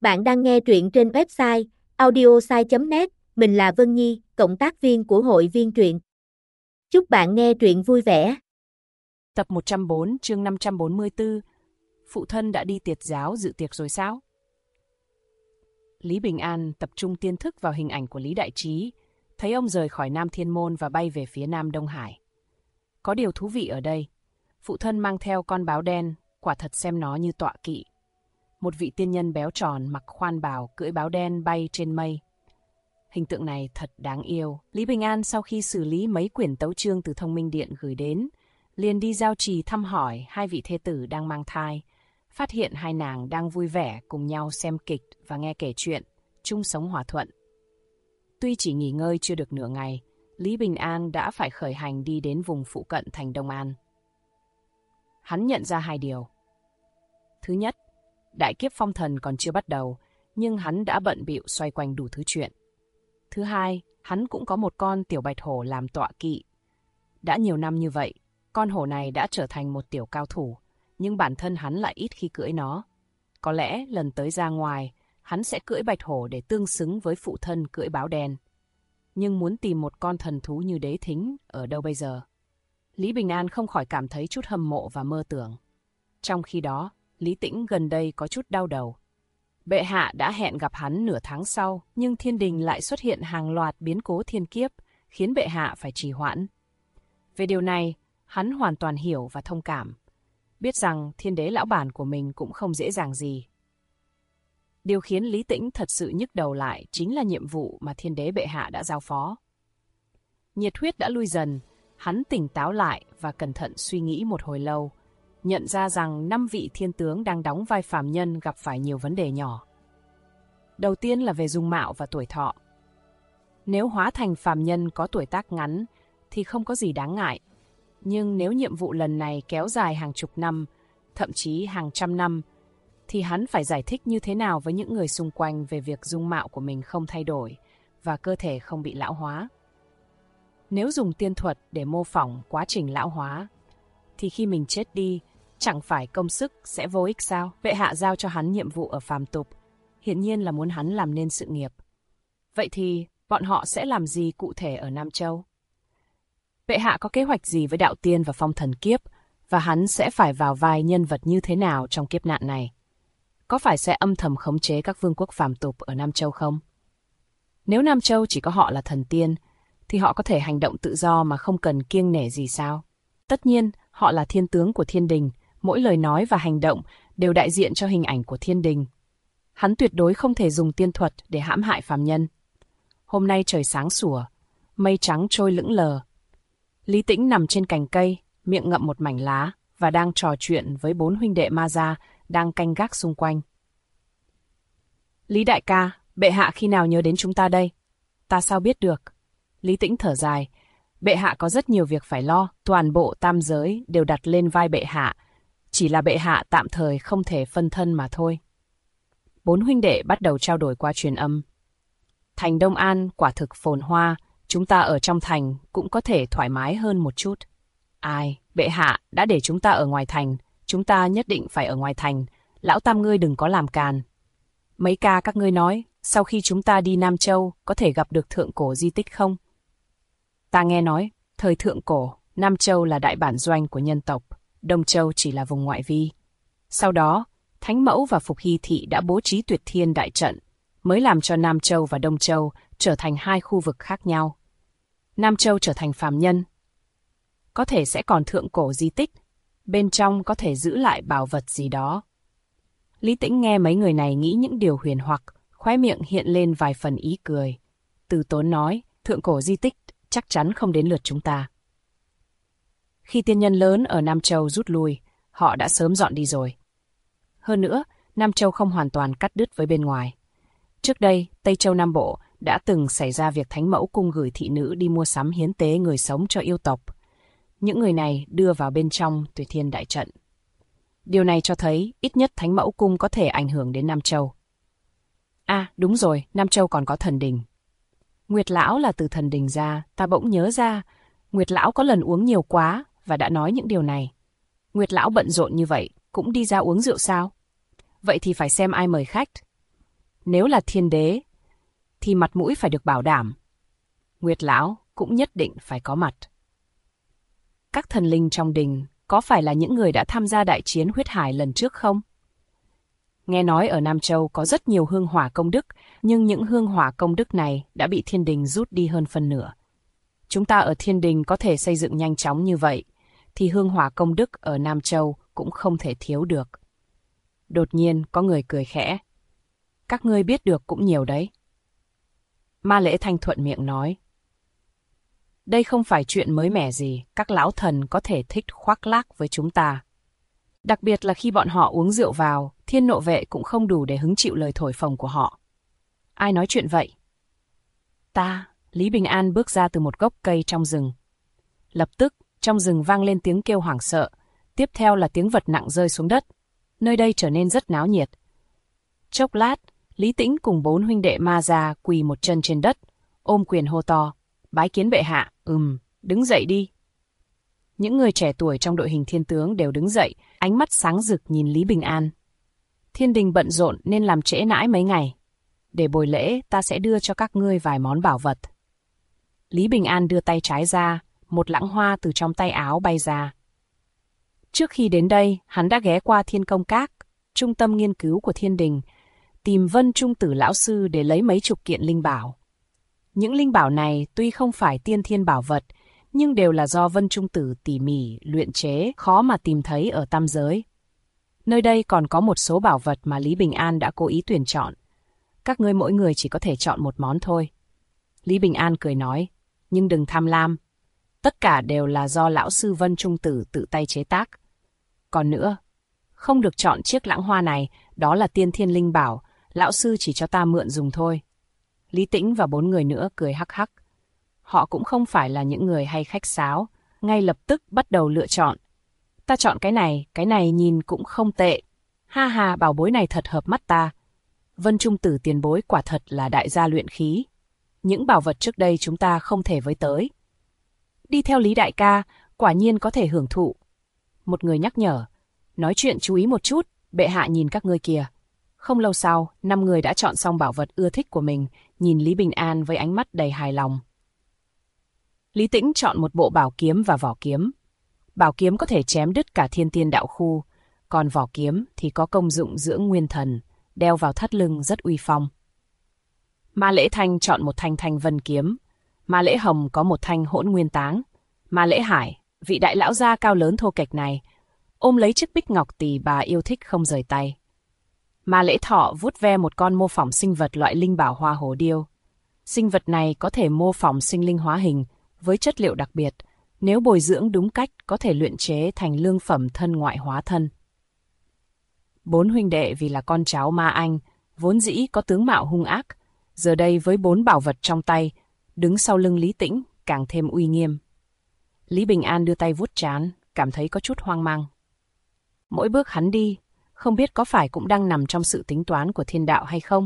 Bạn đang nghe truyện trên website audiosai.net, mình là Vân Nhi, cộng tác viên của hội viên truyện. Chúc bạn nghe truyện vui vẻ. Tập 104, chương 544. Phụ thân đã đi tiệt giáo dự tiệc rồi sao? Lý Bình An tập trung tiên thức vào hình ảnh của Lý Đại Trí, thấy ông rời khỏi Nam Thiên Môn và bay về phía Nam Đông Hải. Có điều thú vị ở đây, phụ thân mang theo con báo đen, quả thật xem nó như tọa kỵ. Một vị tiên nhân béo tròn mặc khoan bào cưỡi báo đen bay trên mây. Hình tượng này thật đáng yêu. Lý Bình An sau khi xử lý mấy quyển tấu chương từ Thông Minh Điện gửi đến, liền đi giao trì thăm hỏi hai vị thê tử đang mang thai, phát hiện hai nàng đang vui vẻ cùng nhau xem kịch và nghe kể chuyện, chung sống hòa thuận. Tuy chỉ nghỉ ngơi chưa được nửa ngày, Lý Bình An đã phải khởi hành đi đến vùng phụ cận thành Đông An. Hắn nhận ra hai điều. Thứ nhất, đại kiếp phong thần còn chưa bắt đầu, nhưng hắn đã bận bịu xoay quanh đủ thứ chuyện. Thứ hai, hắn cũng có một con tiểu bạch hổ làm tọa kỵ. Đã nhiều năm như vậy, con hổ này đã trở thành một tiểu cao thủ, nhưng bản thân hắn lại ít khi cưỡi nó. Có lẽ lần tới ra ngoài, hắn sẽ cưỡi bạch hổ để tương xứng với phụ thân cưỡi báo đen. Nhưng muốn tìm một con thần thú như Đế Thính ở đâu bây giờ? Lý Bình An không khỏi cảm thấy chút hâm mộ và mơ tưởng. Trong khi đó, Lý Tĩnh gần đây có chút đau đầu. Bệ hạ đã hẹn gặp hắn nửa tháng sau, nhưng thiên đình lại xuất hiện hàng loạt biến cố thiên kiếp, khiến bệ hạ phải trì hoãn. Về điều này, hắn hoàn toàn hiểu và thông cảm, biết rằng thiên đế lão bản của mình cũng không dễ dàng gì. Điều khiến Lý Tĩnh thật sự nhức đầu lại chính là nhiệm vụ mà thiên đế bệ hạ đã giao phó. Nhiệt huyết đã lui dần, hắn tỉnh táo lại và cẩn thận suy nghĩ một hồi lâu, nhận ra rằng 5 vị thiên tướng đang đóng vai phàm nhân gặp phải nhiều vấn đề nhỏ. Đầu tiên là về dung mạo và tuổi thọ. Nếu hóa thành phàm nhân có tuổi tác ngắn thì không có gì đáng ngại, nhưng nếu nhiệm vụ lần này kéo dài hàng chục năm, thậm chí hàng trăm năm, thì hắn phải giải thích như thế nào với những người xung quanh về việc dung mạo của mình không thay đổi và cơ thể không bị lão hóa. Nếu dùng tiên thuật để mô phỏng quá trình lão hóa, thì khi mình chết đi, chẳng phải công sức sẽ vô ích sao? Bệ hạ giao cho hắn nhiệm vụ ở phàm tục, hiển nhiên là muốn hắn làm nên sự nghiệp. Vậy thì bọn họ sẽ làm gì cụ thể ở Nam Châu? Bệ hạ có kế hoạch gì với đạo tiên và phong thần kiếp, và hắn sẽ phải vào vai nhân vật như thế nào trong kiếp nạn này? Có phải sẽ âm thầm khống chế các vương quốc phàm tục ở Nam Châu không? Nếu Nam Châu chỉ có họ là thần tiên, thì họ có thể hành động tự do mà không cần kiêng nể gì sao? Tất nhiên, họ là thiên tướng của thiên đình, mỗi lời nói và hành động đều đại diện cho hình ảnh của thiên đình. Hắn tuyệt đối không thể dùng tiên thuật để hãm hại phàm nhân. Hôm nay trời sáng sủa, mây trắng trôi lững lờ. Lý Tĩnh nằm trên cành cây, miệng ngậm một mảnh lá và đang trò chuyện với 4 huynh đệ ma gia đang canh gác xung quanh. Lý đại ca, bệ hạ khi nào nhớ đến chúng ta đây? Ta sao biết được? Lý Tĩnh thở dài. Bệ hạ có rất nhiều việc phải lo, toàn bộ tam giới đều đặt lên vai bệ hạ. Chỉ là bệ hạ tạm thời không thể phân thân mà thôi. 4 huynh đệ bắt đầu trao đổi qua truyền âm. Thành Đông An quả thực phồn hoa, chúng ta ở trong thành cũng có thể thoải mái hơn một chút. Ai, bệ hạ đã để chúng ta ở ngoài thành, chúng ta nhất định phải ở ngoài thành, lão tam ngươi đừng có làm càn. Mấy ca các ngươi nói, sau khi chúng ta đi Nam Châu có thể gặp được thượng cổ di tích không? Ta nghe nói, thời thượng cổ, Nam Châu là đại bản doanh của nhân tộc, Đông Châu chỉ là vùng ngoại vi. Sau đó, Thánh Mẫu và Phục Hy Thị đã bố trí Tuyệt Thiên đại trận, mới làm cho Nam Châu và Đông Châu trở thành hai khu vực khác nhau. Nam Châu trở thành phàm nhân. Có thể sẽ còn thượng cổ di tích, bên trong có thể giữ lại bảo vật gì đó. Lý Tĩnh nghe mấy người này nghĩ những điều huyền hoặc, khóe miệng hiện lên vài phần ý cười. Từ tốn nói, thượng cổ di tích chắc chắn không đến lượt chúng ta. Khi tiên nhân lớn ở Nam Châu rút lui, họ đã sớm dọn đi rồi. Hơn nữa, Nam Châu không hoàn toàn cắt đứt với bên ngoài. Trước đây, Tây Châu Nam Bộ đã từng xảy ra việc Thánh Mẫu cung gửi thị nữ đi mua sắm hiến tế người sống cho yêu tộc. Những người này đưa vào bên trong Tuyệt Thiên đại trận. Điều này cho thấy ít nhất Thánh Mẫu cung có thể ảnh hưởng đến Nam Châu. À, đúng rồi, Nam Châu còn có thần đình. Nguyệt Lão là từ thần đình ra, ta bỗng nhớ ra, Nguyệt Lão có lần uống nhiều quá và đã nói những điều này. Nguyệt Lão bận rộn như vậy, cũng đi ra uống rượu sao? Vậy thì phải xem ai mời khách. Nếu là thiên đế, thì mặt mũi phải được bảo đảm. Nguyệt lão cũng nhất định phải có mặt. Các thần linh trong đình có phải là những người đã tham gia đại chiến huyết hải lần trước không? Nghe nói ở Nam Châu có rất nhiều hương hỏa công đức, nhưng những hương hỏa công đức này đã bị thiên đình rút đi hơn phân nửa. Chúng ta ở thiên đình có thể xây dựng nhanh chóng như vậy, thì hương hỏa công đức ở Nam Châu cũng không thể thiếu được. Đột nhiên có người cười khẽ. Các ngươi biết được cũng nhiều đấy. Ma Lễ Thanh thuận miệng nói. Đây không phải chuyện mới mẻ gì, các lão thần có thể thích khoác lác với chúng ta. Đặc biệt là khi bọn họ uống rượu vào, Thiên Nộ Vệ cũng không đủ để hứng chịu lời thổi phồng của họ. Ai nói chuyện vậy? Ta, Lý Bình An bước ra từ một gốc cây trong rừng. Lập tức, trong rừng vang lên tiếng kêu hoảng sợ, tiếp theo là tiếng vật nặng rơi xuống đất. Nơi đây trở nên rất náo nhiệt. Chốc lát, Lý Tĩnh cùng 4 huynh đệ ma già quỳ một chân trên đất, ôm quyền hô to, bái kiến bệ hạ, đứng dậy đi. Những người trẻ tuổi trong đội hình thiên tướng đều đứng dậy, ánh mắt sáng rực nhìn Lý Bình An. Thiên đình bận rộn nên làm trễ nãi mấy ngày. Để bồi lễ, ta sẽ đưa cho các ngươi vài món bảo vật. Lý Bình An đưa tay trái ra, một lẵng hoa từ trong tay áo bay ra. Trước khi đến đây, hắn đã ghé qua Thiên Công Các, trung tâm nghiên cứu của thiên đình, tìm Vân Trung Tử lão sư để lấy mấy chục kiện linh bảo. Những linh bảo này tuy không phải tiên thiên bảo vật, nhưng đều là do Vân Trung Tử tỉ mỉ luyện chế, khó mà tìm thấy ở tam giới. Nơi đây còn có một số bảo vật mà Lý Bình An đã cố ý tuyển chọn. Các ngươi mỗi người chỉ có thể chọn một món thôi. Lý Bình An cười nói, nhưng đừng tham lam. Tất cả đều là do lão sư Vân Trung Tử tự tay chế tác. Còn nữa, không được chọn chiếc lẵng hoa này, đó là tiên thiên linh bảo, lão sư chỉ cho ta mượn dùng thôi. Lý Tĩnh và 4 người nữa cười hắc hắc. Họ cũng không phải là những người hay khách sáo, ngay lập tức bắt đầu lựa chọn. Ta chọn cái này nhìn cũng không tệ. Ha ha, bảo bối này thật hợp mắt ta. Vân Trung Tử tiền bối quả thật là đại gia luyện khí. Những bảo vật trước đây chúng ta không thể với tới. Đi theo Lý đại ca, quả nhiên có thể hưởng thụ. Một người nhắc nhở, nói chuyện chú ý một chút, bệ hạ nhìn các ngươi kìa. Không lâu sau, 5 người đã chọn xong bảo vật ưa thích của mình, nhìn Lý Bình An với ánh mắt đầy hài lòng. Lý Tĩnh chọn một bộ bảo kiếm và vỏ kiếm. Bảo kiếm có thể chém đứt cả thiên tiên đạo khu, còn vỏ kiếm thì có công dụng dưỡng nguyên thần, đeo vào thắt lưng rất uy phong. Ma Lễ Thanh chọn một thanh thanh vân kiếm. Ma Lễ Hồng có một thanh hỗn nguyên táng. Ma Lễ Hải, vị đại lão gia cao lớn thô kệch này, ôm lấy chiếc bích ngọc tỳ bà yêu thích không rời tay. Ma Lễ Thọ vuốt ve một con mô phỏng sinh vật loại linh bảo hoa hồ điêu. Sinh vật này có thể mô phỏng sinh linh hóa hình với chất liệu đặc biệt, nếu bồi dưỡng đúng cách có thể luyện chế thành lương phẩm thân ngoại hóa thân. 4 huynh đệ vì là con cháu Ma Anh, vốn dĩ có tướng mạo hung ác, giờ đây với 4 bảo vật trong tay, đứng sau lưng Lý Tĩnh càng thêm uy nghiêm. Lý Bình An đưa tay vuốt trán, cảm thấy có chút hoang mang. Mỗi bước hắn đi, không biết có phải cũng đang nằm trong sự tính toán của thiên đạo hay không?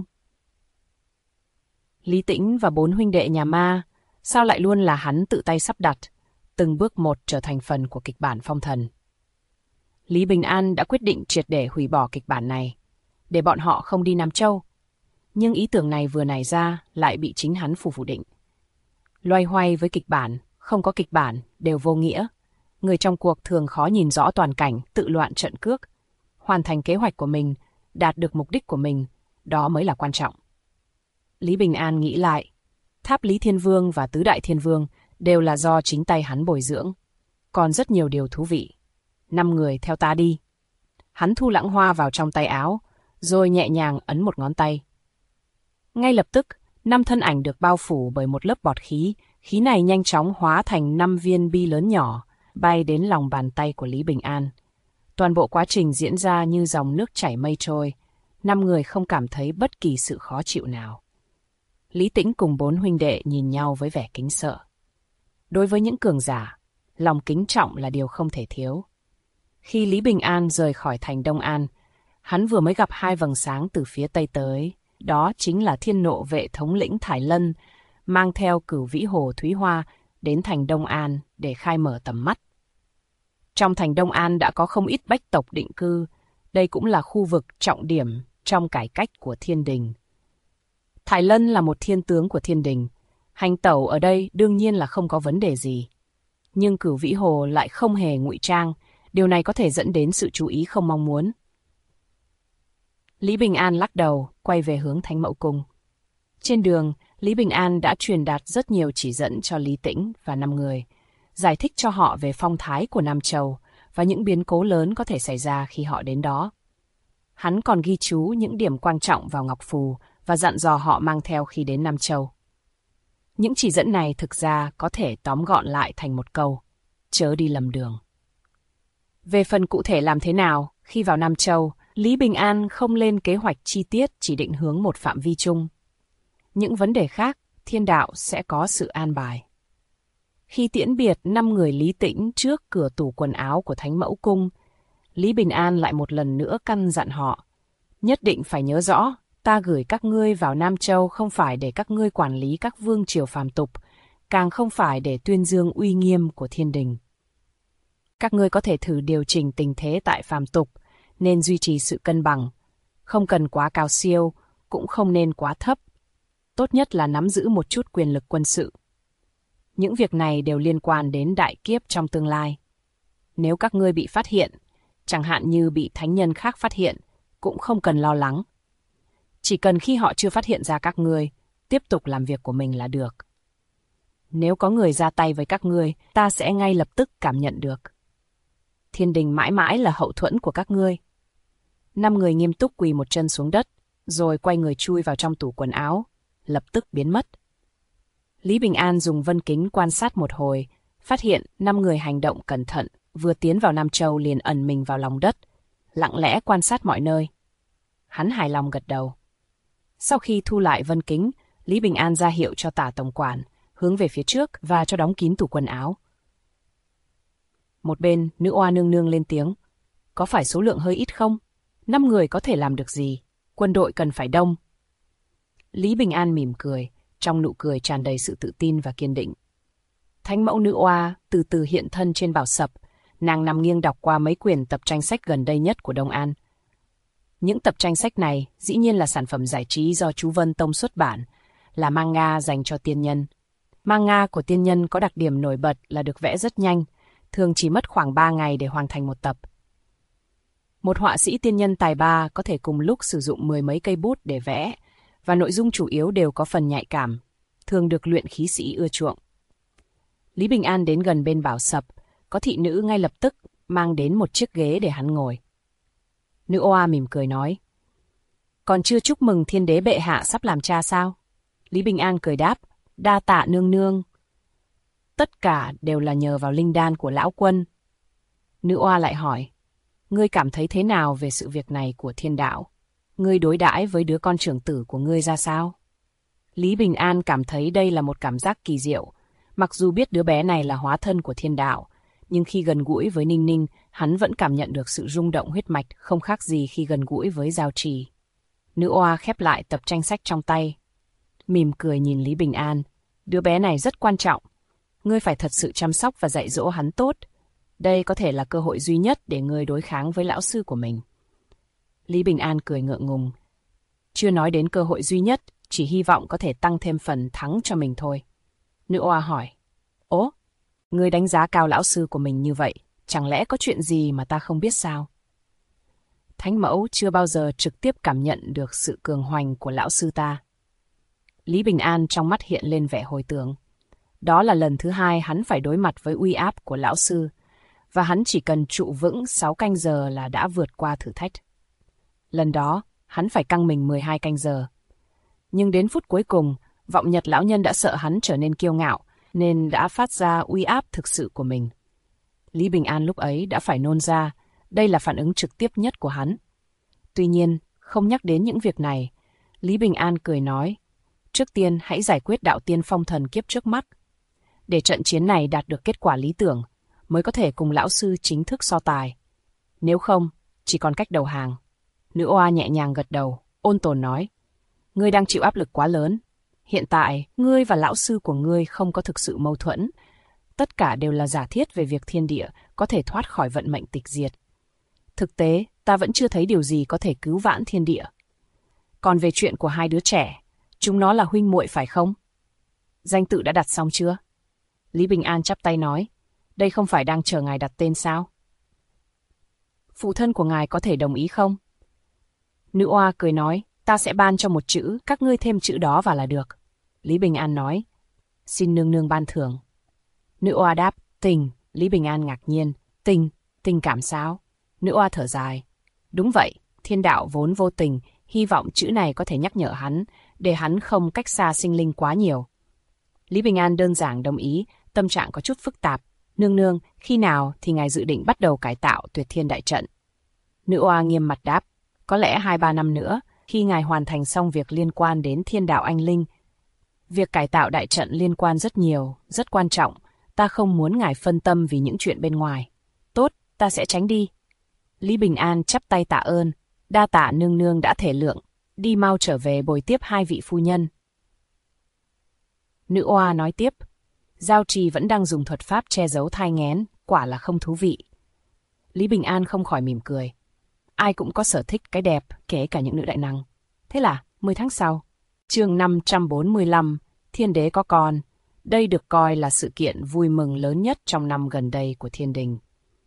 Lý Tĩnh và 4 huynh đệ nhà Ma, sao lại luôn là hắn tự tay sắp đặt, từng bước một trở thành phần của kịch bản phong thần. Lý Bình An đã quyết định triệt để hủy bỏ kịch bản này, để bọn họ không đi Nam Châu. Nhưng ý tưởng này vừa nảy ra lại bị chính hắn phủ định. Loay hoay với kịch bản, không có kịch bản, đều vô nghĩa. Người trong cuộc thường khó nhìn rõ toàn cảnh, tự loạn trận cước. Hoàn thành kế hoạch của mình, đạt được mục đích của mình, đó mới là quan trọng. Lý Bình An nghĩ lại, Tháp Lý Thiên Vương và Tứ Đại Thiên Vương đều là do chính tay hắn bồi dưỡng. Còn rất nhiều điều thú vị. 5 người theo ta đi. Hắn thu lẵng hoa vào trong tay áo, rồi nhẹ nhàng ấn một ngón tay. Ngay lập tức, 5 thân ảnh được bao phủ bởi một lớp bọt khí. Khí này nhanh chóng hóa thành 5 viên bi lớn nhỏ, bay đến lòng bàn tay của Lý Bình An. Toàn bộ quá trình diễn ra như dòng nước chảy mây trôi. 5 người không cảm thấy bất kỳ sự khó chịu nào. Lý Tĩnh cùng 4 huynh đệ nhìn nhau với vẻ kính sợ. Đối với những cường giả, lòng kính trọng là điều không thể thiếu. Khi Lý Bình An rời khỏi thành Đông An, hắn vừa mới gặp 2 vầng sáng từ phía tây tới. Đó chính là Thiên Nộ Vệ thống lĩnh Thải Lân, mang theo Cửu Vĩ Hồ Thúy Hoa đến thành Đông An để khai mở tầm mắt. Trong thành Đông An đã có không ít bách tộc định cư, đây cũng là khu vực trọng điểm trong cải cách của thiên đình. Thái Lân là một thiên tướng của thiên đình. Hành tẩu ở đây đương nhiên là không có vấn đề gì. Nhưng Cửu Vĩ Hồ lại không hề ngụy trang, điều này có thể dẫn đến sự chú ý không mong muốn. Lý Bình An lắc đầu, quay về hướng Thánh Mẫu Cung. Trên đường, Lý Bình An đã truyền đạt rất nhiều chỉ dẫn cho Lý Tĩnh và 5 người, giải thích cho họ về phong thái của Nam Châu và những biến cố lớn có thể xảy ra khi họ đến đó. Hắn còn ghi chú những điểm quan trọng vào ngọc phù và dặn dò họ mang theo khi đến Nam Châu. Những chỉ dẫn này thực ra có thể tóm gọn lại thành một câu: chớ đi lầm đường. Về phần cụ thể làm thế nào, khi vào Nam Châu, Lý Bình An không lên kế hoạch chi tiết, chỉ định hướng một phạm vi chung. Những vấn đề khác, thiên đạo sẽ có sự an bài. Khi tiễn biệt 5 người Lý Tĩnh trước cửa tủ quần áo của Thánh Mẫu Cung, Lý Bình An lại một lần nữa căn dặn họ: nhất định phải nhớ rõ, ta gửi các ngươi vào Nam Châu không phải để các ngươi quản lý các vương triều phàm tục, càng không phải để tuyên dương uy nghiêm của thiên đình. Các ngươi có thể thử điều chỉnh tình thế tại phàm tục, nên duy trì sự cân bằng, không cần quá cao siêu, cũng không nên quá thấp. Tốt nhất là nắm giữ một chút quyền lực quân sự. Những việc này đều liên quan đến đại kiếp trong tương lai. Nếu các ngươi bị phát hiện, chẳng hạn như bị thánh nhân khác phát hiện, cũng không cần lo lắng. Chỉ cần khi họ chưa phát hiện ra các ngươi, tiếp tục làm việc của mình là được. Nếu có người ra tay với các ngươi, ta sẽ ngay lập tức cảm nhận được. Thiên đình mãi mãi là hậu thuẫn của các ngươi. 5 người nghiêm túc quỳ một chân xuống đất, rồi quay người chui vào trong tủ quần áo, lập tức biến mất. Lý Bình An dùng vân kính quan sát một hồi, phát hiện 5 người hành động cẩn thận, vừa tiến vào Nam Châu liền ẩn mình vào lòng đất, lặng lẽ quan sát mọi nơi. Hắn hài lòng gật đầu. Sau khi thu lại vân kính, Lý Bình An ra hiệu cho Tả tổng quản, hướng về phía trước và cho đóng kín tủ quần áo. Một bên, Nữ Oa nương nương lên tiếng: có phải số lượng hơi ít không? 5 người có thể làm được gì? Quân đội cần phải đông. Lý Bình An mỉm cười, trong nụ cười tràn đầy sự tự tin và kiên định. Thánh mẫu Nữ Oa từ từ hiện thân trên bảo sập, nàng nằm nghiêng đọc qua mấy quyển tập tranh sách gần đây nhất của Đông An. Những tập tranh sách này dĩ nhiên là sản phẩm giải trí do chú Vân Tông xuất bản, là manga dành cho tiên nhân. Manga của tiên nhân có đặc điểm nổi bật là được vẽ rất nhanh, thường chỉ mất khoảng 3 ngày để hoàn thành một tập. Một họa sĩ tiên nhân tài ba có thể cùng lúc sử dụng 10 mấy cây bút để vẽ, và nội dung chủ yếu đều có phần nhạy cảm, thường được luyện khí sĩ ưa chuộng. Lý Bình An đến gần bên bảo sập, có thị nữ ngay lập tức mang đến một chiếc ghế để hắn ngồi. Nữ Oa mỉm cười nói: còn chưa chúc mừng thiên đế bệ hạ sắp làm cha sao? Lý Bình An cười đáp: đa tạ nương nương. Tất cả đều là nhờ vào linh đan của lão quân. Nữ Oa lại hỏi: ngươi cảm thấy thế nào về sự việc này của thiên đạo? Ngươi đối đãi với đứa con trưởng tử của ngươi ra sao? Lý Bình An cảm thấy đây là một cảm giác kỳ diệu. Mặc dù biết đứa bé này là hóa thân của thiên đạo, nhưng khi gần gũi với Ninh Ninh, hắn vẫn cảm nhận được sự rung động huyết mạch không khác gì khi gần gũi với Giao Trì. Nữ Oa khép lại tập tranh sách trong tay, mỉm cười nhìn Lý Bình An: đứa bé này rất quan trọng. Ngươi phải thật sự chăm sóc và dạy dỗ hắn tốt. Đây có thể là cơ hội duy nhất để ngươi đối kháng với lão sư của mình. Lý Bình An cười ngượng ngùng: chưa nói đến cơ hội duy nhất, chỉ hy vọng có thể tăng thêm phần thắng cho mình thôi. Nữ Oa hỏi: ố, ngươi đánh giá cao lão sư của mình như vậy, chẳng lẽ có chuyện gì mà ta không biết sao? Thánh mẫu chưa bao giờ trực tiếp cảm nhận được sự cường hoành của lão sư ta. Lý Bình An trong mắt hiện lên vẻ hồi tưởng. Đó là lần thứ 2 hắn phải đối mặt với uy áp của lão sư, và hắn chỉ cần trụ vững 6 canh giờ là đã vượt qua thử thách. Lần đó, hắn phải căng mình 12 canh giờ. Nhưng đến phút cuối cùng, vọng nhật lão nhân đã sợ hắn trở nên kiêu ngạo, nên đã phát ra uy áp thực sự của mình. Lý Bình An lúc ấy đã phải nôn ra, đây là phản ứng trực tiếp nhất của hắn. Tuy nhiên, không nhắc đến những việc này, Lý Bình An cười nói: trước tiên hãy giải quyết đạo tiên phong thần kiếp trước mắt. Để trận chiến này đạt được kết quả lý tưởng, mới có thể cùng lão sư chính thức so tài. Nếu không, chỉ còn cách đầu hàng. Nữ Oa nhẹ nhàng gật đầu, ôn tồn nói: ngươi đang chịu áp lực quá lớn. Hiện tại, ngươi và lão sư của ngươi không có thực sự mâu thuẫn. Tất cả đều là giả thiết về việc thiên địa có thể thoát khỏi vận mệnh tịch diệt. Thực tế, ta vẫn chưa thấy điều gì có thể cứu vãn thiên địa. Còn về chuyện của hai đứa trẻ, Chúng nó là huynh muội phải không? Danh tự đã đặt xong chưa? Lý Bình An chắp tay nói, đây không phải đang chờ ngài đặt tên sao? Phụ thân của ngài có thể đồng ý không? Nữ oa cười nói, ta sẽ ban cho một chữ, các ngươi thêm chữ đó vào là được. Lý Bình An nói, xin nương nương ban thưởng. Nữ oa đáp, tình. Lý Bình An ngạc nhiên, tình cảm sao? Nữ oa thở dài, đúng vậy, thiên đạo vốn vô tình, hy vọng chữ này có thể nhắc nhở hắn, để hắn không cách xa sinh linh quá nhiều. Lý Bình An đơn giản đồng ý, tâm trạng có chút phức tạp. Nương nương, khi nào thì ngài dự định bắt đầu cải tạo Tuyệt Thiên Đại Trận? Nữ oa nghiêm mặt đáp, có lẽ 2-3 năm nữa, khi ngài hoàn thành xong việc liên quan đến thiên đạo anh linh. Việc cải tạo đại trận liên quan rất nhiều, rất quan trọng, ta không muốn ngài phân tâm vì những chuyện bên ngoài. Tốt, ta sẽ tránh đi. Lý Bình An chắp tay tạ ơn, đa tạ nương nương đã thể lượng, đi mau trở về bồi tiếp 2 vị phu nhân. Nữ oa nói tiếp, Giao Trì vẫn đang dùng thuật pháp che giấu thai nghén, quả là không thú vị. Lý Bình An không khỏi mỉm cười. Ai cũng có sở thích cái đẹp, kể cả những nữ đại năng. Thế là, 10 tháng sau, chương 545, Thiên Đế có con. Đây được coi là sự kiện vui mừng lớn nhất trong năm gần đây của Thiên Đình.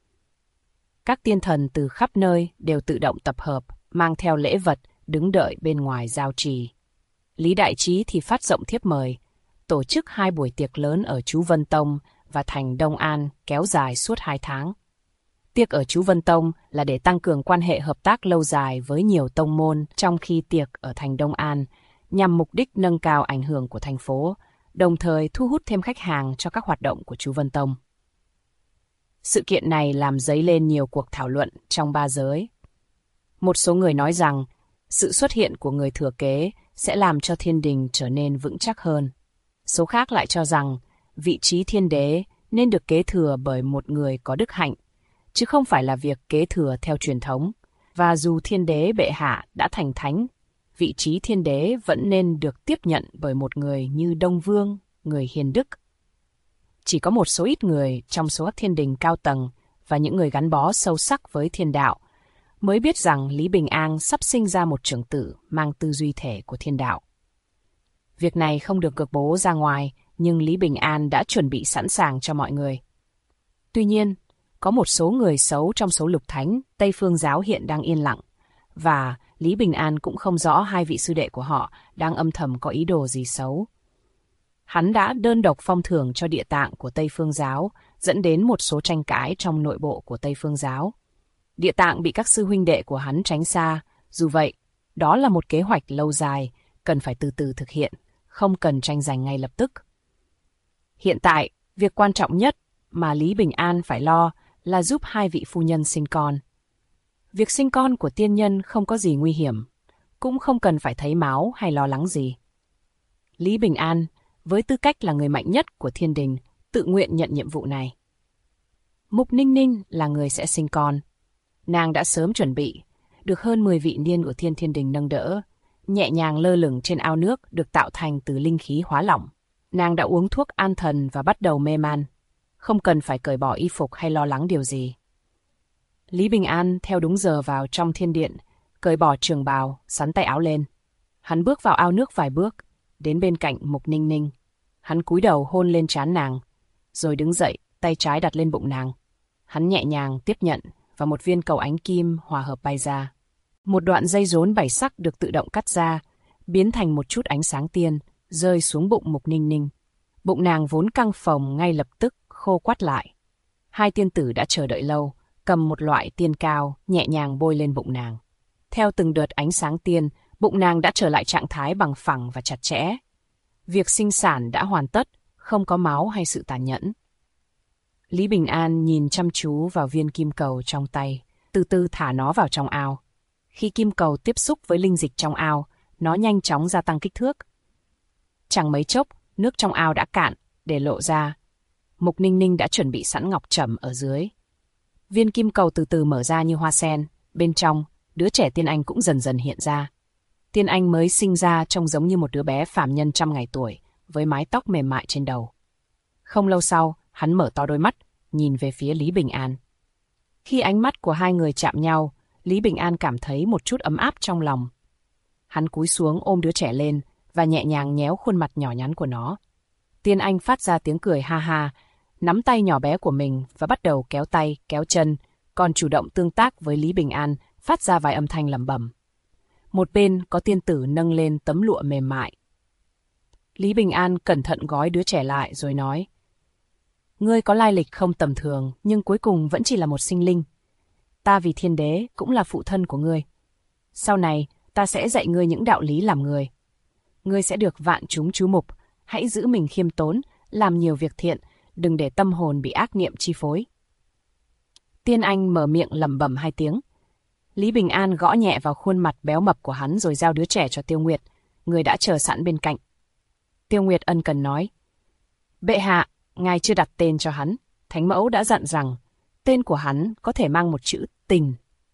Các tiên thần từ khắp nơi đều tự động tập hợp, mang theo lễ vật, đứng đợi bên ngoài Giao Trì. Lý Đại Trí thì phát rộng thiếp mời, tổ chức 2 buổi tiệc lớn ở Chú Vân Tông và thành Đông An kéo dài suốt 2 tháng. Tiệc ở Chú Vân Tông là để tăng cường quan hệ hợp tác lâu dài với nhiều tông môn, trong khi tiệc ở thành Đông An nhằm mục đích nâng cao ảnh hưởng của thành phố, đồng thời thu hút thêm khách hàng cho các hoạt động của Chú Vân Tông. Sự kiện này làm dấy lên nhiều cuộc thảo luận trong 3 giới. Một số người nói rằng sự xuất hiện của người thừa kế sẽ làm cho Thiên Đình trở nên vững chắc hơn. Số khác lại cho rằng vị trí thiên đế nên được kế thừa bởi một người có đức hạnh, chứ không phải là việc kế thừa theo truyền thống. Và dù thiên đế bệ hạ đã thành thánh, vị trí thiên đế vẫn nên được tiếp nhận bởi một người như Đông Vương, người hiền đức. Chỉ có một số ít người trong số các thiên đình cao tầng và những người gắn bó sâu sắc với thiên đạo mới biết rằng Lý Bình An sắp sinh ra một trưởng tử mang tư duy thể của thiên đạo. Việc này không được công bố ra ngoài, nhưng Lý Bình An đã chuẩn bị sẵn sàng cho mọi người. Tuy nhiên, có một số người xấu trong số lục thánh Tây Phương giáo hiện đang yên lặng, và Lý Bình An cũng không rõ 2 vị sư đệ của họ đang âm thầm có ý đồ gì xấu. Hắn đã đơn độc phong thưởng cho địa tạng của Tây Phương giáo, dẫn đến một số tranh cãi trong nội bộ của Tây Phương giáo. Địa tạng bị các sư huynh đệ của hắn tránh xa, dù vậy, đó là một kế hoạch lâu dài, cần phải từ từ thực hiện, không cần tranh giành ngay lập tức. Hiện tại, việc quan trọng nhất mà Lý Bình An phải lo là giúp 2 vị phu nhân sinh con. Việc sinh con của tiên nhân không có gì nguy hiểm, cũng không cần phải thấy máu hay lo lắng gì. Lý Bình An, với tư cách là người mạnh nhất của Thiên Đình, tự nguyện nhận nhiệm vụ này. Mục Ninh Ninh là người sẽ sinh con. Nàng đã sớm chuẩn bị, được hơn 10 vị niên của Thiên Đình nâng đỡ, nhẹ nhàng lơ lửng trên ao nước được tạo thành từ linh khí hóa lỏng. Nàng đã uống thuốc an thần và bắt đầu mê man, không cần phải cởi bỏ y phục hay lo lắng điều gì. Lý Bình An theo đúng giờ vào trong thiên điện, cởi bỏ trường bào, xắn tay áo lên. Hắn bước vào ao nước vài bước, đến bên cạnh Mục Ninh Ninh. Hắn cúi đầu hôn lên trán nàng, rồi đứng dậy, tay trái đặt lên bụng nàng. Hắn nhẹ nhàng tiếp nhận, và một viên cầu ánh kim hòa hợp bay ra. Một đoạn dây rốn 7 sắc được tự động cắt ra, biến thành một chút ánh sáng tiên, rơi xuống bụng Mục Ninh Ninh. Bụng nàng vốn căng phồng ngay lập tức khô quắt lại. 2 tiên tử đã chờ đợi lâu, cầm một loại tiên cao, nhẹ nhàng bôi lên bụng nàng. Theo từng đợt ánh sáng tiên, bụng nàng đã trở lại trạng thái bằng phẳng và chặt chẽ. Việc sinh sản đã hoàn tất, không có máu hay sự tàn nhẫn. Lý Bình An nhìn chăm chú vào viên kim cầu trong tay, từ từ thả nó vào trong ao. Khi kim cầu tiếp xúc với linh dịch trong ao, nó nhanh chóng gia tăng kích thước. Chẳng mấy chốc, nước trong ao đã cạn, để lộ ra. Mục Ninh Ninh đã chuẩn bị sẵn ngọc trầm ở dưới. Viên kim cầu từ từ mở ra như hoa sen, bên trong, đứa trẻ tiên anh cũng dần dần hiện ra. Tiên anh mới sinh ra trông giống như một đứa bé phàm nhân 100 ngày tuổi, với mái tóc mềm mại trên đầu. Không lâu sau, hắn mở to đôi mắt, nhìn về phía Lý Bình An. Khi ánh mắt của 2 người chạm nhau, Lý Bình An cảm thấy một chút ấm áp trong lòng. Hắn cúi xuống ôm đứa trẻ lên và nhẹ nhàng nhéo khuôn mặt nhỏ nhắn của nó. Tiên Anh phát ra tiếng cười ha ha, nắm tay nhỏ bé của mình và bắt đầu kéo tay, kéo chân, còn chủ động tương tác với Lý Bình An, phát ra vài âm thanh lẩm bẩm. Một bên có tiên tử nâng lên tấm lụa mềm mại. Lý Bình An cẩn thận gói đứa trẻ lại rồi nói: Ngươi có lai lịch không tầm thường, nhưng cuối cùng vẫn chỉ là một sinh linh. Ta vì thiên đế cũng là phụ thân của ngươi. Sau này, ta sẽ dạy ngươi những đạo lý làm người. Ngươi sẽ được vạn chúng chú mục, hãy giữ mình khiêm tốn, làm nhiều việc thiện, đừng để tâm hồn bị ác niệm chi phối. Tiên Anh mở miệng lẩm bẩm 2 tiếng. Lý Bình An gõ nhẹ vào khuôn mặt béo mập của hắn rồi giao đứa trẻ cho Tiêu Nguyệt, người đã chờ sẵn bên cạnh. Tiêu Nguyệt ân cần nói: Bệ hạ, ngài chưa đặt tên cho hắn. Thánh mẫu đã dặn rằng tên của hắn có thể mang một chữ tình.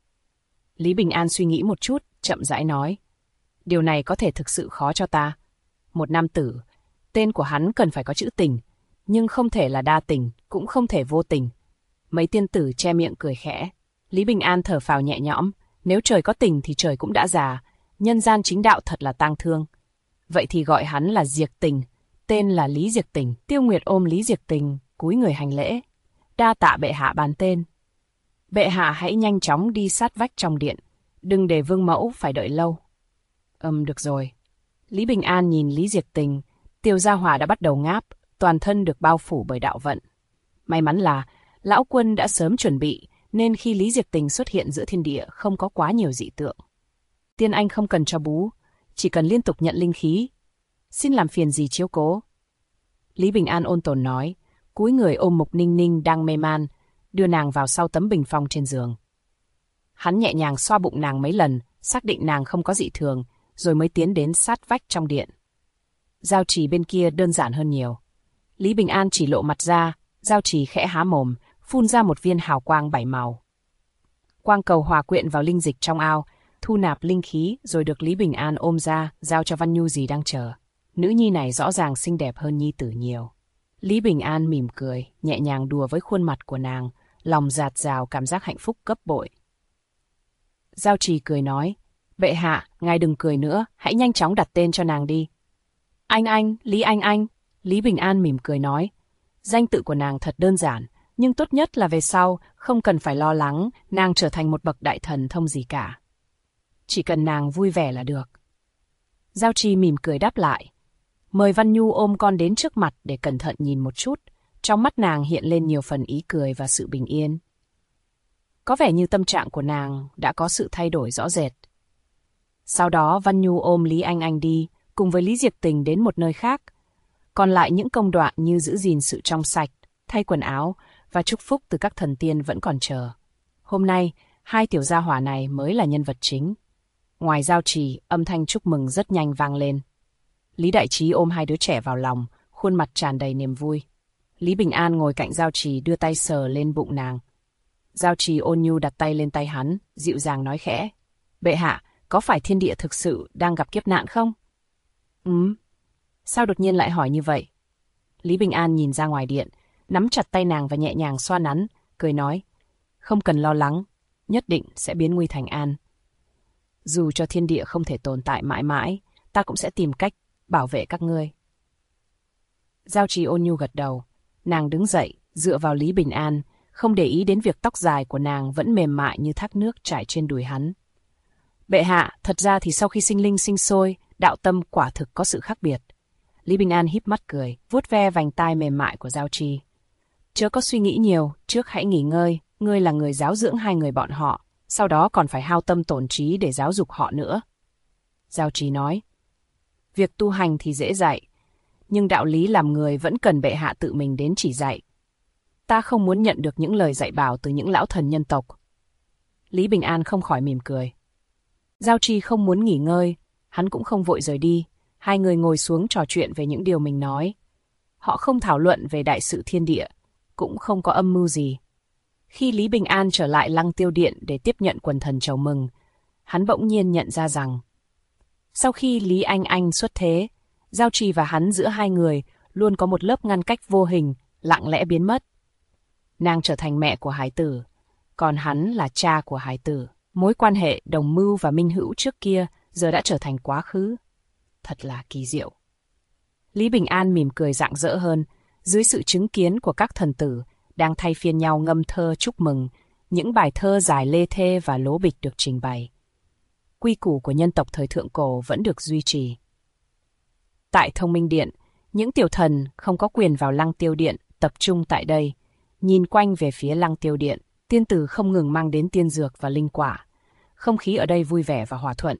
Lý Bình An suy nghĩ một chút, chậm rãi nói: Điều này có thể thực sự khó cho ta. Một nam tử, tên của hắn cần phải có chữ tình, nhưng không thể là đa tình, cũng không thể vô tình. Mấy tiên tử che miệng cười khẽ. Lý Bình An thở phào nhẹ nhõm, nếu trời có tình thì trời cũng đã già, nhân gian chính đạo thật là tang thương. Vậy thì gọi hắn là Diệt Tình, tên là Lý Diệt Tình. Tiêu Nguyệt ôm Lý Diệt Tình, cúi người hành lễ. Đa tạ bệ hạ ban tên. Bệ hạ hãy nhanh chóng đi sát vách trong điện, đừng để vương mẫu phải đợi lâu. Được rồi. Lý Bình An nhìn Lý Diệt Tình, Tiêu Gia Hòa đã bắt đầu ngáp, toàn thân được bao phủ bởi đạo vận. May mắn là lão quân đã sớm chuẩn bị, nên khi Lý Diệt Tình xuất hiện giữa thiên địa không có quá nhiều dị tượng. Tiên Anh không cần cho bú, chỉ cần liên tục nhận linh khí. Xin làm phiền gì chiếu cố. Lý Bình An ôn tồn nói, cúi người ôm Mục Ninh Ninh đang mê man, đưa nàng vào sau tấm bình phong trên giường. Hắn nhẹ nhàng xoa bụng nàng mấy lần, xác định nàng không có dị thường, rồi mới tiến đến sát vách trong điện. Giao Trì bên kia đơn giản hơn nhiều. Lý Bình An chỉ lộ mặt ra, Giao Trì khẽ há mồm, phun ra một viên hào quang 7 màu. Quang cầu hòa quyện vào linh dịch trong ao, thu nạp linh khí rồi được Lý Bình An ôm ra, giao cho Văn Nhu dì đang chờ. Nữ nhi này rõ ràng xinh đẹp hơn nhi tử nhiều. Lý Bình An mỉm cười, nhẹ nhàng đùa với khuôn mặt của nàng, lòng dạt dào cảm giác hạnh phúc gấp bội. Giao Trì cười nói, bệ hạ, ngài đừng cười nữa, hãy nhanh chóng đặt tên cho nàng đi. Anh, Lý Anh. Lý Bình An mỉm cười nói, danh tự của nàng thật đơn giản, nhưng tốt nhất là về sau không cần phải lo lắng nàng trở thành một bậc đại thần thông gì cả. Chỉ cần nàng vui vẻ là được. Giao Trì mỉm cười đáp lại. Mời Văn Nhu ôm con đến trước mặt để cẩn thận nhìn một chút. Trong mắt nàng hiện lên nhiều phần ý cười và sự bình yên. Có vẻ như tâm trạng của nàng đã có sự thay đổi rõ rệt. Sau đó Văn Nhu ôm Lý Anh đi, cùng với Lý Diệp Tình đến một nơi khác. Còn lại những công đoạn như giữ gìn sự trong sạch, thay quần áo và chúc phúc từ các thần tiên vẫn còn chờ. Hôm nay, hai tiểu gia hỏa này mới là nhân vật chính. Ngoài Giao Trì, âm thanh chúc mừng rất nhanh vang lên. Lý Đại Trí ôm hai đứa trẻ vào lòng, khuôn mặt tràn đầy niềm vui. Lý Bình An ngồi cạnh Giao Trì đưa tay sờ lên bụng nàng. Giao Trì ôn nhu đặt tay lên tay hắn, dịu dàng nói khẽ. Bệ hạ, có phải thiên địa thực sự đang gặp kiếp nạn không? Sao đột nhiên lại hỏi như vậy? Lý Bình An nhìn ra ngoài điện, nắm chặt tay nàng và nhẹ nhàng xoa nắn, cười nói. Không cần lo lắng, nhất định sẽ biến nguy thành an. Dù cho thiên địa không thể tồn tại mãi mãi, ta cũng sẽ tìm cách bảo vệ các ngươi. Giao Trì ôn nhu gật đầu, nàng đứng dậy, dựa vào Lý Bình An, không để ý đến việc tóc dài của nàng vẫn mềm mại như thác nước chảy trên đùi hắn. Bệ hạ, thật ra thì sau khi sinh linh sinh sôi, đạo tâm quả thực có sự khác biệt. Lý Bình An híp mắt cười, vuốt ve vành tai mềm mại của Giao Trì. Chớ có suy nghĩ nhiều, trước hãy nghỉ ngơi, ngươi là người giáo dưỡng hai người bọn họ, sau đó còn phải hao tâm tổn trí để giáo dục họ nữa. Giao Trì nói, việc tu hành thì dễ dạy, nhưng đạo lý làm người vẫn cần bệ hạ tự mình đến chỉ dạy. Ta không muốn nhận được những lời dạy bảo từ những lão thần nhân tộc. Lý Bình An không khỏi mỉm cười. Giao Trì không muốn nghỉ ngơi, hắn cũng không vội rời đi. Hai người ngồi xuống trò chuyện về những điều mình nói. Họ không thảo luận về đại sự thiên địa, cũng không có âm mưu gì. Khi Lý Bình An trở lại Lăng Tiêu Điện để tiếp nhận quần thần chầu mừng, hắn bỗng nhiên nhận ra rằng sau khi Lý Anh xuất thế, Giao Trì và hắn giữa hai người luôn có một lớp ngăn cách vô hình, lặng lẽ biến mất. Nàng trở thành mẹ của hải tử, còn hắn là cha của hải tử. Mối quan hệ đồng mưu và minh hữu trước kia giờ đã trở thành quá khứ. thật là kỳ diệu. Lý Bình An mỉm cười rạng rỡ hơn, dưới sự chứng kiến của các thần tử đang thay phiên nhau ngâm thơ chúc mừng, những bài thơ dài lê thê và lố bịch được trình bày. Quy củ của nhân tộc thời thượng cổ vẫn được duy trì. Tại Thông Minh Điện, những tiểu thần không có quyền vào Lăng Tiêu Điện tập trung tại đây, nhìn quanh về phía Lăng Tiêu Điện, tiên tử không ngừng mang đến tiên dược và linh quả. Không khí ở đây vui vẻ và hòa thuận.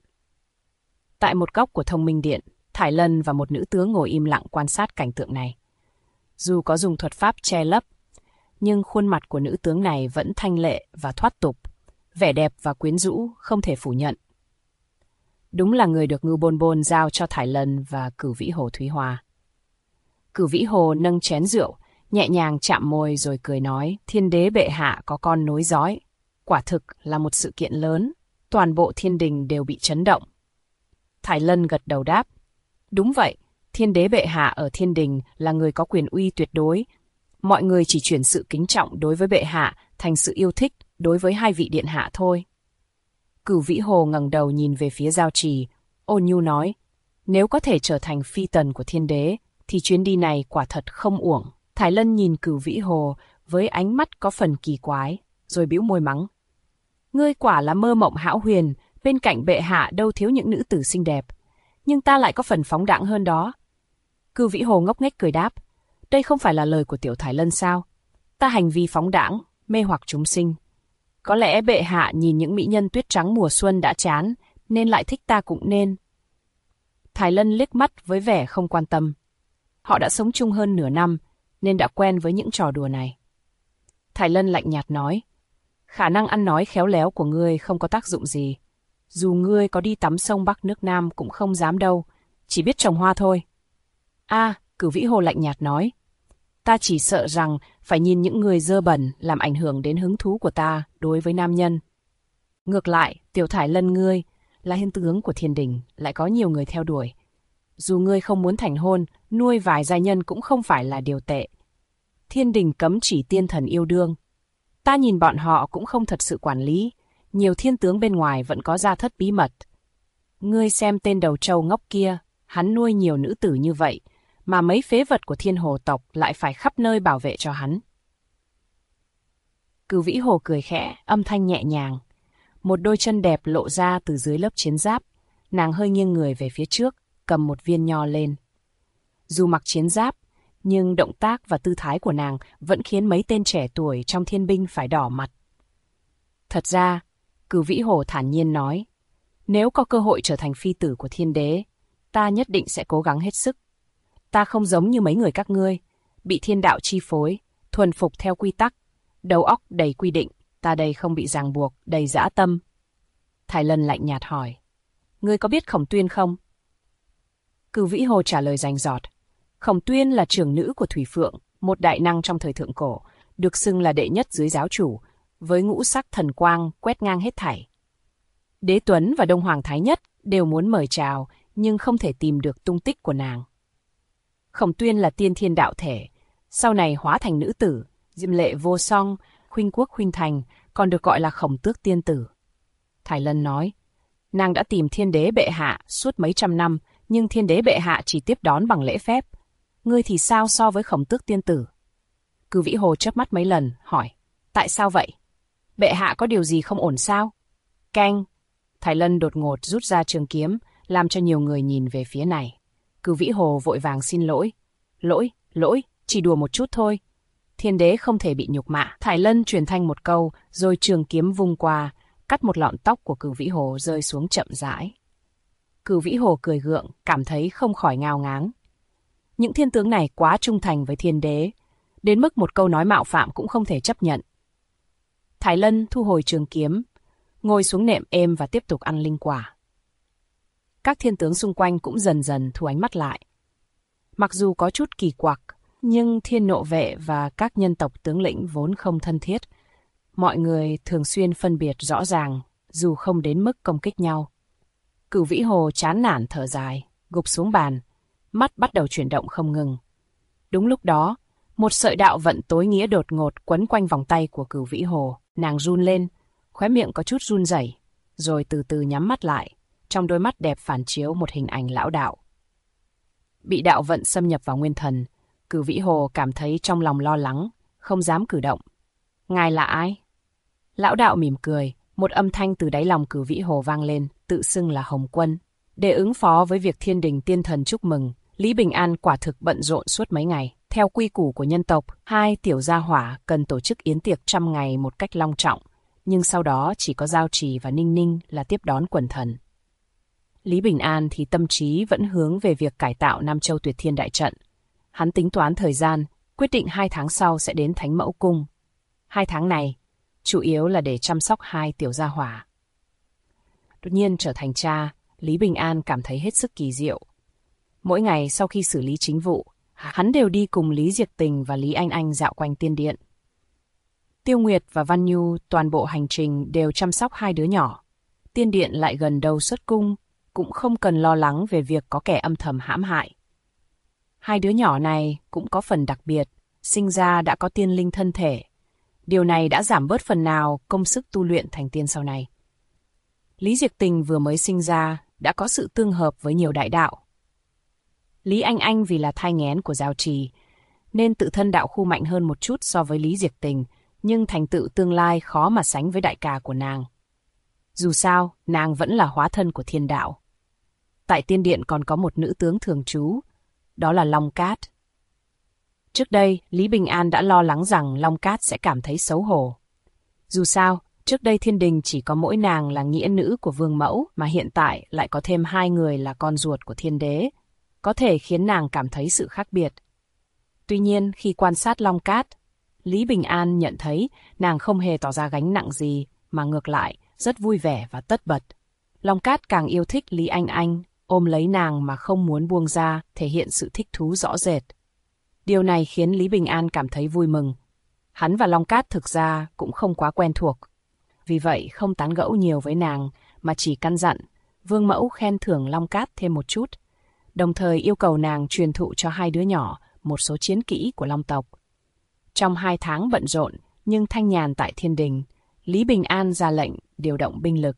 Tại một góc của Thông Minh Điện, Thải Lân và một nữ tướng ngồi im lặng quan sát cảnh tượng này. Dù có dùng thuật pháp che lấp, nhưng khuôn mặt của nữ tướng này vẫn thanh lệ và thoát tục, vẻ đẹp và quyến rũ không thể phủ nhận. Đúng là người được Ngưu Bôn Bôn giao cho Thải Lân và Cửu Vĩ Hồ Thúy Hoa. Cửu Vĩ Hồ nâng chén rượu, nhẹ nhàng chạm môi rồi cười nói, thiên đế bệ hạ có con nối dõi. Quả thực là một sự kiện lớn, toàn bộ thiên đình đều bị chấn động. Thải Lân gật đầu đáp, đúng vậy, thiên đế bệ hạ ở thiên đình là người có quyền uy tuyệt đối. Mọi người chỉ chuyển sự kính trọng đối với bệ hạ thành sự yêu thích đối với hai vị điện hạ thôi. Cửu Vĩ Hồ ngẩng đầu nhìn về phía Giao Trì, ôn nhu nói, nếu có thể trở thành phi tần của thiên đế, thì chuyến đi này quả thật không uổng. Thải Lân nhìn Cửu Vĩ Hồ với ánh mắt có phần kỳ quái, rồi bĩu môi mắng. Ngươi quả là mơ mộng hão huyền, bên cạnh bệ hạ đâu thiếu những nữ tử xinh đẹp, nhưng ta lại có phần phóng đãng hơn đó. Cửu Vĩ Hồ ngốc nghếch cười đáp, đây không phải là lời của tiểu Thải Lân sao? Ta hành vi phóng đãng, mê hoặc chúng sinh. Có lẽ bệ hạ nhìn những mỹ nhân tuyết trắng mùa xuân đã chán, nên lại thích ta cũng nên. Thải Lân liếc mắt với vẻ không quan tâm. Họ đã sống chung hơn nửa năm, nên đã quen với những trò đùa này. Thải Lân lạnh nhạt nói, khả năng ăn nói khéo léo của ngươi không có tác dụng gì. Dù ngươi có đi tắm sông Bắc nước Nam cũng không dám đâu, chỉ biết trồng hoa thôi. Cửu Vĩ Hồ lạnh nhạt nói, ta chỉ sợ rằng phải nhìn những người dơ bẩn làm ảnh hưởng đến hứng thú của ta đối với nam nhân. Ngược lại, tiểu Thải Lân ngươi là hiên tướng của thiên đình, lại có nhiều người theo đuổi. Dù ngươi không muốn thành hôn, nuôi vài giai nhân cũng không phải là điều tệ. Thiên đình cấm chỉ tiên thần yêu đương. Ta nhìn bọn họ cũng không thật sự quản lý, nhiều thiên tướng bên ngoài vẫn có gia thất bí mật. Ngươi xem tên đầu trâu ngốc kia, hắn nuôi nhiều nữ tử như vậy, mà mấy phế vật của Thiên Hồ tộc lại phải khắp nơi bảo vệ cho hắn. Cửu Vĩ Hồ cười khẽ, âm thanh nhẹ nhàng. Một đôi chân đẹp lộ ra từ dưới lớp chiến giáp, nàng hơi nghiêng người về phía trước, cầm một viên nho lên. Dù mặc chiến giáp, nhưng động tác và tư thái của nàng vẫn khiến mấy tên trẻ tuổi trong thiên binh phải đỏ mặt. Thật ra, Cửu Vĩ Hồ thản nhiên nói, nếu có cơ hội trở thành phi tử của thiên đế, ta nhất định sẽ cố gắng hết sức. Ta không giống như mấy người các ngươi, bị thiên đạo chi phối, thuần phục theo quy tắc, đầu óc đầy quy định, ta đây không bị ràng buộc, đầy dã tâm. Thải Lân lạnh nhạt hỏi, ngươi có biết Khổng Tuyên không? Cửu Vĩ Hồ trả lời rành rọt, Khổng Tuyên là trưởng nữ của Thủy Phượng, một đại năng trong thời thượng cổ, được xưng là đệ nhất dưới giáo chủ, với ngũ sắc thần quang quét ngang hết thảy. Đế Tuấn và Đông Hoàng Thái Nhất đều muốn mời chào, nhưng không thể tìm được tung tích của nàng. Khổng Tuyên là tiên thiên đạo thể, sau này hóa thành nữ tử, diệm lệ vô song, khuynh quốc khuynh thành, còn được gọi là Khổng Tước tiên tử. Thải Lân nói, nàng đã tìm thiên đế bệ hạ suốt mấy trăm năm, nhưng thiên đế bệ hạ chỉ tiếp đón bằng lễ phép. Ngươi thì sao so với Khổng Tước tiên tử? Cửu Vĩ Hồ chớp mắt mấy lần, hỏi, tại sao vậy? Bệ hạ có điều gì không ổn sao? Canh! Thải Lân đột ngột rút ra trường kiếm, làm cho nhiều người nhìn về phía này. Cửu Vĩ Hồ vội vàng xin lỗi. Lỗi, chỉ đùa một chút thôi. Thiên đế không thể bị nhục mạ. Thải Lân truyền thanh một câu, rồi trường kiếm vung qua, cắt một lọn tóc của Cửu Vĩ Hồ rơi xuống chậm rãi. Cửu Vĩ Hồ cười gượng, cảm thấy không khỏi ngao ngáng. Những thiên tướng này quá trung thành với thiên đế, đến mức một câu nói mạo phạm cũng không thể chấp nhận. Thải Lân thu hồi trường kiếm, ngồi xuống nệm êm và tiếp tục ăn linh quả. Các thiên tướng xung quanh cũng dần dần thu ánh mắt lại. Mặc dù có chút kỳ quặc, nhưng Thiên Nộ Vệ và các nhân tộc tướng lĩnh vốn không thân thiết. Mọi người thường xuyên phân biệt rõ ràng, dù không đến mức công kích nhau. Cửu Vĩ Hồ chán nản thở dài, gục xuống bàn, mắt bắt đầu chuyển động không ngừng. Đúng lúc đó, một sợi đạo vận tối nghĩa đột ngột quấn quanh vòng tay của Cửu Vĩ Hồ. Nàng run lên, khóe miệng có chút run rẩy, rồi từ từ nhắm mắt lại. Trong đôi mắt đẹp phản chiếu một hình ảnh lão đạo. Bị đạo vận xâm nhập vào nguyên thần, Cửu Vĩ Hồ cảm thấy trong lòng lo lắng, không dám cử động. Ngài là ai? Lão đạo mỉm cười, một âm thanh từ đáy lòng Cửu Vĩ Hồ vang lên, tự xưng là Hồng Quân. Để ứng phó với việc thiên đình tiên thần chúc mừng, Lý Bình An quả thực bận rộn suốt mấy ngày. Theo quy củ của nhân tộc, 2 tiểu gia hỏa cần tổ chức yến tiệc 100 ngày một cách long trọng, nhưng sau đó chỉ có Giao Trì và Ninh Ninh là tiếp đón quần thần. Lý Bình An thì tâm trí vẫn hướng về việc cải tạo Nam Châu Tuyệt Thiên Đại Trận. Hắn tính toán thời gian, quyết định 2 tháng sau sẽ đến Thánh Mẫu Cung. 2 tháng này, chủ yếu là để chăm sóc 2 tiểu gia hỏa. Đột nhiên trở thành cha, Lý Bình An cảm thấy hết sức kỳ diệu. Mỗi ngày sau khi xử lý chính vụ, hắn đều đi cùng Lý Diệp Tình và Lý Anh Anh dạo quanh tiên điện. Tiêu Nguyệt và Văn Nhu toàn bộ hành trình đều chăm sóc 2 đứa nhỏ. Tiên điện lại gần đầu xuất cung, cũng không cần lo lắng về việc có kẻ âm thầm hãm hại. 2 đứa nhỏ này cũng có phần đặc biệt, sinh ra đã có tiên linh thân thể. Điều này đã giảm bớt phần nào công sức tu luyện thành tiên sau này. Lý Diệp Tình vừa mới sinh ra đã có sự tương hợp với nhiều đại đạo. Lý Anh Anh vì là thai nghén của Giao Trì, nên tự thân đạo khu mạnh hơn một chút so với Lý Diệp Tình, nhưng thành tựu tương lai khó mà sánh với đại ca của nàng. Dù sao, nàng vẫn là hóa thân của thiên đạo. Tại tiên điện còn có một nữ tướng thường trú, đó là Long Cát. Trước đây, Lý Bình An đã lo lắng rằng Long Cát sẽ cảm thấy xấu hổ. Dù sao, trước đây thiên đình chỉ có mỗi nàng là nghĩa nữ của vương mẫu, mà hiện tại lại có thêm 2 người là con ruột của thiên đế, có thể khiến nàng cảm thấy sự khác biệt. Tuy nhiên, khi quan sát Long Cát, Lý Bình An nhận thấy nàng không hề tỏ ra gánh nặng gì, mà ngược lại, rất vui vẻ và tất bật. Long Cát càng yêu thích Lý Anh Anh, ôm lấy nàng mà không muốn buông ra, thể hiện sự thích thú rõ rệt. Điều này khiến Lý Bình An cảm thấy vui mừng. Hắn và Long Cát thực ra cũng không quá quen thuộc. Vì vậy không tán gẫu nhiều với nàng, mà chỉ căn dặn, vương mẫu khen thưởng Long Cát thêm một chút, đồng thời yêu cầu nàng truyền thụ cho 2 đứa nhỏ một số chiến kỹ của Long tộc. Trong 2 tháng bận rộn, nhưng thanh nhàn tại thiên đình, Lý Bình An ra lệnh điều động binh lực.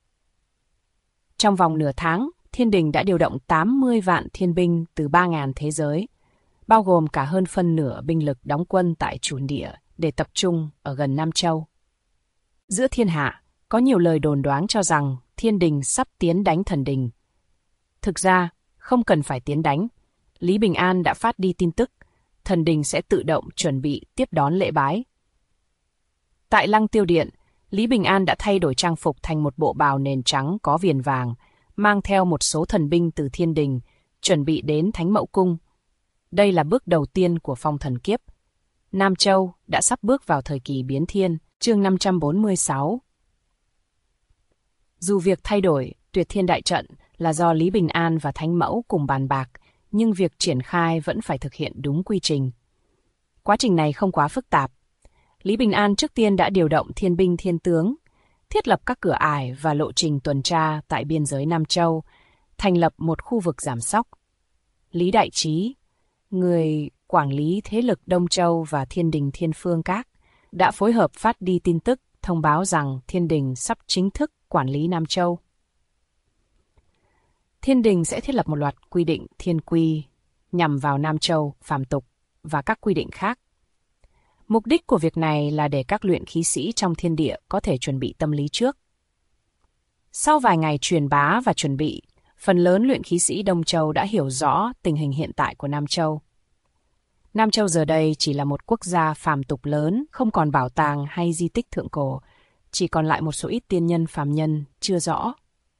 Trong vòng nửa tháng, thiên đình đã điều động 80 vạn thiên binh từ 3.000 thế giới, bao gồm cả hơn phân nửa binh lực đóng quân tại chủng địa để tập trung ở gần Nam Châu. Giữa thiên hạ, có nhiều lời đồn đoán cho rằng thiên đình sắp tiến đánh thần đình. Thực ra, không cần phải tiến đánh. Lý Bình An đã phát đi tin tức, thần đình sẽ tự động chuẩn bị tiếp đón lễ bái. Tại Lăng Tiêu Điện, Lý Bình An đã thay đổi trang phục thành một bộ bào nền trắng có viền vàng, mang theo một số thần binh từ thiên đình, chuẩn bị đến Thánh Mẫu Cung. Đây là bước đầu tiên của phong thần kiếp. Nam Châu đã sắp bước vào thời kỳ biến thiên, chương 546. Dù việc thay đổi Tuyệt Thiên Đại Trận là do Lý Bình An và Thánh Mẫu cùng bàn bạc, nhưng việc triển khai vẫn phải thực hiện đúng quy trình. Quá trình này không quá phức tạp. Lý Bình An trước tiên đã điều động thiên binh thiên tướng, thiết lập các cửa ải và lộ trình tuần tra tại biên giới Nam Châu, thành lập một khu vực giảm sóc. Lý Đại Trí, người quản lý thế lực Đông Châu và Thiên Đình Thiên Phương Các, đã phối hợp phát đi tin tức thông báo rằng Thiên Đình sắp chính thức quản lý Nam Châu. Thiên Đình sẽ thiết lập một loạt quy định thiên quy nhằm vào Nam Châu, phàm tục và các quy định khác. Mục đích của việc này là để các luyện khí sĩ trong thiên địa có thể chuẩn bị tâm lý trước. Sau vài ngày truyền bá và chuẩn bị, phần lớn luyện khí sĩ Đông Châu đã hiểu rõ tình hình hiện tại của Nam Châu. Nam Châu giờ đây chỉ là một quốc gia phàm tục lớn, không còn bảo tàng hay di tích thượng cổ, chỉ còn lại một số ít tiên nhân phàm nhân chưa rõ.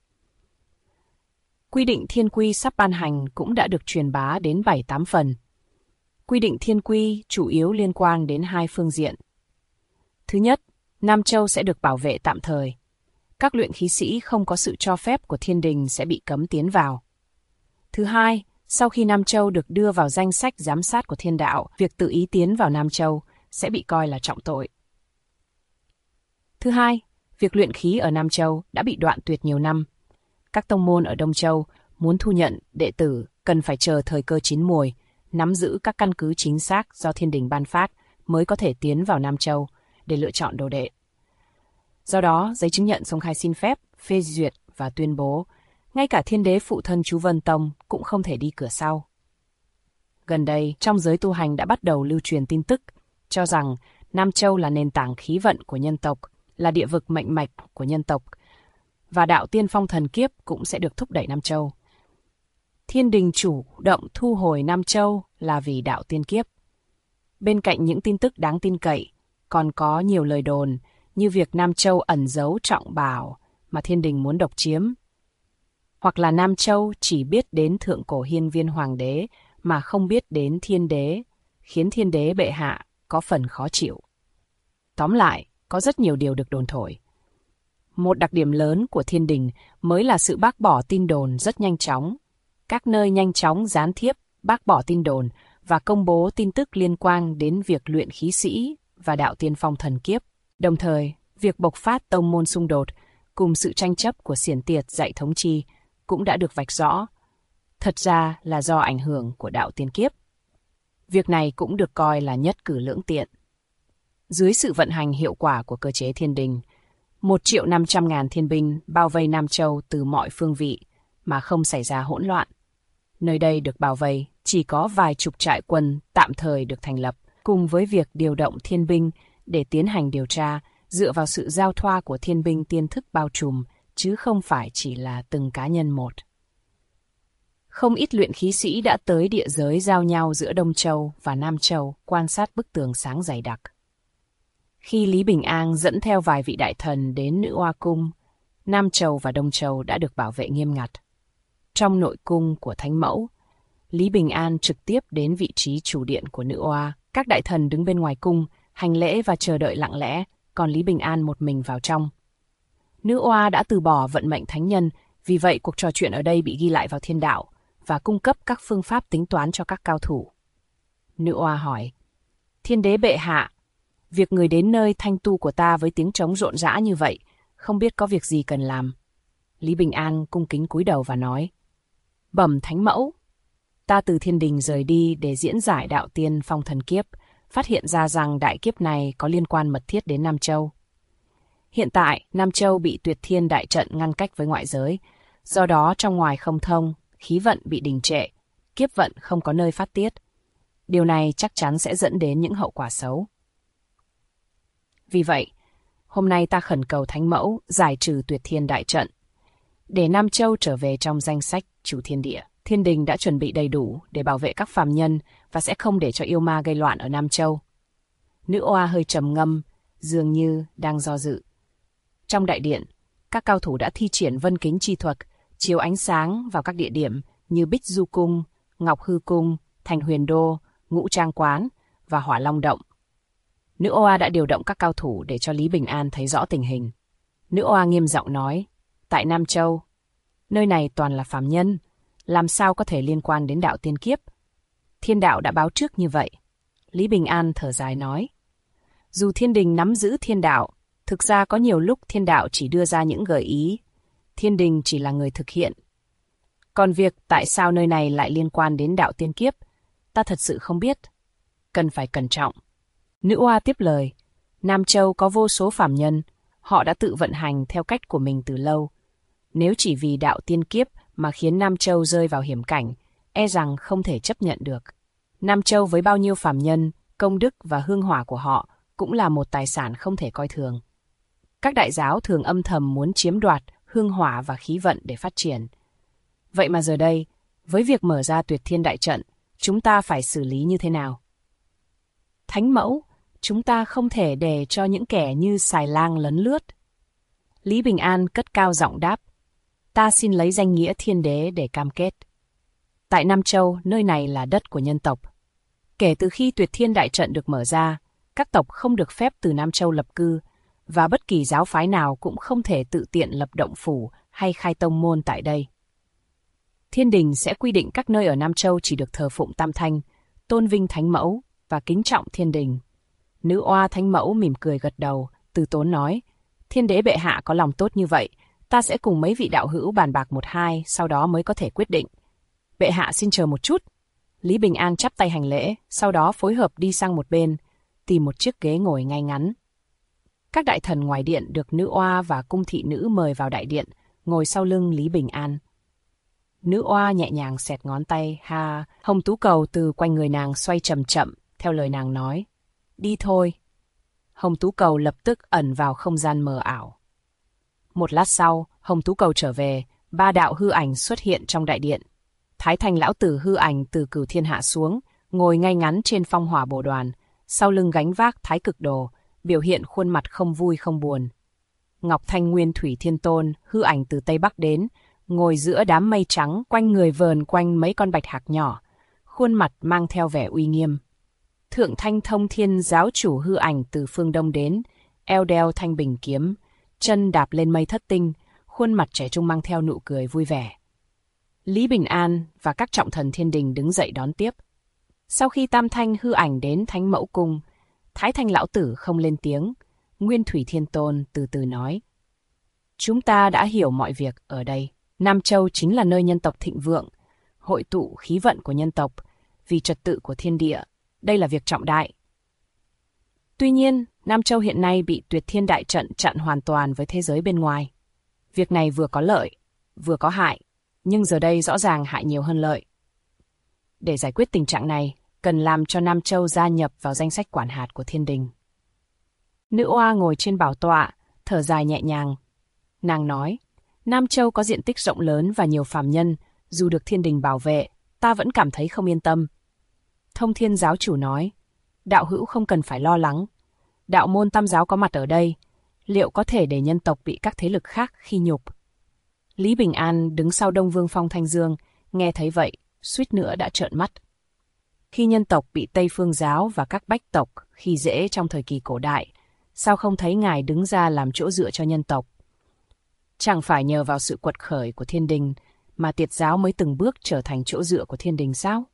Quy định thiên quy sắp ban hành cũng đã được truyền bá đến 7-8 phần. Quy định thiên quy chủ yếu liên quan đến 2 phương diện. Thứ nhất, Nam Châu sẽ được bảo vệ tạm thời. Các luyện khí sĩ không có sự cho phép của thiên đình sẽ bị cấm tiến vào. Thứ hai, sau khi Nam Châu được đưa vào danh sách giám sát của thiên đạo, việc tự ý tiến vào Nam Châu sẽ bị coi là trọng tội. Thứ hai, việc luyện khí ở Nam Châu đã bị đoạn tuyệt nhiều năm. Các tông môn ở Đông Châu muốn thu nhận đệ tử cần phải chờ thời cơ chín muồi, nắm giữ các căn cứ chính xác do thiên đình ban phát mới có thể tiến vào Nam Châu để lựa chọn đồ đệ. Do đó, giấy chứng nhận công khai xin phép, phê duyệt và tuyên bố, ngay cả thiên đế phụ thân chú Vân Tông cũng không thể đi cửa sau. Gần đây, trong giới tu hành đã bắt đầu lưu truyền tin tức, cho rằng Nam Châu là nền tảng khí vận của nhân tộc, là địa vực mệnh mạch của nhân tộc, và đạo tiên phong thần kiếp cũng sẽ được thúc đẩy Nam Châu. Thiên đình chủ động thu hồi Nam Châu là vì đạo tiên kiếp. Bên cạnh những tin tức đáng tin cậy, còn có nhiều lời đồn như việc Nam Châu ẩn giấu trọng bảo mà thiên đình muốn độc chiếm, hoặc là Nam Châu chỉ biết đến thượng cổ hiên viên hoàng đế mà không biết đến thiên đế, khiến thiên đế bệ hạ có phần khó chịu. Tóm lại, có rất nhiều điều được đồn thổi. Một đặc điểm lớn của thiên đình mới là sự bác bỏ tin đồn rất nhanh chóng. Các nơi nhanh chóng gián tiếp, bác bỏ tin đồn và công bố tin tức liên quan đến việc luyện khí sĩ và đạo tiên phong thần kiếp. Đồng thời, việc bộc phát tông môn xung đột cùng sự tranh chấp của xiển tiệt dạy thống chi cũng đã được vạch rõ. Thật ra là do ảnh hưởng của đạo tiên kiếp. Việc này cũng được coi là nhất cử lưỡng tiện. Dưới sự vận hành hiệu quả của cơ chế thiên đình, 1.500.000 thiên binh bao vây Nam Châu từ mọi phương vị mà không xảy ra hỗn loạn. Nơi đây được bao vây, chỉ có vài chục trại quân tạm thời được thành lập, cùng với việc điều động thiên binh để tiến hành điều tra dựa vào sự giao thoa của thiên binh tiên thức bao trùm, chứ không phải chỉ là từng cá nhân một. Không ít luyện khí sĩ đã tới địa giới giao nhau giữa Đông Châu và Nam Châu quan sát bức tường sáng dày đặc. Khi Lý Bình An dẫn theo vài vị đại thần đến Nữ Oa Cung, Nam Châu và Đông Châu đã được bảo vệ nghiêm ngặt. Trong nội cung của Thánh Mẫu, Lý Bình An trực tiếp đến vị trí chủ điện của Nữ Oa. Các đại thần đứng bên ngoài cung, hành lễ và chờ đợi lặng lẽ, còn Lý Bình An một mình vào trong. Nữ Oa đã từ bỏ vận mệnh thánh nhân, vì vậy cuộc trò chuyện ở đây bị ghi lại vào thiên đạo và cung cấp các phương pháp tính toán cho các cao thủ. Nữ Oa hỏi, Thiên đế bệ hạ, việc người đến nơi thanh tu của ta với tiếng trống rộn rã như vậy, không biết có việc gì cần làm. Lý Bình An cung kính cúi đầu và nói, bẩm Thánh Mẫu, ta từ thiên đình rời đi để diễn giải đạo tiên phong thần kiếp, phát hiện ra rằng đại kiếp này có liên quan mật thiết đến Nam Châu. Hiện tại, Nam Châu bị Tuyệt Thiên đại trận ngăn cách với ngoại giới, do đó trong ngoài không thông, khí vận bị đình trệ, kiếp vận không có nơi phát tiết. Điều này chắc chắn sẽ dẫn đến những hậu quả xấu. Vì vậy, hôm nay ta khẩn cầu Thánh Mẫu giải trừ Tuyệt Thiên đại trận, để Nam Châu trở về trong danh sách chủ thiên địa. Thiên đình đã chuẩn bị đầy đủ để bảo vệ các phàm nhân và sẽ không để cho yêu ma gây loạn ở Nam Châu. Nữ Oa hơi trầm ngâm, dường như đang do dự. Trong đại điện, các cao thủ đã thi triển vân kính chi thuật, chiếu ánh sáng vào các địa điểm như Bích Du Cung, Ngọc Hư Cung, Thành Huyền Đô, Ngũ Trang Quán và Hỏa Long Động. Nữ Oa đã điều động các cao thủ để cho Lý Bình An thấy rõ tình hình. Nữ Oa nghiêm giọng nói, tại Nam Châu, nơi này toàn là phàm nhân, làm sao có thể liên quan đến đạo tiên kiếp? Thiên đạo đã báo trước như vậy. Lý Bình An thở dài nói, dù thiên đình nắm giữ thiên đạo, thực ra có nhiều lúc thiên đạo chỉ đưa ra những gợi ý, thiên đình chỉ là người thực hiện. Còn việc tại sao nơi này lại liên quan đến đạo tiên kiếp, ta thật sự không biết. Cần phải cẩn trọng. Nữ Oa tiếp lời, Nam Châu có vô số phàm nhân, họ đã tự vận hành theo cách của mình từ lâu. Nếu chỉ vì đạo tiên kiếp mà khiến Nam Châu rơi vào hiểm cảnh, e rằng không thể chấp nhận được. Nam Châu với bao nhiêu phàm nhân, công đức và hương hỏa của họ cũng là một tài sản không thể coi thường. Các đại giáo thường âm thầm muốn chiếm đoạt hương hỏa và khí vận để phát triển. Vậy mà giờ đây, với việc mở ra Tuyệt Thiên đại trận, chúng ta phải xử lý như thế nào? Thánh Mẫu, chúng ta không thể để cho những kẻ như xài lang lấn lướt. Lý Bình An cất cao giọng đáp, ta xin lấy danh nghĩa thiên đế để cam kết. Tại Nam Châu, nơi này là đất của nhân tộc. Kể từ khi Tuyệt Thiên đại trận được mở ra, các tộc không được phép từ Nam Châu lập cư, và bất kỳ giáo phái nào cũng không thể tự tiện lập động phủ hay khai tông môn tại đây. Thiên đình sẽ quy định các nơi ở Nam Châu chỉ được thờ phụng Tam Thanh, tôn vinh Thánh Mẫu và kính trọng thiên đình. Nữ Oa Thánh Mẫu mỉm cười gật đầu, từ tốn nói, thiên đế bệ hạ có lòng tốt như vậy, ta sẽ cùng mấy vị đạo hữu bàn bạc một hai, sau đó mới có thể quyết định. Bệ hạ xin chờ một chút. Lý Bình An chắp tay hành lễ, sau đó phối hợp đi sang một bên, tìm một chiếc ghế ngồi ngay ngắn. Các đại thần ngoài điện được Nữ Oa và cung thị nữ mời vào đại điện, ngồi sau lưng Lý Bình An. Nữ oa nhẹ nhàng xẹt ngón tay, hồng tú cầu từ quanh người nàng xoay chậm chậm, theo lời nàng nói. Đi thôi. Hồng tú cầu lập tức ẩn vào không gian mờ ảo. Một lát sau, hồng tú cầu trở về, 3 đạo hư ảnh xuất hiện trong đại điện. Thái Thanh lão tử hư ảnh từ cửu thiên hạ xuống, ngồi ngay ngắn trên phong hỏa bồ đoàn, sau lưng gánh vác thái cực đồ, biểu hiện khuôn mặt không vui không buồn. Ngọc Thanh Nguyên Thủy Thiên Tôn, hư ảnh từ Tây Bắc đến, ngồi giữa đám mây trắng, quanh người vờn quanh mấy con bạch hạc nhỏ, khuôn mặt mang theo vẻ uy nghiêm. Thượng Thanh Thông Thiên giáo chủ hư ảnh từ phương Đông đến, eo đeo thanh bình kiếm, chân đạp lên mây thất tinh, khuôn mặt trẻ trung mang theo nụ cười vui vẻ. Lý Bình An và các trọng thần thiên đình đứng dậy đón tiếp. Sau khi Tam Thanh hư ảnh đến Thánh Mẫu Cung, Thái Thanh lão tử không lên tiếng, Nguyên Thủy Thiên Tôn từ từ nói. Chúng ta đã hiểu mọi việc ở đây. Nam Châu chính là nơi nhân tộc thịnh vượng, hội tụ khí vận của nhân tộc, vì trật tự của thiên địa. Đây là việc trọng đại. Tuy nhiên, Nam Châu hiện nay bị Tuyệt Thiên Đại Trận chặn hoàn toàn với thế giới bên ngoài. Việc này vừa có lợi, vừa có hại, nhưng giờ đây rõ ràng hại nhiều hơn lợi. Để giải quyết tình trạng này, cần làm cho Nam Châu gia nhập vào danh sách quản hạt của thiên đình. Nữ oa ngồi trên bảo tọa, thở dài nhẹ nhàng. Nàng nói, Nam Châu có diện tích rộng lớn và nhiều phàm nhân, dù được thiên đình bảo vệ, ta vẫn cảm thấy không yên tâm. Thông Thiên giáo chủ nói, đạo hữu không cần phải lo lắng. Đạo môn Tam giáo có mặt ở đây, liệu có thể để nhân tộc bị các thế lực khác khi nhục? Lý Bình An đứng sau Đông Vương Phong Thanh Dương, nghe thấy vậy, suýt nữa đã trợn mắt. Khi nhân tộc bị Tây Phương giáo và các bách tộc khi dễ trong thời kỳ cổ đại, sao không thấy ngài đứng ra làm chỗ dựa cho nhân tộc? Chẳng phải nhờ vào sự quật khởi của thiên đình mà Tiệt giáo mới từng bước trở thành chỗ dựa của thiên đình sao?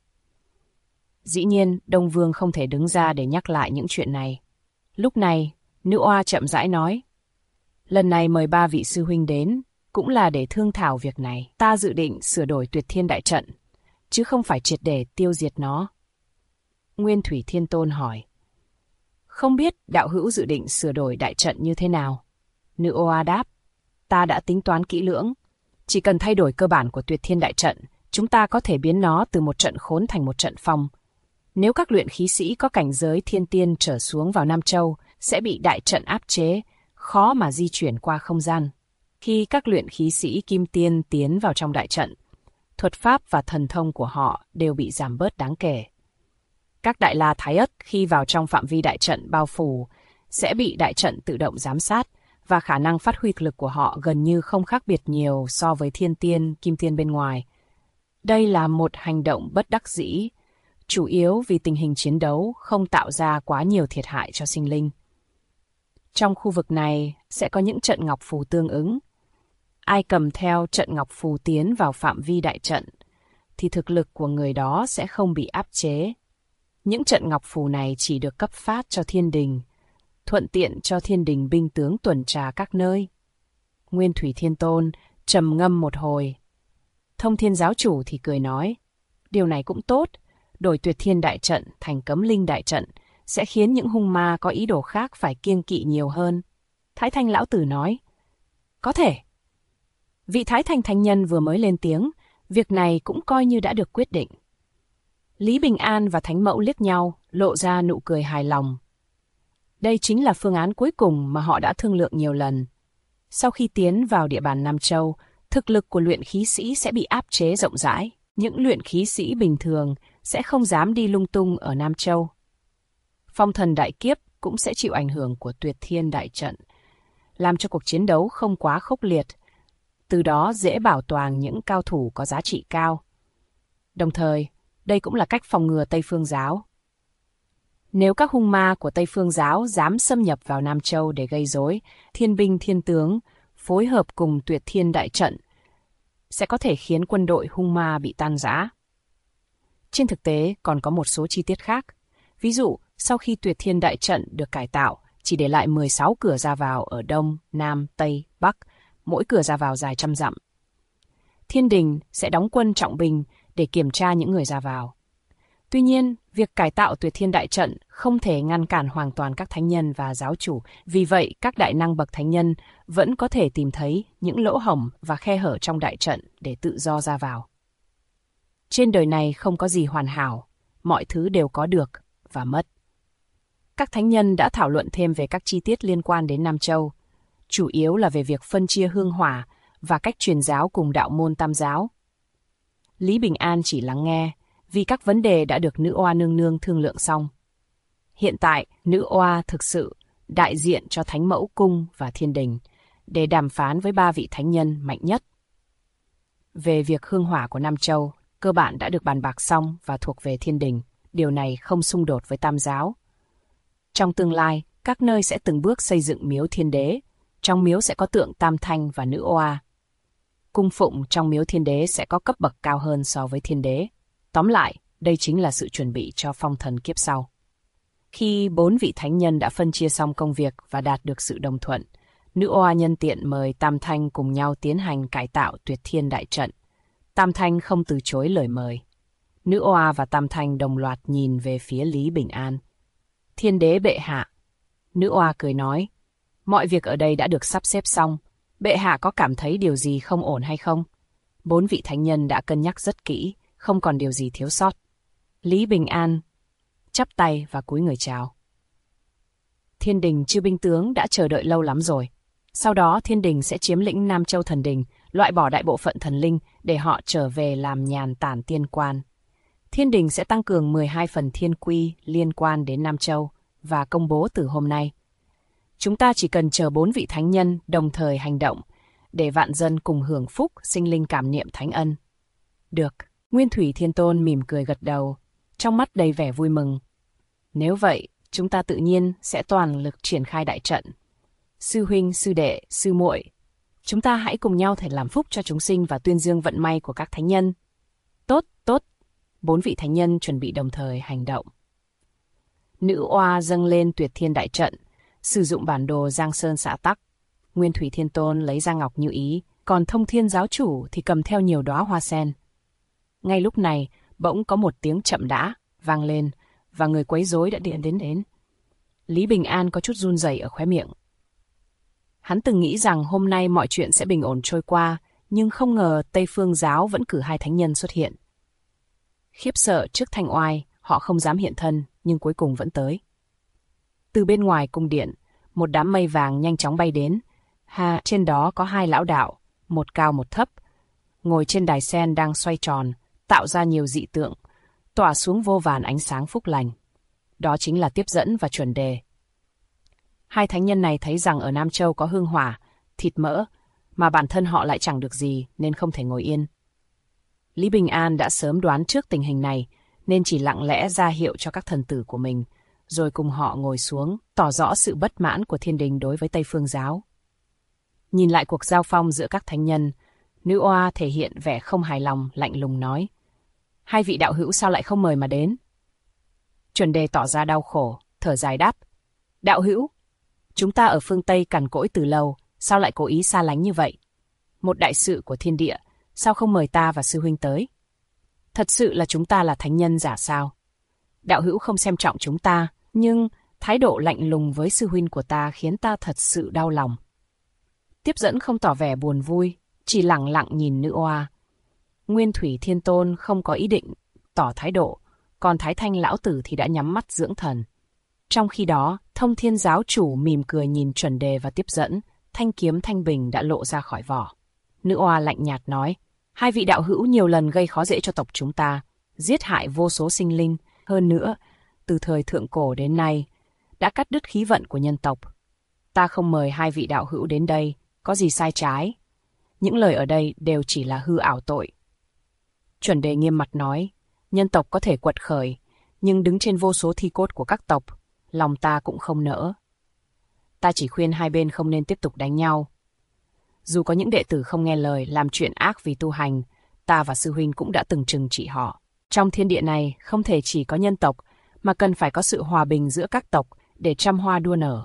Dĩ nhiên, Đông Vương không thể đứng ra để nhắc lại những chuyện này. Lúc này, nữ oa chậm rãi nói, lần này mời 3 vị sư huynh đến, cũng là để thương thảo việc này. Ta dự định sửa đổi Tuyệt Thiên Đại Trận, chứ không phải triệt để tiêu diệt nó. Nguyên Thủy Thiên Tôn hỏi, không biết đạo hữu dự định sửa đổi đại trận như thế nào? Nữ oa đáp, ta đã tính toán kỹ lưỡng. Chỉ cần thay đổi cơ bản của Tuyệt Thiên Đại Trận, chúng ta có thể biến nó từ một trận khốn thành một trận phong. Nếu các luyện khí sĩ có cảnh giới thiên tiên trở xuống vào Nam Châu, sẽ bị đại trận áp chế, khó mà di chuyển qua không gian. Khi các luyện khí sĩ kim tiên tiến vào trong đại trận, thuật pháp và thần thông của họ đều bị giảm bớt đáng kể. Các đại la thái ất khi vào trong phạm vi đại trận bao phủ sẽ bị đại trận tự động giám sát và khả năng phát huy lực của họ gần như không khác biệt nhiều so với thiên tiên, kim tiên bên ngoài. Đây là một hành động bất đắc dĩ, chủ yếu vì tình hình chiến đấu không tạo ra quá nhiều thiệt hại cho sinh linh. Trong khu vực này sẽ có những trận ngọc phù tương ứng. Ai cầm theo trận ngọc phù tiến vào phạm vi đại trận, thì thực lực của người đó sẽ không bị áp chế. Những trận ngọc phù này chỉ được cấp phát cho thiên đình, thuận tiện cho thiên đình binh tướng tuần tra các nơi. Nguyên Thủy Thiên Tôn trầm ngâm một hồi. Thông Thiên giáo chủ thì cười nói, điều này cũng tốt, đổi Tuyệt Thiên Đại Trận thành Cấm Linh Đại Trận sẽ khiến những hung ma có ý đồ khác phải kiêng kỵ nhiều hơn. Thái Thanh lão tử nói, có thể. Vị Thái Thanh thánh nhân vừa mới lên tiếng, việc này cũng coi như đã được quyết định. Lý Bình An và Thánh Mẫu liếc nhau, lộ ra nụ cười hài lòng. Đây chính là phương án cuối cùng mà họ đã thương lượng nhiều lần. Sau khi tiến vào địa bàn Nam Châu, thực lực của luyện khí sĩ sẽ bị áp chế rộng rãi. Những luyện khí sĩ bình thường sẽ không dám đi lung tung ở Nam Châu. Phong thần đại kiếp cũng sẽ chịu ảnh hưởng của Tuyệt Thiên Đại Trận, làm cho cuộc chiến đấu không quá khốc liệt, từ đó dễ bảo toàn những cao thủ có giá trị cao. Đồng thời, đây cũng là cách phòng ngừa Tây Phương giáo. Nếu các hung ma của Tây Phương giáo dám xâm nhập vào Nam Châu để gây rối, thiên binh thiên tướng phối hợp cùng Tuyệt Thiên Đại Trận sẽ có thể khiến quân đội hung ma bị tan rã. Trên thực tế còn có một số chi tiết khác. Ví dụ, sau khi Tuyệt Thiên Đại Trận được cải tạo, chỉ để lại 16 cửa ra vào ở Đông, Nam, Tây, Bắc, mỗi cửa ra vào dài trăm dặm. Thiên đình sẽ đóng quân trọng binh để kiểm tra những người ra vào. Tuy nhiên, việc cải tạo Tuyệt Thiên Đại Trận không thể ngăn cản hoàn toàn các thánh nhân và giáo chủ, vì vậy các đại năng bậc thánh nhân vẫn có thể tìm thấy những lỗ hổng và khe hở trong đại trận để tự do ra vào. Trên đời này không có gì hoàn hảo, mọi thứ đều có được và mất. Các thánh nhân đã thảo luận thêm về các chi tiết liên quan đến Nam Châu, chủ yếu là về việc phân chia hương hỏa và cách truyền giáo cùng đạo môn Tam giáo. Lý Bình An chỉ lắng nghe, vì các vấn đề đã được nữ oa nương nương thương lượng xong. Hiện tại, nữ oa thực sự đại diện cho Thánh Mẫu Cung và Thiên Đình, để đàm phán với 3 vị thánh nhân mạnh nhất. Về việc hương hỏa của Nam Châu, cơ bản đã được bàn bạc xong và thuộc về Thiên Đình, điều này không xung đột với Tam giáo. Trong tương lai, các nơi sẽ từng bước xây dựng miếu Thiên Đế, trong miếu sẽ có tượng Tam Thanh và nữ oa. Cung phụng trong miếu Thiên Đế sẽ có cấp bậc cao hơn so với Thiên Đế. Tóm lại, đây chính là sự chuẩn bị cho phong thần kiếp sau. Khi 4 vị thánh nhân đã phân chia xong công việc và đạt được sự đồng thuận, nữ oa nhân tiện mời Tam Thanh cùng nhau tiến hành cải tạo Tuyệt Thiên đại trận. Tam Thanh không từ chối lời mời. Nữ oa và Tam Thanh đồng loạt nhìn về phía Lý Bình An. Thiên Đế bệ hạ. Nữ oa cười nói, mọi việc ở đây đã được sắp xếp xong. Bệ hạ có cảm thấy điều gì không ổn hay không? 4 vị thánh nhân đã cân nhắc rất kỹ, không còn điều gì thiếu sót. Lý Bình An chắp tay và cúi người chào. Thiên Đình chư binh tướng đã chờ đợi lâu lắm rồi. Sau đó Thiên Đình sẽ chiếm lĩnh Nam Châu Thần Đình, loại bỏ đại bộ phận thần linh để họ trở về làm nhàn tản tiên quan. Thiên Đình sẽ tăng cường 12 phần thiên quy liên quan đến Nam Châu và công bố từ hôm nay. Chúng ta chỉ cần chờ 4 vị thánh nhân đồng thời hành động, để vạn dân cùng hưởng phúc, sinh linh cảm niệm thánh ân. Được, Nguyên Thủy Thiên Tôn mỉm cười gật đầu, trong mắt đầy vẻ vui mừng. Nếu vậy, chúng ta tự nhiên sẽ toàn lực triển khai đại trận. Sư huynh, sư đệ, sư muội, chúng ta hãy cùng nhau thể làm phúc cho chúng sinh và tuyên dương vận may của các thánh nhân. Tốt, tốt. 4 vị thánh nhân chuẩn bị đồng thời hành động. Nữ oa dâng lên Tuyệt Thiên đại trận, sử dụng bản đồ Giang Sơn xã tắc. Nguyên Thủy Thiên Tôn lấy ra ngọc như ý, còn Thông Thiên giáo chủ thì cầm theo nhiều đóa hoa sen. Ngay lúc này, bỗng có một tiếng chậm đã vang lên và người quấy rối đã đến. Lý Bình An có chút run rẩy ở khóe miệng. Hắn từng nghĩ rằng hôm nay mọi chuyện sẽ bình ổn trôi qua, nhưng không ngờ Tây Phương giáo vẫn cử 2 thánh nhân xuất hiện. Khiếp sợ trước thanh oai, họ không dám hiện thân, nhưng cuối cùng vẫn tới. Từ bên ngoài cung điện, một đám mây vàng nhanh chóng bay đến. Trên đó có 2 lão đạo, một cao một thấp, ngồi trên đài sen đang xoay tròn, tạo ra nhiều dị tượng, tỏa xuống vô vàn ánh sáng phúc lành. Đó chính là Tiếp Dẫn và Chuẩn Đề. 2 thánh nhân này thấy rằng ở Nam Châu có hương hỏa, thịt mỡ, mà bản thân họ lại chẳng được gì nên không thể ngồi yên. Lý Bình An đã sớm đoán trước tình hình này, nên chỉ lặng lẽ ra hiệu cho các thần tử của mình, rồi cùng họ ngồi xuống, tỏ rõ sự bất mãn của Thiên Đình đối với Tây Phương giáo. Nhìn lại cuộc giao phong giữa các thánh nhân, nữ oa thể hiện vẻ không hài lòng, lạnh lùng nói, 2 vị đạo hữu sao lại không mời mà đến? Chuẩn Đề tỏ ra đau khổ, thở dài đáp, đạo hữu, chúng ta ở phương Tây cằn cỗi từ lâu, sao lại cố ý xa lánh như vậy? Một đại sự của thiên địa, sao không mời ta và sư huynh tới? Thật sự là chúng ta là thánh nhân giả sao? Đạo hữu không xem trọng chúng ta, nhưng thái độ lạnh lùng với sư huynh của ta khiến ta thật sự đau lòng. Tiếp Dẫn không tỏ vẻ buồn vui, chỉ lẳng lặng nhìn nữ oa. Nguyên Thủy Thiên Tôn không có ý định tỏ thái độ, còn Thái Thanh lão tử thì đã nhắm mắt dưỡng thần. Trong khi đó, Thông Thiên giáo chủ mỉm cười nhìn Chuẩn Đề và Tiếp Dẫn, thanh kiếm thanh bình đã lộ ra khỏi vỏ. Nữ oa lạnh nhạt nói, 2 vị đạo hữu nhiều lần gây khó dễ cho tộc chúng ta, giết hại vô số sinh linh, hơn nữa, từ thời thượng cổ đến nay, đã cắt đứt khí vận của nhân tộc. Ta không mời 2 vị đạo hữu đến đây, có gì sai trái? Những lời ở đây đều chỉ là hư ảo tội. Chuẩn Đề nghiêm mặt nói, nhân tộc có thể quật khởi, nhưng đứng trên vô số thi cốt của các tộc, lòng ta cũng không nỡ. Ta chỉ khuyên 2 bên không nên tiếp tục đánh nhau. Dù có những đệ tử không nghe lời, làm chuyện ác vì tu hành, ta và sư huynh cũng đã từng trừng trị họ. Trong thiên địa này không thể chỉ có nhân tộc, mà cần phải có sự hòa bình giữa các tộc để trăm hoa đua nở.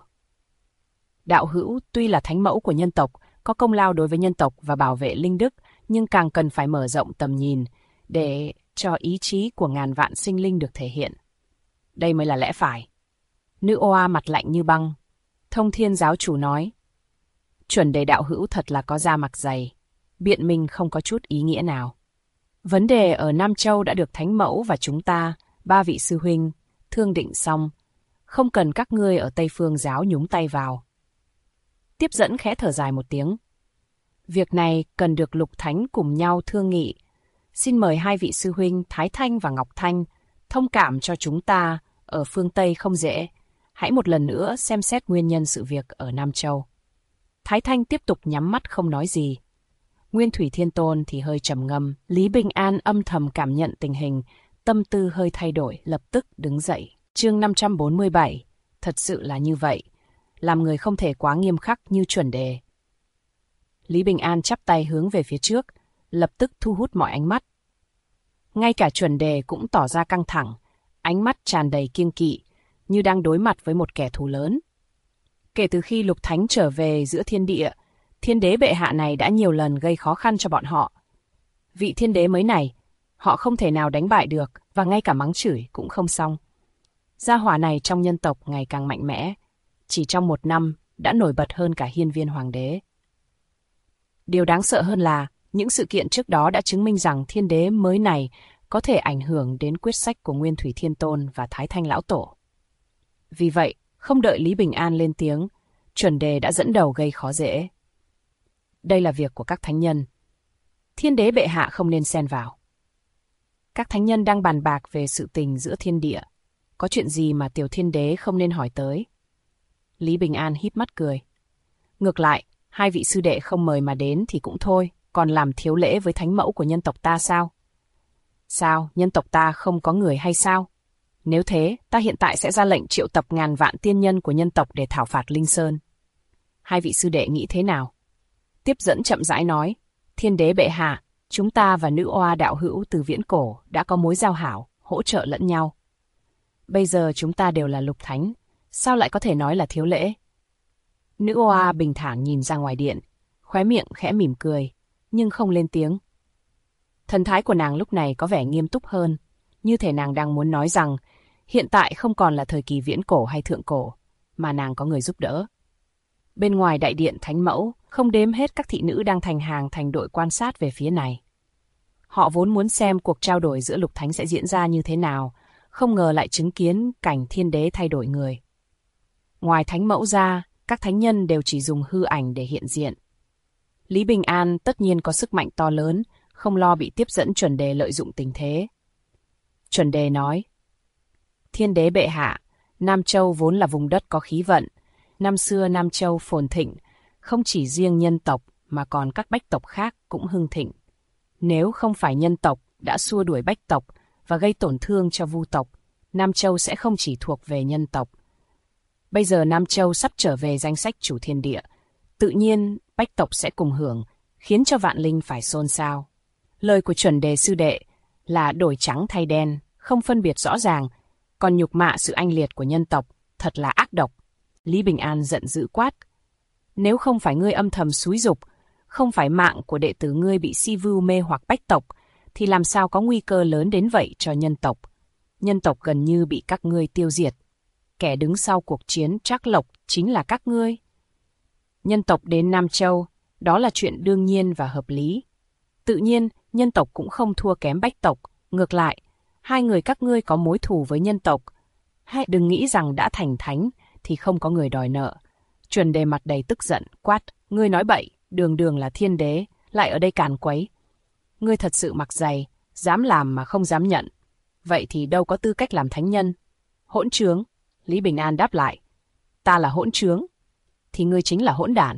Đạo hữu tuy là thánh mẫu của nhân tộc, có công lao đối với nhân tộc và bảo vệ linh đức, nhưng càng cần phải mở rộng tầm nhìn để cho ý chí của ngàn vạn sinh linh được thể hiện. Đây mới là lẽ phải. Nữ oa mặt lạnh như băng. Thông Thiên giáo chủ nói, Chuẩn Đề đạo hữu thật là có da mặt dày, biện minh không có chút ý nghĩa nào. Vấn đề ở Nam Châu đã được Thánh Mẫu và chúng ta, 3 vị sư huynh, thương định xong. Không cần các ngươi ở Tây Phương giáo nhúng tay vào. Tiếp dẫn khẽ thở dài một tiếng. Việc này cần được Lục Thánh cùng nhau thương nghị. Xin mời 2 vị sư huynh Thái Thanh và Ngọc Thanh thông cảm cho chúng ta ở phương Tây không dễ. Hãy một lần nữa xem xét nguyên nhân sự việc ở Nam Châu. Thái Thanh tiếp tục nhắm mắt không nói gì. Nguyên Thủy Thiên Tôn thì hơi trầm ngâm. Lý Bình An âm thầm cảm nhận tình hình, tâm tư hơi thay đổi, lập tức đứng dậy. Chương 547, thật sự là như vậy. Làm người không thể quá nghiêm khắc như chuẩn đề. Lý Bình An chắp tay hướng về phía trước, lập tức thu hút mọi ánh mắt. Ngay cả chuẩn đề cũng tỏ ra căng thẳng, ánh mắt tràn đầy kiêng kỵ, như đang đối mặt với một kẻ thù lớn. Kể từ khi Lục Thánh trở về giữa thiên địa, thiên đế bệ hạ này đã nhiều lần gây khó khăn cho bọn họ. Vị thiên đế mới này, họ không thể nào đánh bại được, và ngay cả mắng chửi cũng không xong. Gia hỏa này trong nhân tộc ngày càng mạnh mẽ, chỉ trong 1 năm đã nổi bật hơn cả hiên viên hoàng đế. Điều đáng sợ hơn là, những sự kiện trước đó đã chứng minh rằng thiên đế mới này có thể ảnh hưởng đến quyết sách của Nguyên Thủy Thiên Tôn và Thái Thanh Lão Tổ. Vì vậy, không đợi Lý Bình An lên tiếng, chuẩn đề đã dẫn đầu gây khó dễ. Đây là việc của các thánh nhân. Thiên đế bệ hạ không nên xen vào. Các thánh nhân đang bàn bạc về sự tình giữa thiên địa. Có chuyện gì mà tiểu thiên đế không nên hỏi tới? Lý Bình An híp mắt cười. Ngược lại, 2 vị sư đệ không mời mà đến thì cũng thôi, còn làm thiếu lễ với thánh mẫu của nhân tộc ta sao? Sao, nhân tộc ta không có người hay sao? Nếu thế, ta hiện tại sẽ ra lệnh triệu tập ngàn vạn tiên nhân của nhân tộc để thảo phạt Linh Sơn. 2 vị sư đệ nghĩ thế nào? Tiếp dẫn chậm rãi nói, thiên đế bệ hạ, chúng ta và nữ oa đạo hữu từ viễn cổ đã có mối giao hảo, hỗ trợ lẫn nhau. Bây giờ chúng ta đều là lục thánh, sao lại có thể nói là thiếu lễ? Nữ oa bình thản nhìn ra ngoài điện, khóe miệng khẽ mỉm cười, nhưng không lên tiếng. Thần thái của nàng lúc này có vẻ nghiêm túc hơn, như thể nàng đang muốn nói rằng hiện tại không còn là thời kỳ viễn cổ hay thượng cổ, mà nàng có người giúp đỡ. Bên ngoài đại điện thánh mẫu, không đếm hết các thị nữ đang thành hàng thành đội quan sát về phía này. Họ vốn muốn xem cuộc trao đổi giữa lục thánh sẽ diễn ra như thế nào, không ngờ lại chứng kiến cảnh thiên đế thay đổi người. Ngoài thánh mẫu ra, các thánh nhân đều chỉ dùng hư ảnh để hiện diện. Lý Bình An tất nhiên có sức mạnh to lớn, không lo bị tiếp dẫn chuẩn đề lợi dụng tình thế. Chuẩn đề nói, thiên đế bệ hạ, Nam Châu vốn là vùng đất có khí vận. Năm xưa Nam Châu phồn thịnh, không chỉ riêng nhân tộc mà còn các bách tộc khác cũng hưng thịnh. Nếu không phải nhân tộc đã xua đuổi bách tộc và gây tổn thương cho vu tộc, Nam Châu sẽ không chỉ thuộc về nhân tộc. Bây giờ Nam Châu sắp trở về danh sách chủ thiên địa, tự nhiên bách tộc sẽ cùng hưởng, khiến cho vạn linh phải xôn xao. Lời của chuẩn đề sư đệ là đổi trắng thay đen, không phân biệt rõ ràng, còn nhục mạ sự anh liệt của nhân tộc, thật là ác độc. Lý Bình An giận dữ quát. Nếu không phải ngươi âm thầm xúi giục, không phải mạng của đệ tử ngươi bị si vưu mê hoặc bách tộc, thì làm sao có nguy cơ lớn đến vậy cho nhân tộc. Nhân tộc gần như bị các ngươi tiêu diệt. Kẻ đứng sau cuộc chiến trắc lộc chính là các ngươi. Nhân tộc đến Nam Châu, đó là chuyện đương nhiên và hợp lý. Tự nhiên, nhân tộc cũng không thua kém bách tộc. Ngược lại, 2 người các ngươi có mối thù với nhân tộc. Hãy đừng nghĩ rằng đã thành thánh thì không có người đòi nợ. Chuẩn đề mặt đầy tức giận, quát, ngươi nói bậy, đường đường là thiên đế, lại ở đây càn quấy. Ngươi thật sự mặc dày, dám làm mà không dám nhận. Vậy thì đâu có tư cách làm thánh nhân. Hỗn trướng, Lý Bình An đáp lại. Ta là hỗn trướng, thì ngươi chính là hỗn đản.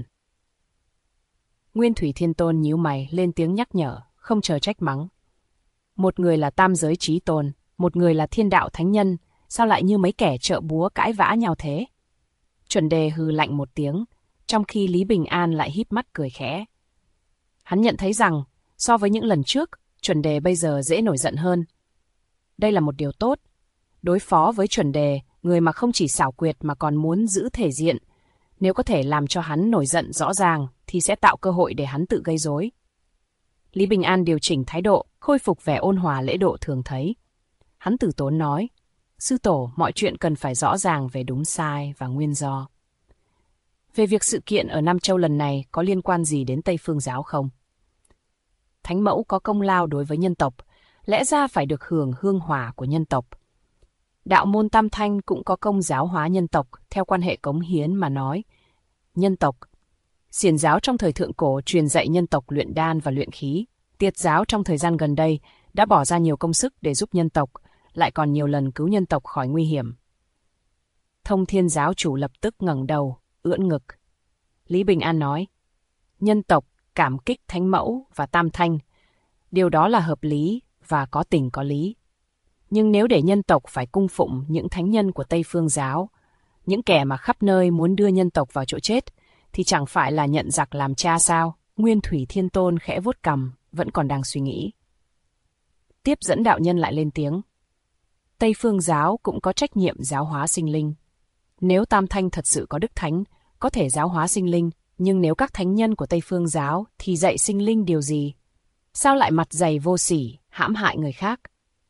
Nguyên Thủy Thiên Tôn nhíu mày lên tiếng nhắc nhở, không chờ trách mắng. Một người là tam giới chí tôn, một người là thiên đạo thánh nhân, sao lại như mấy kẻ trợ búa cãi vã nhau thế? Chuẩn đề hừ lạnh một tiếng, trong khi Lý Bình An lại híp mắt cười khẽ. Hắn nhận thấy rằng, so với những lần trước, chuẩn đề bây giờ dễ nổi giận hơn. Đây là một điều tốt. Đối phó với chuẩn đề, người mà không chỉ xảo quyệt mà còn muốn giữ thể diện, nếu có thể làm cho hắn nổi giận rõ ràng, thì sẽ tạo cơ hội để hắn tự gây rối. Lý Bình An điều chỉnh thái độ, khôi phục vẻ ôn hòa lễ độ thường thấy. Hắn từ tốn nói, sư tổ, mọi chuyện cần phải rõ ràng về đúng sai và nguyên do. Về việc sự kiện ở Nam Châu lần này có liên quan gì đến Tây Phương giáo không? thánh mẫu có công lao đối với nhân tộc, lẽ ra phải được hưởng hương hỏa của nhân tộc. Đạo môn Tam Thanh cũng có công giáo hóa nhân tộc theo quan hệ cống hiến mà nói. Nhân tộc. Xiển giáo trong thời thượng cổ truyền dạy nhân tộc luyện đan và luyện khí. Tiệt giáo trong thời gian gần đây đã bỏ ra nhiều công sức để giúp nhân tộc, lại còn nhiều lần cứu nhân tộc khỏi nguy hiểm. Thông Thiên giáo chủ lập tức ngẩng đầu, ưỡn ngực. Lý Bình An nói, nhân tộc cảm kích thánh mẫu và Tam Thanh. Điều đó là hợp lý và có tình có lý. Nhưng nếu để nhân tộc phải cung phụng những thánh nhân của Tây Phương giáo, những kẻ mà khắp nơi muốn đưa nhân tộc vào chỗ chết, thì chẳng phải là nhận giặc làm cha sao? Nguyên Thủy Thiên Tôn khẽ vuốt cằm, vẫn còn đang suy nghĩ. Tiếp dẫn đạo nhân lại lên tiếng. Tây Phương giáo cũng có trách nhiệm giáo hóa sinh linh. Nếu Tam Thanh thật sự có đức thánh, có thể giáo hóa sinh linh, nhưng nếu các thánh nhân của Tây Phương giáo thì dạy sinh linh điều gì? Sao lại mặt dày vô sỉ, hãm hại người khác?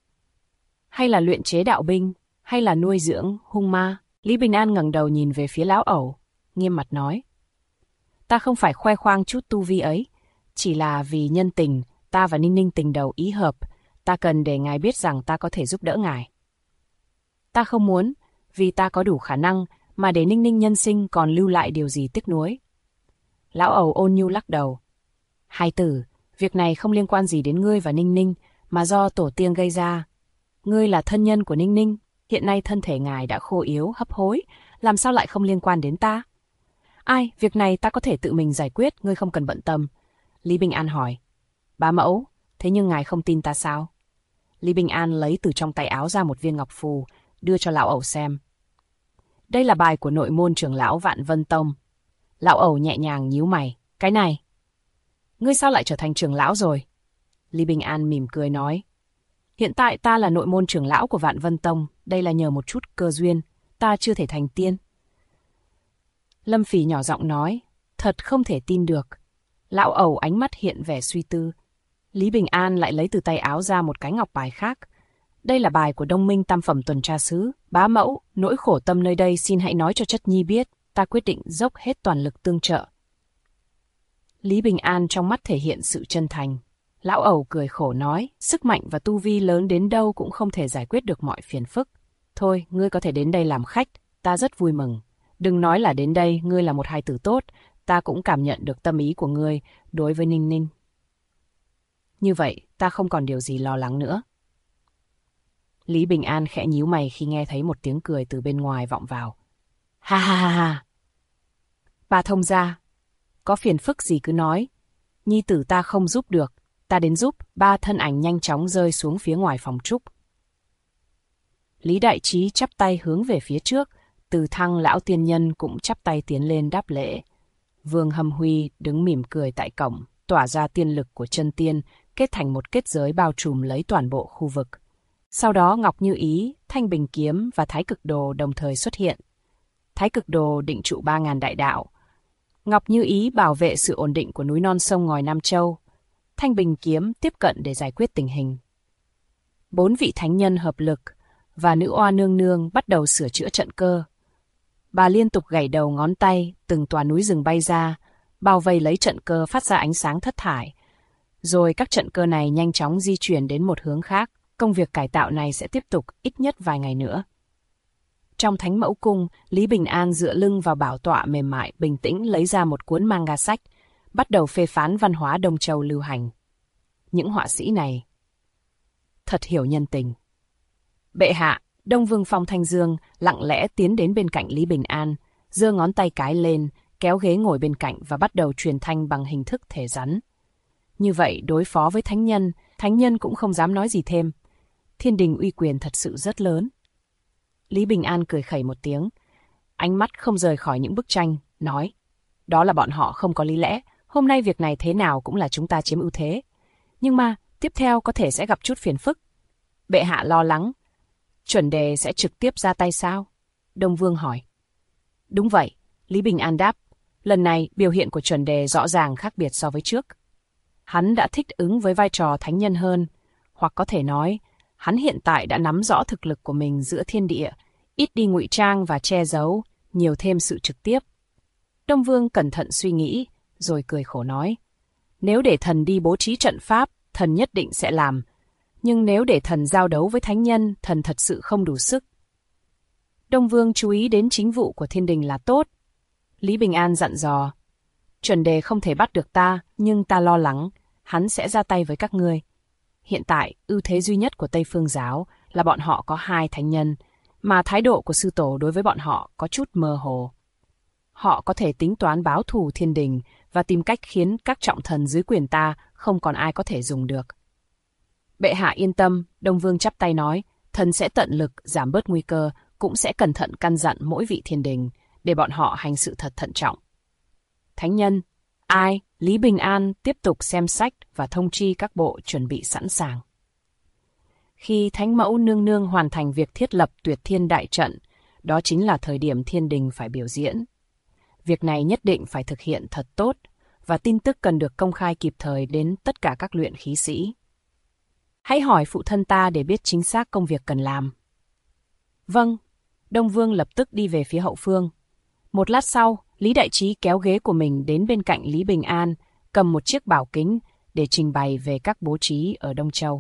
Hay là luyện chế đạo binh, hay là nuôi dưỡng hung ma? Lý Bình An ngẩng đầu nhìn về phía lão ẩu, nghiêm mặt nói. Ta không phải khoe khoang chút tu vi ấy, chỉ là vì nhân tình, ta và Ninh Ninh tình đầu ý hợp, ta cần để ngài biết rằng ta có thể giúp đỡ ngài. Ta không muốn, vì ta có đủ khả năng, mà để Ninh Ninh nhân sinh còn lưu lại điều gì tiếc nuối. Lão ẩu ôn nhu lắc đầu. Hai tử, việc này không liên quan gì đến ngươi và Ninh Ninh, mà do tổ tiên gây ra. Ngươi là thân nhân của Ninh Ninh, hiện nay thân thể ngài đã khô yếu, hấp hối, làm sao lại không liên quan đến ta? Ai, việc này ta có thể tự mình giải quyết, ngươi không cần bận tâm. Lý Bình An hỏi. Bá mẫu, thế nhưng ngài không tin ta sao? Lý Bình An lấy từ trong tay áo ra một viên ngọc phù, đưa cho lão ẩu xem. Đây là bài của nội môn trưởng lão Vạn Vân Tông. Lão ẩu nhẹ nhàng nhíu mày. Cái này? Ngươi sao lại trở thành trưởng lão rồi? Lý Bình An mỉm cười nói. Hiện tại ta là nội môn trưởng lão của Vạn Vân Tông, đây là nhờ một chút cơ duyên, ta chưa thể thành tiên. Lâm Phỉ nhỏ giọng nói, thật không thể tin được. Lão ẩu ánh mắt hiện vẻ suy tư. Lý Bình An lại lấy từ tay áo ra một cái ngọc bài khác. Đây là bài của Đông Minh Tam Phẩm Tuần Tra Sứ. Bá mẫu, nỗi khổ tâm nơi đây xin hãy nói cho chất nhi biết, ta quyết định dốc hết toàn lực tương trợ. Lý Bình An trong mắt thể hiện sự chân thành. Lão ẩu cười khổ nói, sức mạnh và tu vi lớn đến đâu cũng không thể giải quyết được mọi phiền phức. Thôi, ngươi có thể đến đây làm khách, ta rất vui mừng. Đừng nói là đến đây, ngươi là một hài tử tốt, ta cũng cảm nhận được tâm ý của ngươi đối với Ninh Ninh. Như vậy, ta không còn điều gì lo lắng nữa. Lý Bình An khẽ nhíu mày khi nghe thấy một tiếng cười từ bên ngoài vọng vào. Ha ha ha ha! Bà thông gia, có phiền phức gì cứ nói. Nhi tử ta không giúp được, ta đến giúp. Ba thân ảnh nhanh chóng rơi xuống phía ngoài phòng trúc. Lý Đại Trí chắp tay hướng về phía trước, Từ Thăng lão tiên nhân cũng chắp tay tiến lên đáp lễ. Vương Hâm Huy đứng mỉm cười tại cổng, tỏa ra tiên lực của chân tiên, kết thành một kết giới bao trùm lấy toàn bộ khu vực. Sau đó Ngọc Như Ý, Thanh Bình Kiếm và Thái Cực Đồ đồng thời xuất hiện. Thái Cực Đồ định trụ 3.000 đại đạo. Ngọc Như Ý bảo vệ sự ổn định của núi non sông ngòi Nam Châu. Thanh Bình Kiếm tiếp cận để giải quyết tình hình. 4 vị thánh nhân hợp lực và nữ oa nương nương bắt đầu sửa chữa trận cơ. Bà liên tục gảy đầu ngón tay, từng tòa núi rừng bay ra, bao vây lấy trận cơ phát ra ánh sáng thất thải. Rồi các trận cơ này nhanh chóng di chuyển đến một hướng khác. Công việc cải tạo này sẽ tiếp tục ít nhất vài ngày nữa. Trong Thánh Mẫu Cung, Lý Bình An dựa lưng vào bảo tọa mềm mại, bình tĩnh lấy ra một cuốn manga sách, bắt đầu phê phán văn hóa Đông Châu lưu hành. Những họa sĩ này thật hiểu nhân tình. Bệ hạ, Đông Vương Phong Thanh Dương lặng lẽ tiến đến bên cạnh Lý Bình An, giơ ngón tay cái lên, kéo ghế ngồi bên cạnh và bắt đầu truyền thanh bằng hình thức thể rắn. Như vậy đối phó với thánh nhân cũng không dám nói gì thêm. Thiên đình uy quyền thật sự rất lớn. Lý Bình An cười khẩy một tiếng, ánh mắt không rời khỏi những bức tranh, nói, đó là bọn họ không có lý lẽ, hôm nay việc này thế nào cũng là chúng ta chiếm ưu thế. Nhưng mà, tiếp theo có thể sẽ gặp chút phiền phức. Bệ hạ lo lắng, chuẩn đề sẽ trực tiếp ra tay sao? Đông Vương hỏi. Đúng vậy, Lý Bình An đáp, lần này biểu hiện của chuẩn đề rõ ràng khác biệt so với trước. Hắn đã thích ứng với vai trò thánh nhân hơn, hoặc có thể nói, hắn hiện tại đã nắm rõ thực lực của mình giữa thiên địa, ít đi ngụy trang và che giấu, nhiều thêm sự trực tiếp. Đông Vương cẩn thận suy nghĩ, rồi cười khổ nói, Nếu để thần đi bố trí trận pháp, thần nhất định sẽ làm. Nhưng nếu để thần giao đấu với thánh nhân, thần thật sự không đủ sức. Đông Vương chú ý đến chính vụ của thiên đình là tốt. Lý Bình An dặn dò. Chuẩn Đề không thể bắt được ta, nhưng ta lo lắng, hắn sẽ ra tay với các ngươi. Hiện tại, ưu thế duy nhất của Tây Phương Giáo là bọn họ có 2 thánh nhân, mà thái độ của sư tổ đối với bọn họ có chút mơ hồ. Họ có thể tính toán báo thù thiên đình và tìm cách khiến các trọng thần dưới quyền ta không còn ai có thể dùng được. Bệ hạ yên tâm, Đông Vương chắp tay nói, thần sẽ tận lực giảm bớt nguy cơ, cũng sẽ cẩn thận căn dặn mỗi vị thiên đình, để bọn họ hành sự thật thận trọng. Thánh nhân, ai? Lý Bình An tiếp tục xem sách và thông chi các bộ chuẩn bị sẵn sàng. Khi Thánh Mẫu Nương Nương hoàn thành việc thiết lập Tuyệt Thiên Đại Trận, đó chính là thời điểm thiên đình phải biểu diễn. Việc này nhất định phải thực hiện thật tốt, và tin tức cần được công khai kịp thời đến tất cả các luyện khí sĩ. Hãy hỏi phụ thân ta để biết chính xác công việc cần làm. Vâng, Đông Vương lập tức đi về phía hậu phương. Một lát sau, Lý Đại Trí kéo ghế của mình đến bên cạnh Lý Bình An, cầm một chiếc bảo kính để trình bày về các bố trí ở Đông Châu.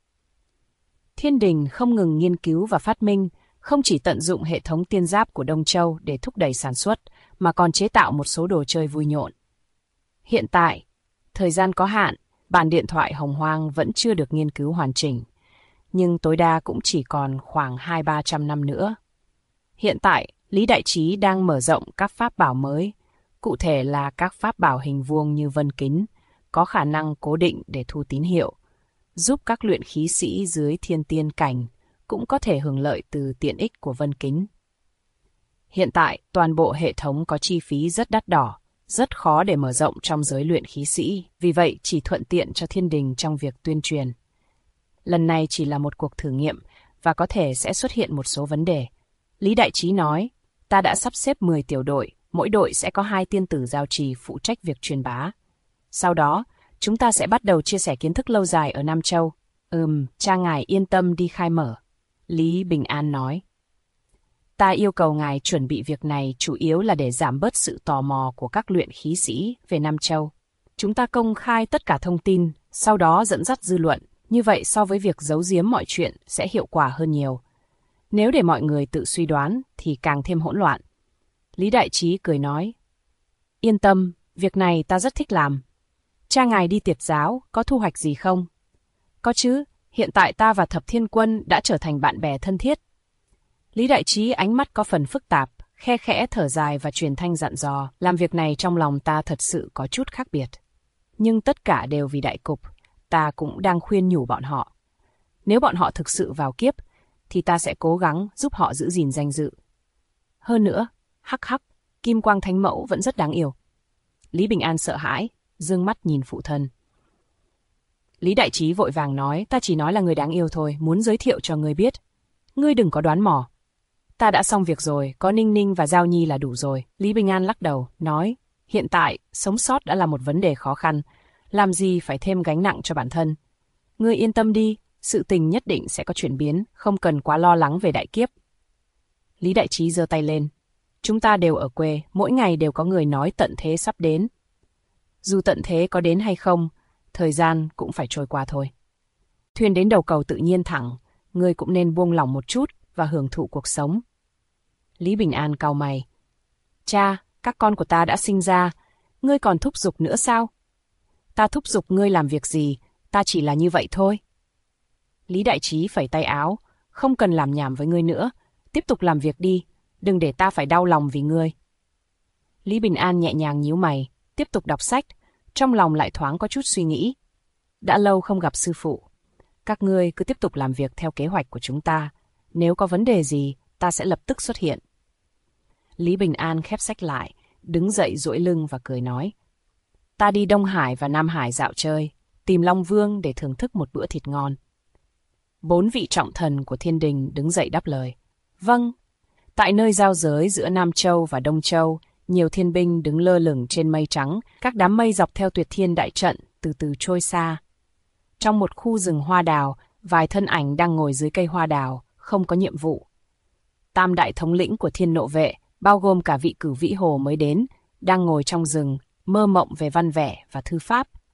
Thiên đình không ngừng nghiên cứu và phát minh, không chỉ tận dụng hệ thống tiên giáp của Đông Châu để thúc đẩy sản xuất, mà còn chế tạo một số đồ chơi vui nhộn. Hiện tại, thời gian có hạn, bản điện thoại Hồng Hoang vẫn chưa được nghiên cứu hoàn chỉnh, nhưng tối đa cũng chỉ còn khoảng 200-300 năm nữa. Hiện tại, Lý Đại Trí đang mở rộng các pháp bảo mới, cụ thể là các pháp bảo hình vuông như vân kính, có khả năng cố định để thu tín hiệu, giúp các luyện khí sĩ dưới thiên tiên cảnh cũng có thể hưởng lợi từ tiện ích của vân kính. Hiện tại, toàn bộ hệ thống có chi phí rất đắt đỏ, rất khó để mở rộng trong giới luyện khí sĩ, vì vậy chỉ thuận tiện cho thiên đình trong việc tuyên truyền. Lần này chỉ là một cuộc thử nghiệm và có thể sẽ xuất hiện một số vấn đề. Lý Đại Trí nói, ta đã sắp xếp 10 tiểu đội, mỗi đội sẽ có 2 tiên tử giao trì phụ trách việc truyền bá. Sau đó, chúng ta sẽ bắt đầu chia sẻ kiến thức lâu dài ở Nam Châu. Cha ngài yên tâm đi khai mở. Lý Bình An nói. Ta yêu cầu ngài chuẩn bị việc này chủ yếu là để giảm bớt sự tò mò của các luyện khí sĩ về Nam Châu. Chúng ta công khai tất cả thông tin, sau đó dẫn dắt dư luận. Như vậy so với việc giấu giếm mọi chuyện sẽ hiệu quả hơn nhiều. Nếu để mọi người tự suy đoán thì càng thêm hỗn loạn. Lý Đại Trí cười nói. Yên tâm, việc này ta rất thích làm. Cha ngài đi tiệt giáo, có thu hoạch gì không? Có chứ, hiện tại ta và Thập Thiên Quân đã trở thành bạn bè thân thiết. Lý Đại Trí ánh mắt có phần phức tạp, khe khẽ thở dài và truyền thanh dặn dò. Làm việc này trong lòng ta thật sự có chút khác biệt. Nhưng tất cả đều vì đại cục, ta cũng đang khuyên nhủ bọn họ. Nếu bọn họ thực sự vào kiếp, thì ta sẽ cố gắng giúp họ giữ gìn danh dự. Hơn nữa, hắc, Kim Quang Thánh Mẫu vẫn rất đáng yêu. Lý Bình An sợ hãi, dương mắt nhìn phụ thân. Lý Đại Trí vội vàng nói, ta chỉ nói là người đáng yêu thôi, muốn giới thiệu cho ngươi biết. Ngươi đừng có đoán mò. Ta đã xong việc rồi, có Ninh Ninh và Giao Nhi là đủ rồi. Lý Bình An lắc đầu, nói, hiện tại, sống sót đã là một vấn đề khó khăn, làm gì phải thêm gánh nặng cho bản thân. Ngươi yên tâm đi, sự tình nhất định sẽ có chuyển biến, không cần quá lo lắng về đại kiếp. Lý Đại Trí giơ tay lên. Chúng ta đều ở quê, mỗi ngày đều có người nói tận thế sắp đến. Dù tận thế có đến hay không, thời gian cũng phải trôi qua thôi. Thuyền đến đầu cầu tự nhiên thẳng, ngươi cũng nên buông lỏng một chút và hưởng thụ cuộc sống. Lý Bình An cau mày. Cha, các con của ta đã sinh ra, ngươi còn thúc giục nữa sao? Ta thúc giục ngươi làm việc gì, ta chỉ là như vậy thôi. Lý Đại Trí phẩy tay áo, không cần làm nhảm với ngươi nữa, tiếp tục làm việc đi, đừng để ta phải đau lòng vì ngươi. Lý Bình An nhẹ nhàng nhíu mày, tiếp tục đọc sách, trong lòng lại thoáng có chút suy nghĩ. Đã lâu không gặp sư phụ, các ngươi cứ tiếp tục làm việc theo kế hoạch của chúng ta, nếu có vấn đề gì, ta sẽ lập tức xuất hiện. Lý Bình An khép sách lại, đứng dậy duỗi lưng và cười nói. Ta đi Đông Hải và Nam Hải dạo chơi, tìm Long Vương để thưởng thức một bữa thịt ngon. 4 vị trọng thần của thiên đình đứng dậy đáp lời. Vâng. Tại nơi giao giới giữa Nam Châu và Đông Châu, nhiều thiên binh đứng lơ lửng trên mây trắng, các đám mây dọc theo Tuyệt Thiên Đại Trận từ từ trôi xa. Trong một khu rừng hoa đào, vài thân ảnh đang ngồi dưới cây hoa đào, không có nhiệm vụ. Tam đại thống lĩnh của Thiên Nộ Vệ, bao gồm cả vị Cửu Vĩ Hồ mới đến, đang ngồi trong rừng, mơ mộng về văn vẻ và thư pháp.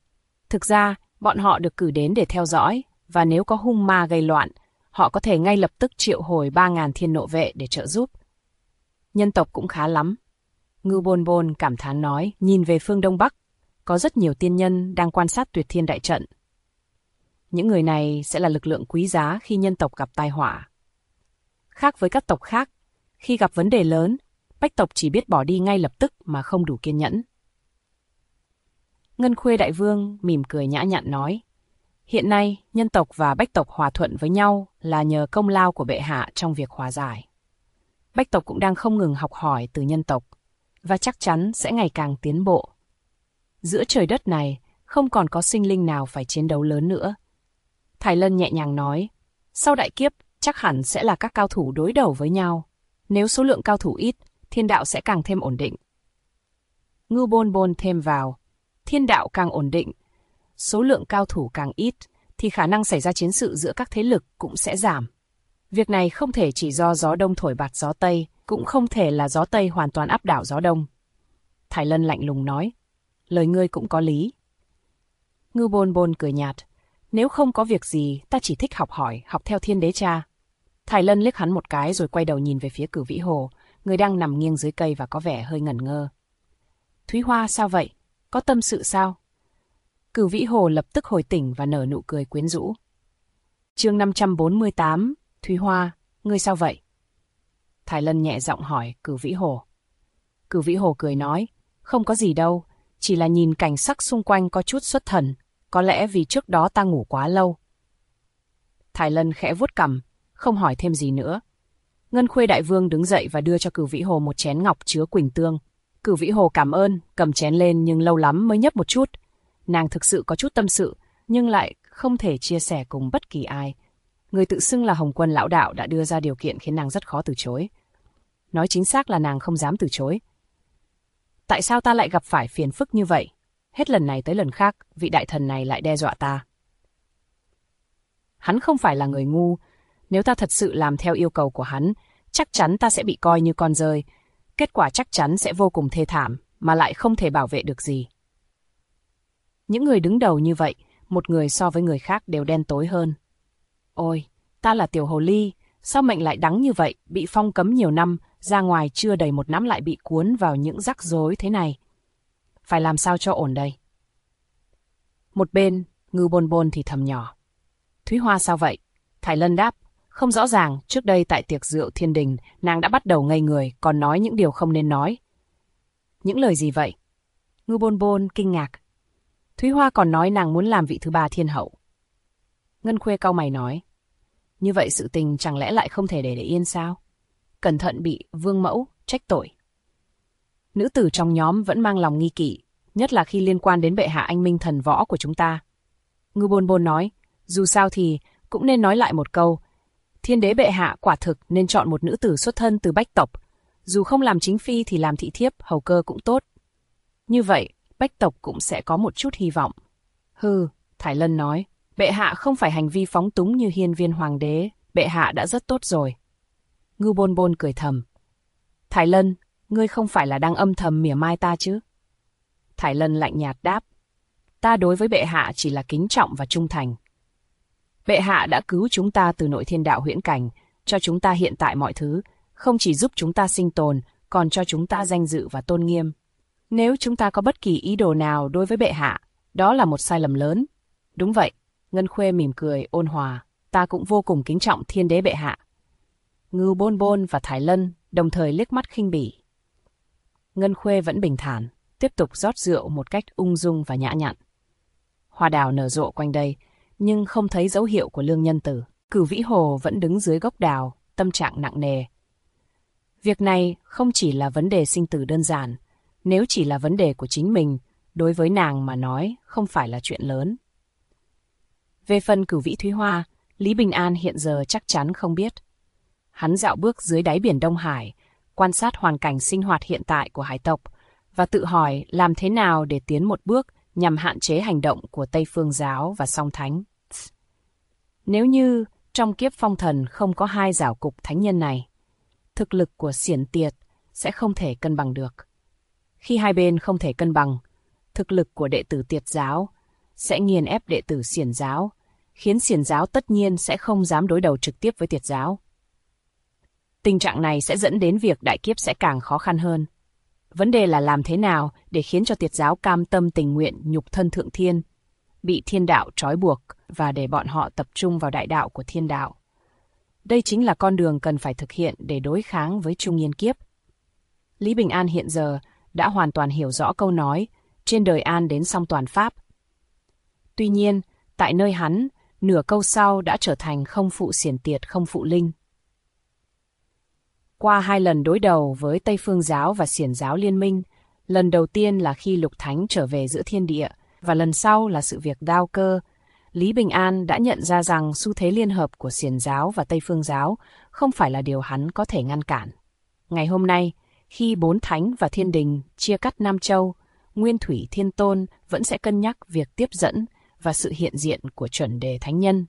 Thực ra, bọn họ được cử đến để theo dõi, và nếu có hung ma gây loạn, họ có thể ngay lập tức triệu hồi 3.000 thiên nộ vệ để trợ giúp. Nhân tộc cũng khá lắm. Ngưu Bôn Bôn cảm thán nói, nhìn về phương Đông Bắc, có rất nhiều tiên nhân đang quan sát Tuyệt Thiên đại trận. Những người này sẽ là lực lượng quý giá khi nhân tộc gặp tai họa. Khác với các tộc khác, khi gặp vấn đề lớn, Bách tộc chỉ biết bỏ đi ngay lập tức mà không đủ kiên nhẫn. Ngân Khuê Đại Vương mỉm cười nhã nhặn nói, hiện nay nhân tộc và Bách tộc hòa thuận với nhau là nhờ công lao của bệ hạ trong việc hòa giải. Bách tộc cũng đang không ngừng học hỏi từ nhân tộc, và chắc chắn sẽ ngày càng tiến bộ. Giữa trời đất này, không còn có sinh linh nào phải chiến đấu lớn nữa. Thái Lân nhẹ nhàng nói, sau đại kiếp, chắc hẳn sẽ là các cao thủ đối đầu với nhau. Nếu số lượng cao thủ ít, thiên đạo sẽ càng thêm ổn định. Ngưu Bôn Bôn thêm vào, thiên đạo càng ổn định, số lượng cao thủ càng ít, thì khả năng xảy ra chiến sự giữa các thế lực cũng sẽ giảm. Việc này không thể chỉ do gió đông thổi bạt gió tây, cũng không thể là gió tây hoàn toàn áp đảo gió đông. Thái Lân lạnh lùng nói, lời ngươi cũng có lý. Ngưu Bôn Bôn cười nhạt, nếu không có việc gì, ta chỉ thích học hỏi, học theo Thiên Đế cha. Thái Lân liếc hắn một cái rồi quay đầu nhìn về phía Cửu Vĩ Hồ, người đang nằm nghiêng dưới cây và có vẻ hơi ngẩn ngơ. Thúy Hoa sao vậy? Có tâm sự sao? Cửu Vĩ Hồ lập tức hồi tỉnh và nở nụ cười quyến rũ. Chương 548, Thúy Hoa, ngươi sao vậy? Thái Lân nhẹ giọng hỏi Cửu Vĩ Hồ. Cửu Vĩ Hồ cười nói, không có gì đâu, chỉ là nhìn cảnh sắc xung quanh có chút xuất thần, có lẽ vì trước đó ta ngủ quá lâu. Thái Lân khẽ vuốt cằm, không hỏi thêm gì nữa. Ngân Khuê Đại Vương đứng dậy và đưa cho Cửu Vĩ Hồ một chén ngọc chứa quỳnh tương. Cửu Vĩ Hồ cảm ơn, cầm chén lên nhưng lâu lắm mới nhấp một chút. Nàng thực sự có chút tâm sự, nhưng lại không thể chia sẻ cùng bất kỳ ai. Người tự xưng là Hồng Quân lão đạo đã đưa ra điều kiện khiến nàng rất khó từ chối. Nói chính xác là nàng không dám từ chối. Tại sao ta lại gặp phải phiền phức như vậy? Hết lần này tới lần khác, vị đại thần này lại đe dọa ta. Hắn không phải là người ngu. Nếu ta thật sự làm theo yêu cầu của hắn, chắc chắn ta sẽ bị coi như con rơi. Kết quả chắc chắn sẽ vô cùng thê thảm, mà lại không thể bảo vệ được gì. Những người đứng đầu như vậy, một người so với người khác đều đen tối hơn. Ôi, ta là tiểu hồ ly, sao mệnh lại đắng như vậy, bị phong cấm nhiều năm, ra ngoài chưa đầy một năm lại bị cuốn vào những rắc rối thế này. Phải làm sao cho ổn đây? Một bên, Ngưu Bôn Bôn thì thầm nhỏ. Thúy Hoa sao vậy? Thái Lân đáp, không rõ ràng, trước đây tại tiệc rượu thiên đình, nàng đã bắt đầu ngây người, còn nói những điều không nên nói. Những lời gì vậy? Ngưu Bôn Bôn kinh ngạc. Thúy Hoa còn nói nàng muốn làm vị thứ 3 thiên hậu. Ngân Khuê cau mày nói, như vậy sự tình chẳng lẽ lại không thể để yên sao? Cẩn thận bị vương mẫu trách tội. Nữ tử trong nhóm vẫn mang lòng nghi kỵ, nhất là khi liên quan đến bệ hạ anh minh thần võ của chúng ta. Ngưu Bôn Bôn nói, dù sao thì cũng nên nói lại một câu, Thiên Đế bệ hạ quả thực nên chọn một nữ tử xuất thân từ Bách tộc, dù không làm chính phi thì làm thị thiếp, hầu cơ cũng tốt. Như vậy, Bách tộc cũng sẽ có một chút hy vọng. Hừ, Thái Lân nói, bệ hạ không phải hành vi phóng túng như hiên viên hoàng đế, bệ hạ đã rất tốt rồi. Ngưu Bôn Bôn cười thầm. Thái Lân, ngươi không phải là đang âm thầm mỉa mai ta chứ? Thái Lân lạnh nhạt đáp, ta đối với bệ hạ chỉ là kính trọng và trung thành. Bệ hạ đã cứu chúng ta từ nội thiên đạo huyễn cảnh, cho chúng ta hiện tại mọi thứ, không chỉ giúp chúng ta sinh tồn, còn cho chúng ta danh dự và tôn nghiêm. Nếu chúng ta có bất kỳ ý đồ nào đối với bệ hạ, đó là một sai lầm lớn. Đúng vậy, Ngân Khuê mỉm cười ôn hòa, ta cũng vô cùng kính trọng Thiên Đế bệ hạ. Ngưu Bôn Bôn và Thái Lân đồng thời liếc mắt khinh bỉ. Ngân Khuê vẫn bình thản, tiếp tục rót rượu một cách ung dung và nhã nhặn. Hoa đào nở rộ quanh đây, nhưng không thấy dấu hiệu của Lương Nhân Tử. Cửu Vĩ Hồ vẫn đứng dưới gốc đào, tâm trạng nặng nề. Việc này không chỉ là vấn đề sinh tử đơn giản, nếu chỉ là vấn đề của chính mình, đối với nàng mà nói không phải là chuyện lớn. Về phần Cửu Vĩ Thúy Hoa, Lý Bình An hiện giờ chắc chắn không biết. Hắn dạo bước dưới đáy biển Đông Hải, quan sát hoàn cảnh sinh hoạt hiện tại của hải tộc và tự hỏi làm thế nào để tiến một bước nhằm hạn chế hành động của Tây Phương Giáo và Song Thánh. Nếu như trong kiếp phong thần không có hai giảo cục thánh nhân này, thực lực của Xiển Tiệt sẽ không thể cân bằng được. Khi hai bên không thể cân bằng, thực lực của đệ tử Tiệt giáo sẽ nghiền ép đệ tử Xiển giáo, khiến Xiển giáo tất nhiên sẽ không dám đối đầu trực tiếp với Tiệt giáo. Tình trạng này sẽ dẫn đến việc đại kiếp sẽ càng khó khăn hơn. Vấn đề là làm thế nào để khiến cho Tiệt giáo cam tâm tình nguyện nhục thân thượng thiên, bị thiên đạo trói buộc và để bọn họ tập trung vào đại đạo của thiên đạo. Đây chính là con đường cần phải thực hiện để đối kháng với Trung Nhiên kiếp. Lý Bình An hiện giờ đã hoàn toàn hiểu rõ câu nói trên đời an đến song toàn pháp. Tuy nhiên, tại nơi hắn, nửa câu sau đã trở thành không phụ xiển tiệt không phụ linh. Qua 2 lần đối đầu với Tây Phương giáo và Xiển giáo liên minh, lần đầu tiên là khi Lục Thánh trở về giữa thiên địa, và lần sau là sự việc Đao Cơ, Lý Bình An đã nhận ra rằng xu thế liên hợp của Xiển giáo và Tây Phương giáo không phải là điều hắn có thể ngăn cản. Ngày hôm nay, khi 4 thánh và thiên đình chia cắt Nam Châu, Nguyên Thủy Thiên Tôn vẫn sẽ cân nhắc việc tiếp dẫn và sự hiện diện của chuẩn đề thánh nhân.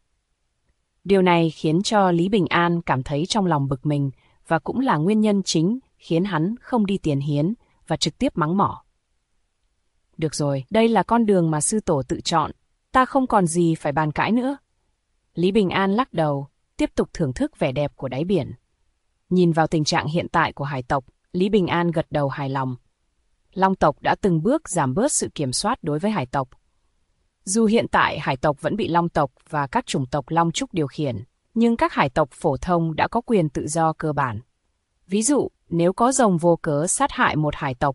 Điều này khiến cho Lý Bình An cảm thấy trong lòng bực mình và cũng là nguyên nhân chính khiến hắn không đi tiền hiến và trực tiếp mắng mỏ. Được rồi, đây là con đường mà sư tổ tự chọn, ta không còn gì phải bàn cãi nữa. Lý Bình An lắc đầu, tiếp tục thưởng thức vẻ đẹp của đáy biển. Nhìn vào tình trạng hiện tại của hải tộc, Lý Bình An gật đầu hài lòng. Long tộc đã từng bước giảm bớt sự kiểm soát đối với hải tộc. Dù hiện tại hải tộc vẫn bị Long tộc và các chủng tộc Long Trúc điều khiển, nhưng các hải tộc phổ thông đã có quyền tự do cơ bản. Ví dụ, nếu có rồng vô cớ sát hại một hải tộc,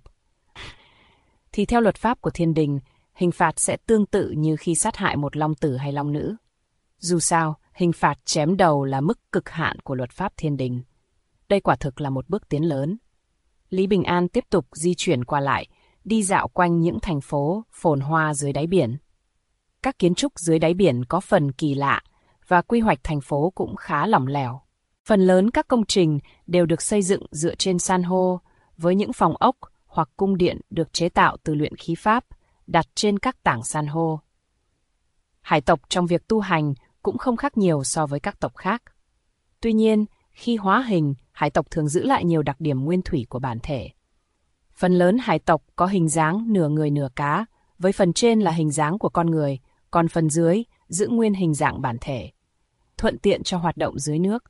thì theo luật pháp của thiên đình, hình phạt sẽ tương tự như khi sát hại một long tử hay long nữ. Dù sao, hình phạt chém đầu là mức cực hạn của luật pháp thiên đình. Đây quả thực là một bước tiến lớn. Lý Bình An tiếp tục di chuyển qua lại, đi dạo quanh những thành phố phồn hoa dưới đáy biển. Các kiến trúc dưới đáy biển có phần kỳ lạ và quy hoạch thành phố cũng khá lỏng lẻo. Phần lớn các công trình đều được xây dựng dựa trên san hô, với những phòng ốc hoặc cung điện được chế tạo từ luyện khí pháp, đặt trên các tảng san hô. Hải tộc trong việc tu hành cũng không khác nhiều so với các tộc khác. Tuy nhiên, khi hóa hình, hải tộc thường giữ lại nhiều đặc điểm nguyên thủy của bản thể. Phần lớn hải tộc có hình dáng nửa người nửa cá, với phần trên là hình dáng của con người, còn phần dưới giữ nguyên hình dạng bản thể, thuận tiện cho hoạt động dưới nước.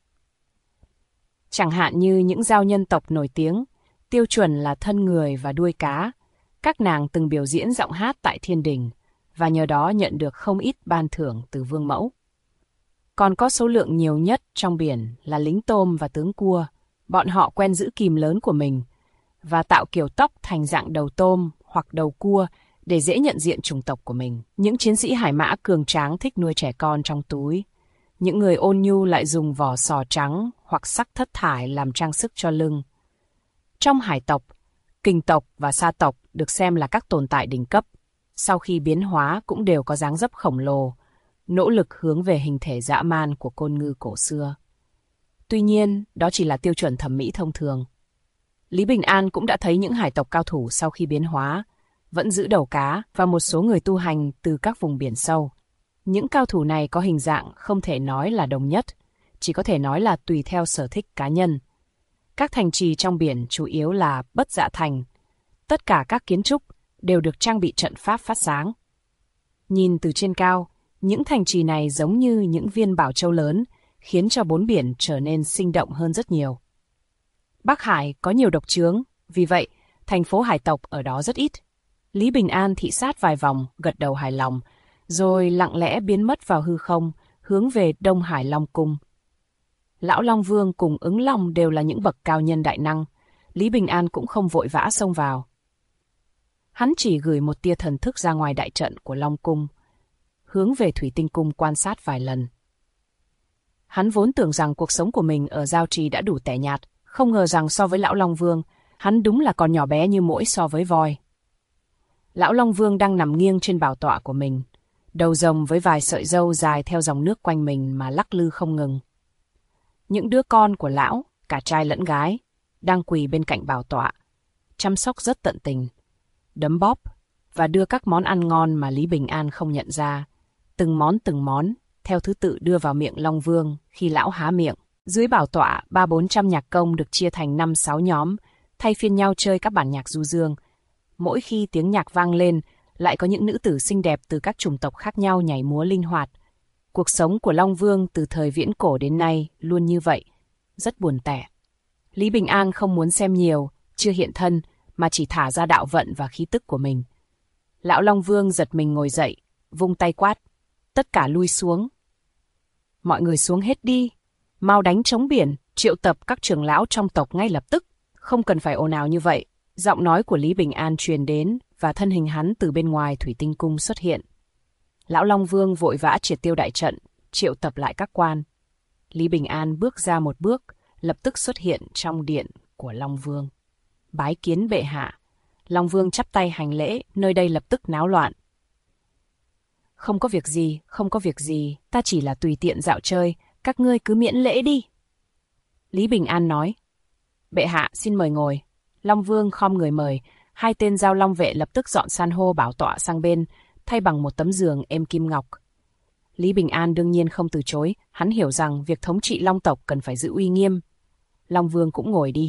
Chẳng hạn như những giao nhân tộc nổi tiếng, tiêu chuẩn là thân người và đuôi cá, các nàng từng biểu diễn giọng hát tại thiên đình, và nhờ đó nhận được không ít ban thưởng từ vương mẫu. Còn có số lượng nhiều nhất trong biển là lính tôm và tướng cua. Bọn họ quen giữ kìm lớn của mình và tạo kiểu tóc thành dạng đầu tôm hoặc đầu cua để dễ nhận diện chủng tộc của mình. Những chiến sĩ hải mã cường tráng thích nuôi trẻ con trong túi. Những người ôn nhu lại dùng vỏ sò trắng hoặc sắc thất thải làm trang sức cho lưng. Trong hải tộc, kình tộc và sa tộc được xem là các tồn tại đỉnh cấp. Sau khi biến hóa cũng đều có dáng dấp khổng lồ, nỗ lực hướng về hình thể dã man của côn ngư cổ xưa. Tuy nhiên, đó chỉ là tiêu chuẩn thẩm mỹ thông thường. Lý Bình An cũng đã thấy những hải tộc cao thủ sau khi biến hóa, vẫn giữ đầu cá và một số người tu hành từ các vùng biển sâu. Những cao thủ này có hình dạng không thể nói là đồng nhất, chỉ có thể nói là tùy theo sở thích cá nhân. Các thành trì trong biển chủ yếu là Bất Dạ Thành. Tất cả các kiến trúc đều được trang bị trận pháp phát sáng. Nhìn từ trên cao, những thành trì này giống như những viên bảo châu lớn, khiến cho bốn biển trở nên sinh động hơn rất nhiều. Bắc Hải có nhiều độc chướng, vì vậy, thành phố hải tộc ở đó rất ít. Lý Bình An thị sát vài vòng, gật đầu hài lòng, rồi lặng lẽ biến mất vào hư không, hướng về Đông Hải Long Cung. Lão Long Vương cùng Ứng Long đều là những bậc cao nhân đại năng, Lý Bình An cũng không vội vã xông vào. Hắn chỉ gửi một tia thần thức ra ngoài đại trận của Long Cung, hướng về Thủy Tinh Cung quan sát vài lần. Hắn vốn tưởng rằng cuộc sống của mình ở Giao Trì đã đủ tẻ nhạt, không ngờ rằng so với Lão Long Vương, hắn đúng là còn nhỏ bé như muỗi so với voi. Lão Long Vương đang nằm nghiêng trên bảo tọa của mình, đầu rồng với vài sợi râu dài theo dòng nước quanh mình mà lắc lư không ngừng. Những đứa con của lão, cả trai lẫn gái, đang quỳ bên cạnh bảo tọa, chăm sóc rất tận tình, đấm bóp và đưa các món ăn ngon mà Lý Bình An không nhận ra, từng món, theo thứ tự đưa vào miệng Long Vương khi lão há miệng. Dưới bảo tọa, 300-400 nhạc công được chia thành 5-6 nhóm, thay phiên nhau chơi các bản nhạc du dương. Mỗi khi tiếng nhạc vang lên, lại có những nữ tử xinh đẹp từ các chủng tộc khác nhau nhảy múa linh hoạt. Cuộc sống của Long Vương từ thời viễn cổ đến nay luôn như vậy, rất buồn tẻ. Lý Bình An không muốn xem nhiều, chưa hiện thân, mà chỉ thả ra đạo vận và khí tức của mình. Lão Long Vương giật mình ngồi dậy, vung tay quát. Tất cả lui xuống. Mọi người xuống hết đi. Mau đánh trống biển, triệu tập các trưởng lão trong tộc ngay lập tức. Không cần phải ồn ào như vậy. Giọng nói của Lý Bình An truyền đến và thân hình hắn từ bên ngoài Thủy Tinh Cung xuất hiện. Lão Long Vương vội vã triệt tiêu đại trận, triệu tập lại các quan. Lý Bình An bước ra một bước, lập tức xuất hiện trong điện của Long Vương. Bái kiến bệ hạ. Long Vương chắp tay hành lễ, nơi đây lập tức náo loạn. Không có việc gì, không có việc gì, ta chỉ là tùy tiện dạo chơi, các ngươi cứ miễn lễ đi. Lý Bình An nói. Bệ hạ xin mời ngồi. Long Vương khom người mời, hai tên giao long vệ lập tức dọn san hô bảo tọa sang bên, thay bằng một tấm giường êm kim ngọc. Lý Bình An đương nhiên không từ chối, hắn hiểu rằng việc thống trị Long tộc cần phải giữ uy nghiêm. Long Vương cũng ngồi đi.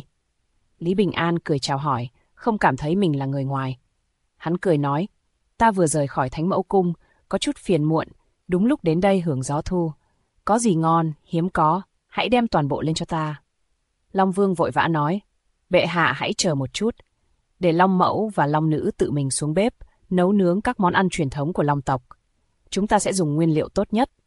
Lý Bình An cười chào hỏi, không cảm thấy mình là người ngoài. Hắn cười nói, ta vừa rời khỏi Thánh Mẫu Cung, có chút phiền muộn, đúng lúc đến đây hưởng gió thu. Có gì ngon, hiếm có, hãy đem toàn bộ lên cho ta. Long Vương vội vã nói, bệ hạ hãy chờ một chút, để Long Mẫu và Long Nữ tự mình xuống bếp, nấu nướng các món ăn truyền thống của Long tộc. Chúng ta sẽ dùng nguyên liệu tốt nhất.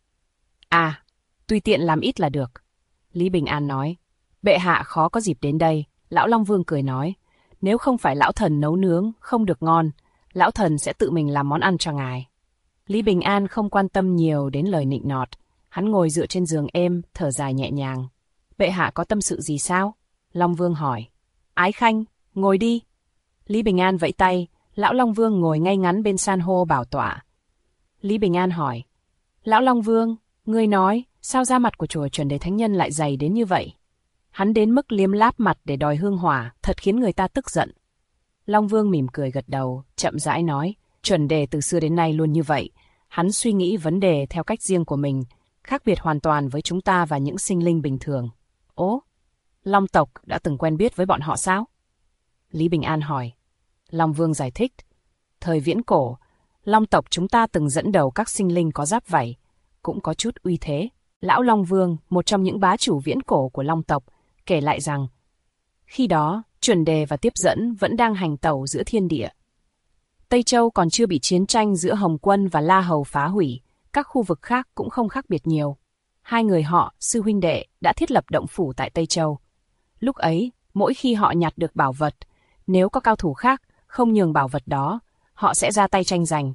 À, tùy tiện làm ít là được. Lý Bình An nói, bệ hạ khó có dịp đến đây. Lão Long Vương cười nói, nếu không phải lão thần nấu nướng không được ngon, lão thần sẽ tự mình làm món ăn cho ngài. Lý Bình An không quan tâm nhiều đến lời nịnh nọt, hắn ngồi dựa trên giường êm, thở dài nhẹ nhàng. Bệ hạ có tâm sự gì sao? Long Vương hỏi. Ái Khanh, ngồi đi. Lý Bình An vẫy tay, lão Long Vương ngồi ngay ngắn bên san hô bảo tọa. Lý Bình An hỏi, lão Long Vương, ngươi nói, sao da mặt của chùa Chuẩn Đề Thánh Nhân lại dày đến như vậy? Hắn đến mức liếm láp mặt để đòi hương hỏa, thật khiến người ta tức giận. Long Vương mỉm cười gật đầu, chậm rãi nói, Chuẩn Đề từ xưa đến nay luôn như vậy. Hắn suy nghĩ vấn đề theo cách riêng của mình, khác biệt hoàn toàn với chúng ta và những sinh linh bình thường. Ố, Long tộc đã từng quen biết với bọn họ sao? Lý Bình An hỏi. Long Vương giải thích, thời viễn cổ, Long tộc chúng ta từng dẫn đầu các sinh linh có giáp vảy, cũng có chút uy thế. Lão Long Vương, một trong những bá chủ viễn cổ của Long tộc, kể lại rằng, khi đó, Chuẩn Đề và Tiếp Dẫn vẫn đang hành tẩu giữa thiên địa. Tây Châu còn chưa bị chiến tranh giữa Hồng Quân và La Hầu phá hủy, các khu vực khác cũng không khác biệt nhiều. Hai người họ, sư huynh đệ, đã thiết lập động phủ tại Tây Châu. Lúc ấy, mỗi khi họ nhặt được bảo vật, nếu có cao thủ khác không nhường bảo vật đó, họ sẽ ra tay tranh giành.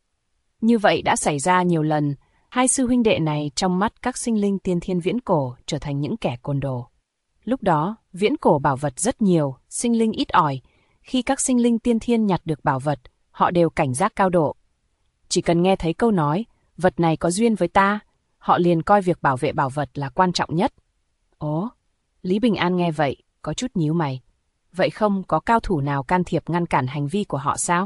Như vậy đã xảy ra nhiều lần, hai sư huynh đệ này trong mắt các sinh linh tiên thiên viễn cổ trở thành những kẻ côn đồ. Lúc đó, viễn cổ bảo vật rất nhiều, sinh linh ít ỏi. Khi các sinh linh tiên thiên nhặt được bảo vật, họ đều cảnh giác cao độ. Chỉ cần nghe thấy câu nói, vật này có duyên với ta, họ liền coi việc bảo vệ bảo vật là quan trọng nhất. Ồ, Lý Bình An nghe vậy, có chút nhíu mày. Vậy không có cao thủ nào can thiệp ngăn cản hành vi của họ sao?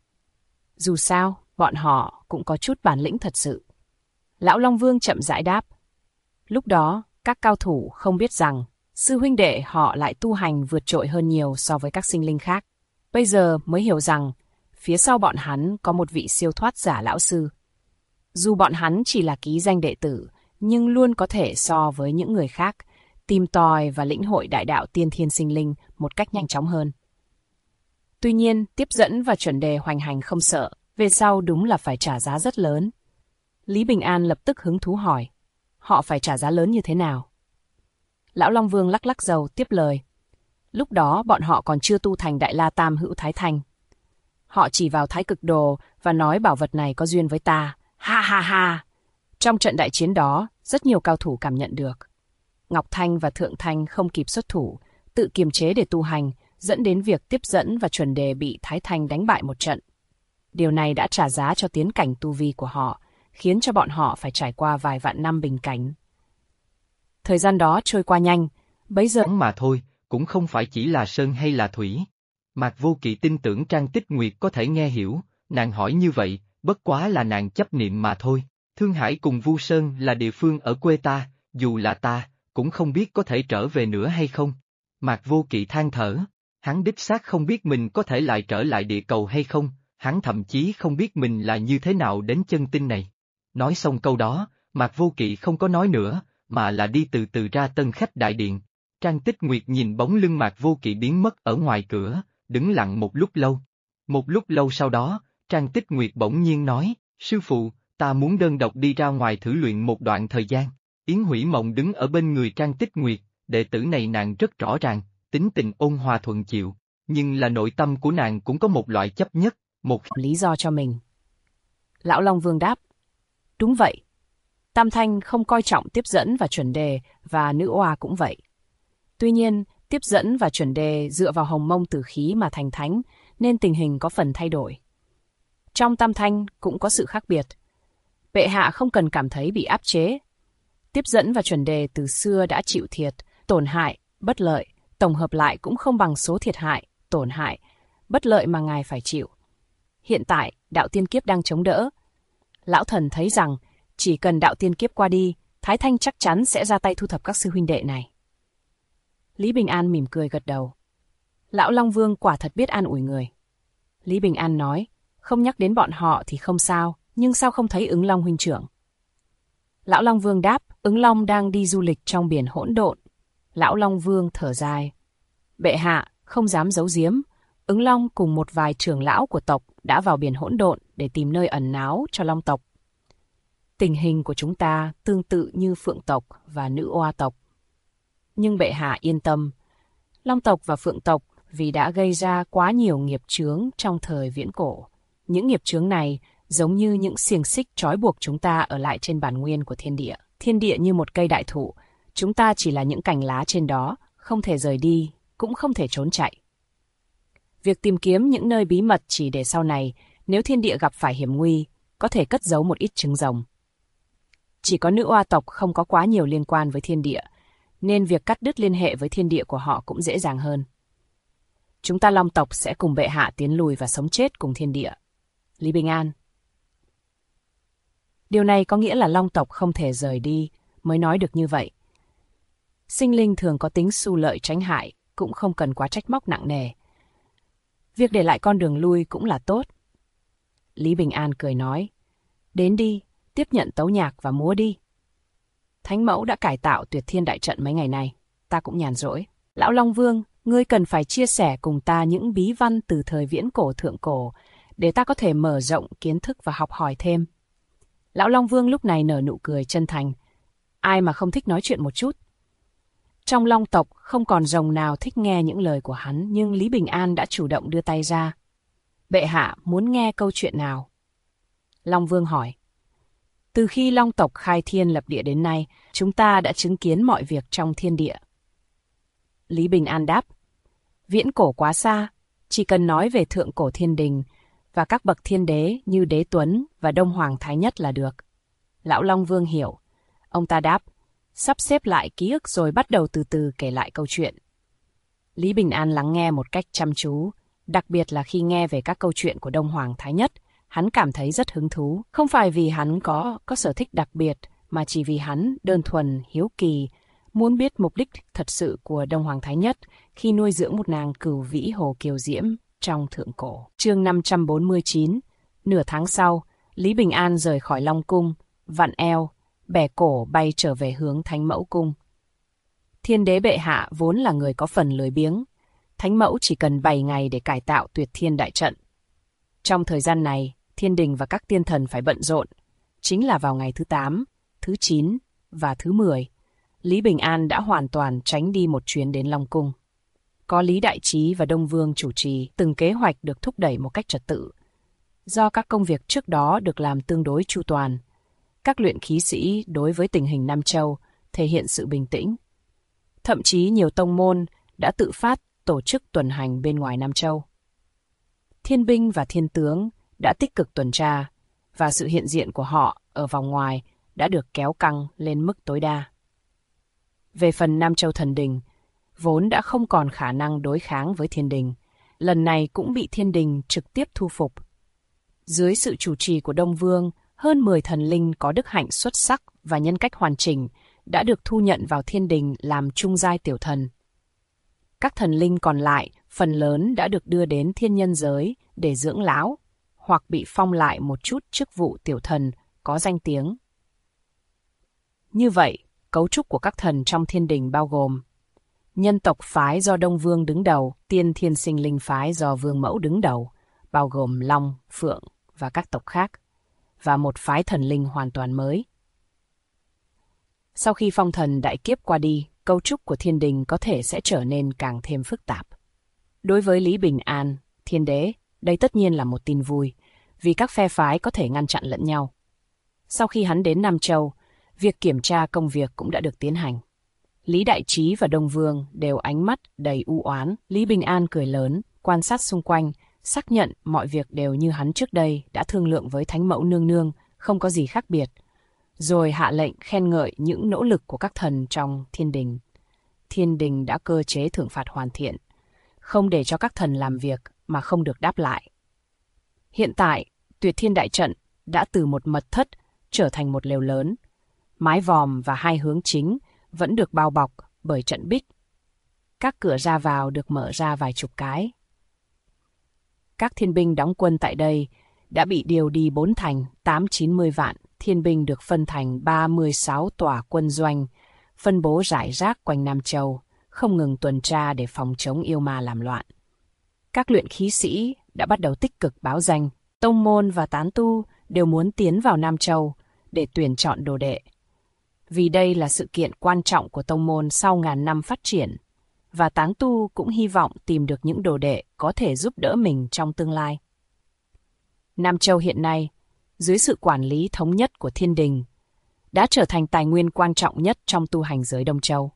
Dù sao, bọn họ cũng có chút bản lĩnh thật sự. Lão Long Vương chậm rãi đáp. Lúc đó, các cao thủ không biết rằng, sư huynh đệ họ lại tu hành vượt trội hơn nhiều so với các sinh linh khác. Bây giờ mới hiểu rằng, phía sau bọn hắn có một vị siêu thoát giả lão sư. Dù bọn hắn chỉ là ký danh đệ tử, nhưng luôn có thể so với những người khác, tìm tòi và lĩnh hội đại đạo tiên thiên sinh linh một cách nhanh chóng hơn. Tuy nhiên, Tiếp Dẫn và Chuẩn Đề hoành hành không sợ, về sau đúng là phải trả giá rất lớn. Lý Bình An lập tức hứng thú hỏi, họ phải trả giá lớn như thế nào? Lão Long Vương lắc lắc đầu tiếp lời. Lúc đó bọn họ còn chưa tu thành Đại La Tam Hữu Thái Thanh. Họ chỉ vào Thái Cực Đồ và nói bảo vật này có duyên với ta. Ha ha ha! Trong trận đại chiến đó, rất nhiều cao thủ cảm nhận được. Ngọc Thanh và Thượng Thanh không kịp xuất thủ, tự kiềm chế để tu hành, dẫn đến việc Tiếp Dẫn và Chuẩn Đề bị Thái Thanh đánh bại một trận. Điều này đã trả giá cho tiến cảnh tu vi của họ, khiến cho bọn họ phải trải qua vài vạn năm bình cảnh. Thời gian đó trôi qua nhanh, bấy giờ mà thôi, cũng không phải chỉ là sơn hay là thủy. Mạc Vô Kỵ tin tưởng Trang Tích Nguyệt có thể nghe hiểu, nàng hỏi như vậy, bất quá là nàng chấp niệm mà thôi. Thương Hải cùng Vu Sơn là địa phương ở quê ta, dù là ta, cũng không biết có thể trở về nữa hay không. Mạc Vô Kỵ than thở, hắn đích xác không biết mình có thể lại trở lại địa cầu hay không, hắn thậm chí không biết mình là như thế nào đến chân tinh này. Nói xong câu đó, Mạc Vô Kỵ không có nói nữa, mà là đi từ từ ra tân khách đại điện. Trang Tích Nguyệt nhìn bóng lưng Mạc Vô Kỵ biến mất ở ngoài cửa, đứng lặng một lúc lâu. Một lúc lâu sau đó, Trang Tích Nguyệt bỗng nhiên nói, sư phụ, ta muốn đơn độc đi ra ngoài thử luyện một đoạn thời gian. Yến Hủy Mộng đứng ở bên người Trang Tích Nguyệt, đệ tử này nàng rất rõ ràng, tính tình ôn hòa thuận chịu, nhưng là nội tâm của nàng cũng có một loại chấp nhất, một lý do cho mình. Lão Long Vương đáp, đúng vậy. Tam Thanh không coi trọng tiếp dẫn và chuẩn đề, và nữ oa cũng vậy. Tuy nhiên, tiếp dẫn và chuẩn đề dựa vào hồng mông tử khí mà thành thánh, nên tình hình có phần thay đổi. Trong Tam Thanh cũng có sự khác biệt. Bệ hạ không cần cảm thấy bị áp chế. Tiếp dẫn và chuẩn đề từ xưa đã chịu thiệt, tổn hại, bất lợi, tổng hợp lại cũng không bằng số thiệt hại, tổn hại, bất lợi mà ngài phải chịu. Hiện tại, đạo tiên kiếp đang chống đỡ. Lão thần thấy rằng, chỉ cần đạo tiên kiếp qua đi, Thái Thanh chắc chắn sẽ ra tay thu thập các sư huynh đệ này. Lý Bình An mỉm cười gật đầu. Lão Long Vương quả thật biết an ủi người. Lý Bình An nói, không nhắc đến bọn họ thì không sao, nhưng sao không thấy Ứng Long huynh trưởng? Lão Long Vương đáp, Ứng Long đang đi du lịch trong biển hỗn độn. Lão Long Vương thở dài. Bệ hạ, không dám giấu giếm, Ứng Long cùng một vài trưởng lão của tộc đã vào biển hỗn độn để tìm nơi ẩn náu cho Long tộc. Tình hình của chúng ta tương tự như Phượng tộc và Nữ Oa tộc. Nhưng bệ hạ yên tâm, Long tộc và Phượng tộc vì đã gây ra quá nhiều nghiệp chướng trong thời viễn cổ. Những nghiệp chướng này giống như những xiềng xích trói buộc chúng ta ở lại trên bản nguyên của thiên địa. Thiên địa như một cây đại thụ, chúng ta chỉ là những cành lá trên đó, không thể rời đi, cũng không thể trốn chạy. Việc tìm kiếm những nơi bí mật chỉ để sau này, nếu thiên địa gặp phải hiểm nguy, có thể cất giấu một ít trứng rồng. Chỉ có Nữ Oa tộc không có quá nhiều liên quan với thiên địa, nên việc cắt đứt liên hệ với thiên địa của họ cũng dễ dàng hơn. Chúng ta Long tộc sẽ cùng bệ hạ tiến lùi và sống chết cùng thiên địa. Lý Bình An. Điều này có nghĩa là Long tộc không thể rời đi, mới nói được như vậy. Sinh linh thường có tính xu lợi tránh hại, cũng không cần quá trách móc nặng nề. Việc để lại con đường lui cũng là tốt. Lý Bình An cười nói, đến đi, tiếp nhận tấu nhạc và múa đi. Thánh mẫu đã cải tạo Tuyệt Thiên đại trận mấy ngày nay, ta cũng nhàn rỗi. Lão Long Vương, ngươi cần phải chia sẻ cùng ta những bí văn từ thời viễn cổ thượng cổ, để ta có thể mở rộng kiến thức và học hỏi thêm. Lão Long Vương lúc này nở nụ cười chân thành. Ai mà không thích nói chuyện một chút. Trong Long tộc không còn rồng nào thích nghe những lời của hắn, nhưng Lý Bình An đã chủ động đưa tay ra. Bệ hạ muốn nghe câu chuyện nào? Long Vương hỏi. Từ khi Long tộc khai thiên lập địa đến nay, chúng ta đã chứng kiến mọi việc trong thiên địa. Lý Bình An đáp. Viễn cổ quá xa, chỉ cần nói về thượng cổ thiên đình và các bậc thiên đế như Đế Tuấn và Đông Hoàng Thái Nhất là được. Lão Long Vương hiểu. Ông ta đáp, sắp xếp lại ký ức rồi bắt đầu từ từ kể lại câu chuyện. Lý Bình An lắng nghe một cách chăm chú, đặc biệt là khi nghe về các câu chuyện của Đông Hoàng Thái Nhất, hắn cảm thấy rất hứng thú. Không phải vì hắn có sở thích đặc biệt, mà chỉ vì hắn đơn thuần, hiếu kỳ, muốn biết mục đích thật sự của Đông Hoàng Thái Nhất khi nuôi dưỡng một nàng cửu vĩ hồ kiều diễm trong thượng cổ. Chương 549. Nửa tháng sau, Lý Bình An rời khỏi Long Cung, vặn eo, bẻ cổ bay trở về hướng Thánh Mẫu Cung. Thiên đế bệ hạ vốn là người có phần lười biếng. Thánh Mẫu chỉ cần 7 ngày để cải tạo Tuyệt Thiên đại trận. Trong thời gian này, thiên đình và các tiên thần phải bận rộn. Chính là vào ngày thứ 8, thứ 9 và thứ 10, Lý Bình An đã hoàn toàn tránh đi một chuyến đến Long Cung. Có Lý Đại Trí và Đông Vương chủ trì, từng kế hoạch được thúc đẩy một cách trật tự. Do các công việc trước đó được làm tương đối chu toàn, các luyện khí sĩ đối với tình hình Nam Châu thể hiện sự bình tĩnh. Thậm chí nhiều tông môn đã tự phát tổ chức tuần hành bên ngoài Nam Châu. Thiên binh và thiên tướng đã tích cực tuần tra, và sự hiện diện của họ ở vòng ngoài đã được kéo căng lên mức tối đa. Về phần Nam Châu Thần Đình, vốn đã không còn khả năng đối kháng với thiên đình, lần này cũng bị thiên đình trực tiếp thu phục. Dưới sự chủ trì của Đông Vương, hơn 10 thần linh có đức hạnh xuất sắc và nhân cách hoàn chỉnh đã được thu nhận vào thiên đình làm trung giai tiểu thần. Các thần linh còn lại, phần lớn đã được đưa đến thiên nhân giới để dưỡng lão, hoặc bị phong lại một chút chức vụ tiểu thần có danh tiếng. Như vậy, cấu trúc của các thần trong thiên đình bao gồm nhân tộc phái do Đông Vương đứng đầu, tiên thiên sinh linh phái do Vương Mẫu đứng đầu, bao gồm Long, Phượng và các tộc khác, và một phái thần linh hoàn toàn mới. Sau khi phong thần đại kiếp qua đi, cấu trúc của thiên đình có thể sẽ trở nên càng thêm phức tạp. Đối với Lý Bình An, thiên đế, đây tất nhiên là một tin vui, vì các phe phái có thể ngăn chặn lẫn nhau. Sau khi hắn đến Nam Châu, việc kiểm tra công việc cũng đã được tiến hành. Lý Đại Trí và Đông Vương đều ánh mắt đầy u oán. Lý Bình An cười lớn, quan sát xung quanh, xác nhận mọi việc đều như hắn trước đây đã thương lượng với Thánh Mẫu Nương Nương, không có gì khác biệt. Rồi hạ lệnh khen ngợi những nỗ lực của các thần trong thiên đình. Thiên đình đã cơ chế thưởng phạt hoàn thiện, không để cho các thần làm việc mà không được đáp lại. Hiện tại, Tuyệt Thiên Đại Trận đã từ một mật thất trở thành một lều lớn. Mái vòm và hai hướng chính vẫn được bao bọc bởi trận bích. Các cửa ra vào được mở ra vài chục cái. Các thiên binh đóng quân tại đây đã bị điều đi 4 thành, 8-90 vạn. Thiên binh được phân thành 36 tòa quân doanh, phân bố rải rác quanh Nam Châu, không ngừng tuần tra để phòng chống yêu ma làm loạn. Các luyện khí sĩ đã bắt đầu tích cực báo danh. Tông môn và tán tu đều muốn tiến vào Nam Châu để tuyển chọn đồ đệ. Vì đây là sự kiện quan trọng của tông môn sau ngàn năm phát triển, và tán tu cũng hy vọng tìm được những đồ đệ có thể giúp đỡ mình trong tương lai. Nam Châu hiện nay, dưới sự quản lý thống nhất của thiên đình, đã trở thành tài nguyên quan trọng nhất trong tu hành giới Đông Châu.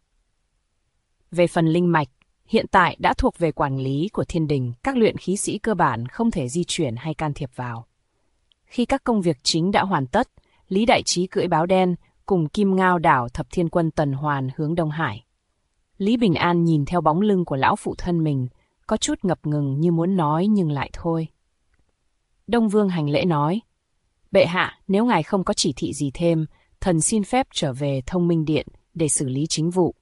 Về phần linh mạch, hiện tại đã thuộc về quản lý của thiên đình, các luyện khí sĩ cơ bản không thể di chuyển hay can thiệp vào. Khi các công việc chính đã hoàn tất, Lý Đại Trí cưỡi báo đen cùng Kim Ngao đảo Thập Thiên Quân Tần Hoàn hướng Đông Hải. Lý Bình An nhìn theo bóng lưng của lão phụ thân mình, có chút ngập ngừng như muốn nói nhưng lại thôi. Đông Vương hành lễ nói, bệ hạ, nếu ngài không có chỉ thị gì thêm, thần xin phép trở về Thông Minh Điện để xử lý chính vụ.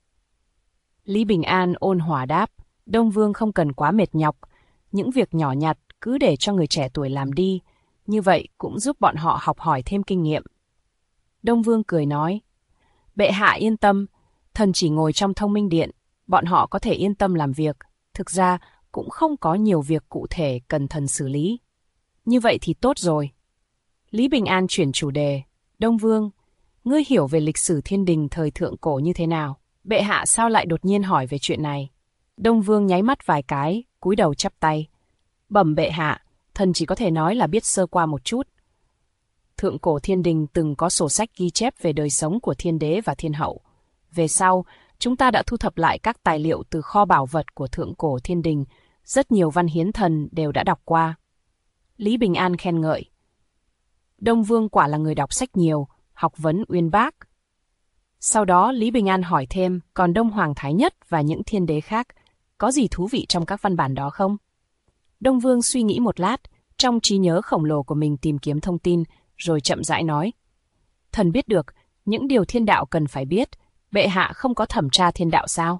Lý Bình An ôn hòa đáp, Đông Vương không cần quá mệt nhọc, những việc nhỏ nhặt cứ để cho người trẻ tuổi làm đi, như vậy cũng giúp bọn họ học hỏi thêm kinh nghiệm. Đông Vương cười nói, bệ hạ yên tâm, thần chỉ ngồi trong Thông Minh Điện, bọn họ có thể yên tâm làm việc, thực ra cũng không có nhiều việc cụ thể cần thần xử lý. Như vậy thì tốt rồi. Lý Bình An chuyển chủ đề, Đông Vương, ngươi hiểu về lịch sử thiên đình thời thượng cổ như thế nào? Bệ hạ sao lại đột nhiên hỏi về chuyện này? Đông Vương nháy mắt vài cái, cúi đầu chắp tay. Bẩm bệ hạ, thần chỉ có thể nói là biết sơ qua một chút. Thượng cổ thiên đình từng có sổ sách ghi chép về đời sống của thiên đế và thiên hậu. Về sau, chúng ta đã thu thập lại các tài liệu từ kho bảo vật của thượng cổ thiên đình, rất nhiều văn hiến thần đều đã đọc qua. Lý Bình An khen ngợi. Đông Vương quả là người đọc sách nhiều, học vấn uyên bác. Sau đó Lý Bình An hỏi thêm, còn Đông Hoàng Thái Nhất và những thiên đế khác, có gì thú vị trong các văn bản đó không? Đông Vương suy nghĩ một lát, trong trí nhớ khổng lồ của mình tìm kiếm thông tin, rồi chậm rãi nói. Thần biết được, những điều thiên đạo cần phải biết, bệ hạ không có thẩm tra thiên đạo sao?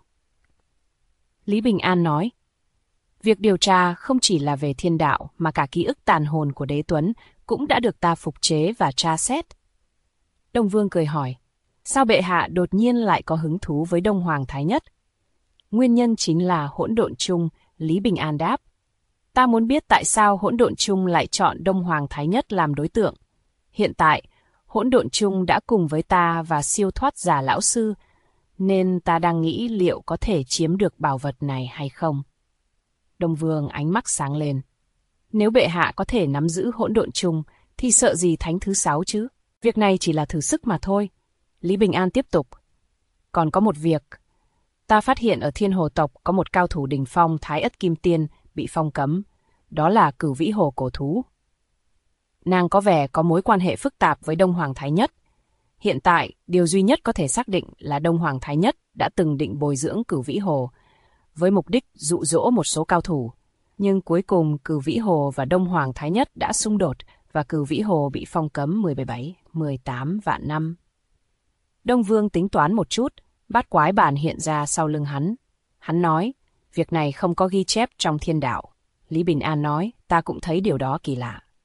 Lý Bình An nói. Việc điều tra không chỉ là về thiên đạo mà cả ký ức tàn hồn của đế Tuấn cũng đã được ta phục chế và tra xét. Đông Vương cười hỏi, sao bệ hạ đột nhiên lại có hứng thú với Đông Hoàng Thái Nhất? Nguyên nhân chính là hỗn độn chung, Lý Bình An đáp. Ta muốn biết tại sao hỗn độn chung lại chọn Đông Hoàng Thái Nhất làm đối tượng. Hiện tại, hỗn độn chung đã cùng với ta và siêu thoát giả lão sư, nên ta đang nghĩ liệu có thể chiếm được bảo vật này hay không. Đông Vương ánh mắt sáng lên. Nếu bệ hạ có thể nắm giữ hỗn độn chung, thì sợ gì thánh thứ 6 chứ? Việc này chỉ là thử sức mà thôi. Lý Bình An tiếp tục. Còn có một việc. Ta phát hiện ở Thiên Hồ tộc có một cao thủ đỉnh phong Thái Ất Kim Tiên bị phong cấm. Đó là Cửu Vĩ Hồ cổ thú. Nàng có vẻ có mối quan hệ phức tạp với Đông Hoàng Thái Nhất. Hiện tại, điều duy nhất có thể xác định là Đông Hoàng Thái Nhất đã từng định bồi dưỡng Cửu Vĩ Hồ, với mục đích dụ dỗ một số cao thủ. Nhưng cuối cùng Cửu Vĩ Hồ và Đông Hoàng Thái Nhất đã xung đột và Cửu Vĩ Hồ bị phong cấm 17-18 vạn năm. Đông Vương tính toán một chút, bát quái bản hiện ra sau lưng hắn. Hắn nói, việc này không có ghi chép trong thiên đạo. Lý Bình An nói, ta cũng thấy điều đó kỳ lạ.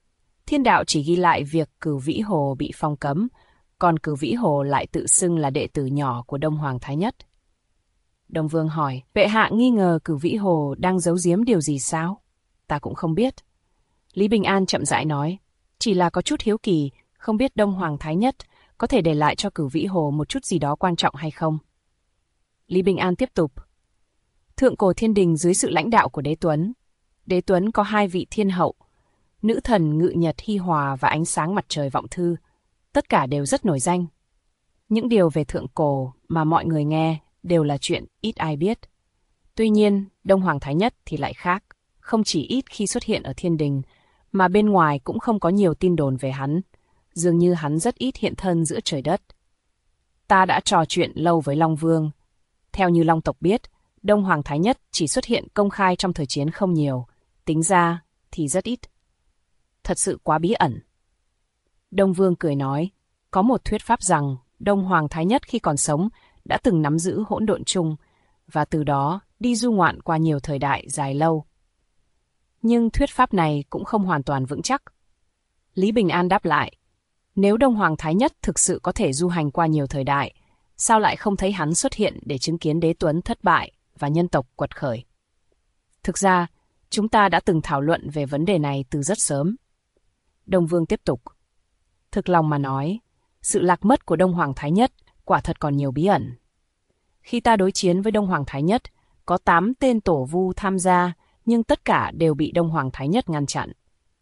Thiên đạo chỉ ghi lại việc Cửu Vĩ Hồ bị phong cấm, còn Cửu Vĩ Hồ lại tự xưng là đệ tử nhỏ của Đông Hoàng Thái Nhất. Đông Vương hỏi, bệ hạ nghi ngờ Cửu Vĩ Hồ đang giấu giếm điều gì sao? Ta cũng không biết. Lý Bình An chậm rãi nói, chỉ là có chút hiếu kỳ, không biết Đông Hoàng Thái Nhất có thể để lại cho Cửu Vĩ Hồ một chút gì đó quan trọng hay không? Lý Bình An tiếp tục. Thượng cổ thiên đình dưới sự lãnh đạo của Đế Tuấn. Đế Tuấn có 2 vị thiên hậu, nữ thần Ngự Nhật Hi Hòa và ánh sáng mặt trời Vọng Thư. Tất cả đều rất nổi danh. Những điều về thượng cổ mà mọi người nghe đều là chuyện ít ai biết. Tuy nhiên, Đông Hoàng Thái Nhất thì lại khác. Không chỉ ít khi xuất hiện ở thiên đình, mà bên ngoài cũng không có nhiều tin đồn về hắn. Dường như hắn rất ít hiện thân giữa trời đất. Ta đã trò chuyện lâu với Long Vương. Theo như Long tộc biết, Đông Hoàng Thái Nhất chỉ xuất hiện công khai trong thời chiến không nhiều, tính ra thì rất ít. Thật sự quá bí ẩn. Đông Vương cười nói, có một thuyết pháp rằng Đông Hoàng Thái Nhất khi còn sống đã từng nắm giữ hỗn độn chung và từ đó đi du ngoạn qua nhiều thời đại dài lâu. Nhưng thuyết pháp này cũng không hoàn toàn vững chắc. Lý Bình An đáp lại, nếu Đông Hoàng Thái Nhất thực sự có thể du hành qua nhiều thời đại, sao lại không thấy hắn xuất hiện để chứng kiến Đế Tuấn thất bại và nhân tộc quật khởi? Thực ra, chúng ta đã từng thảo luận về vấn đề này từ rất sớm. Đông Vương tiếp tục. Thực lòng mà nói, sự lạc mất của Đông Hoàng Thái Nhất quả thật còn nhiều bí ẩn. Khi ta đối chiến với Đông Hoàng Thái Nhất, có 8 tên tổ vu tham gia, nhưng tất cả đều bị Đông Hoàng Thái Nhất ngăn chặn.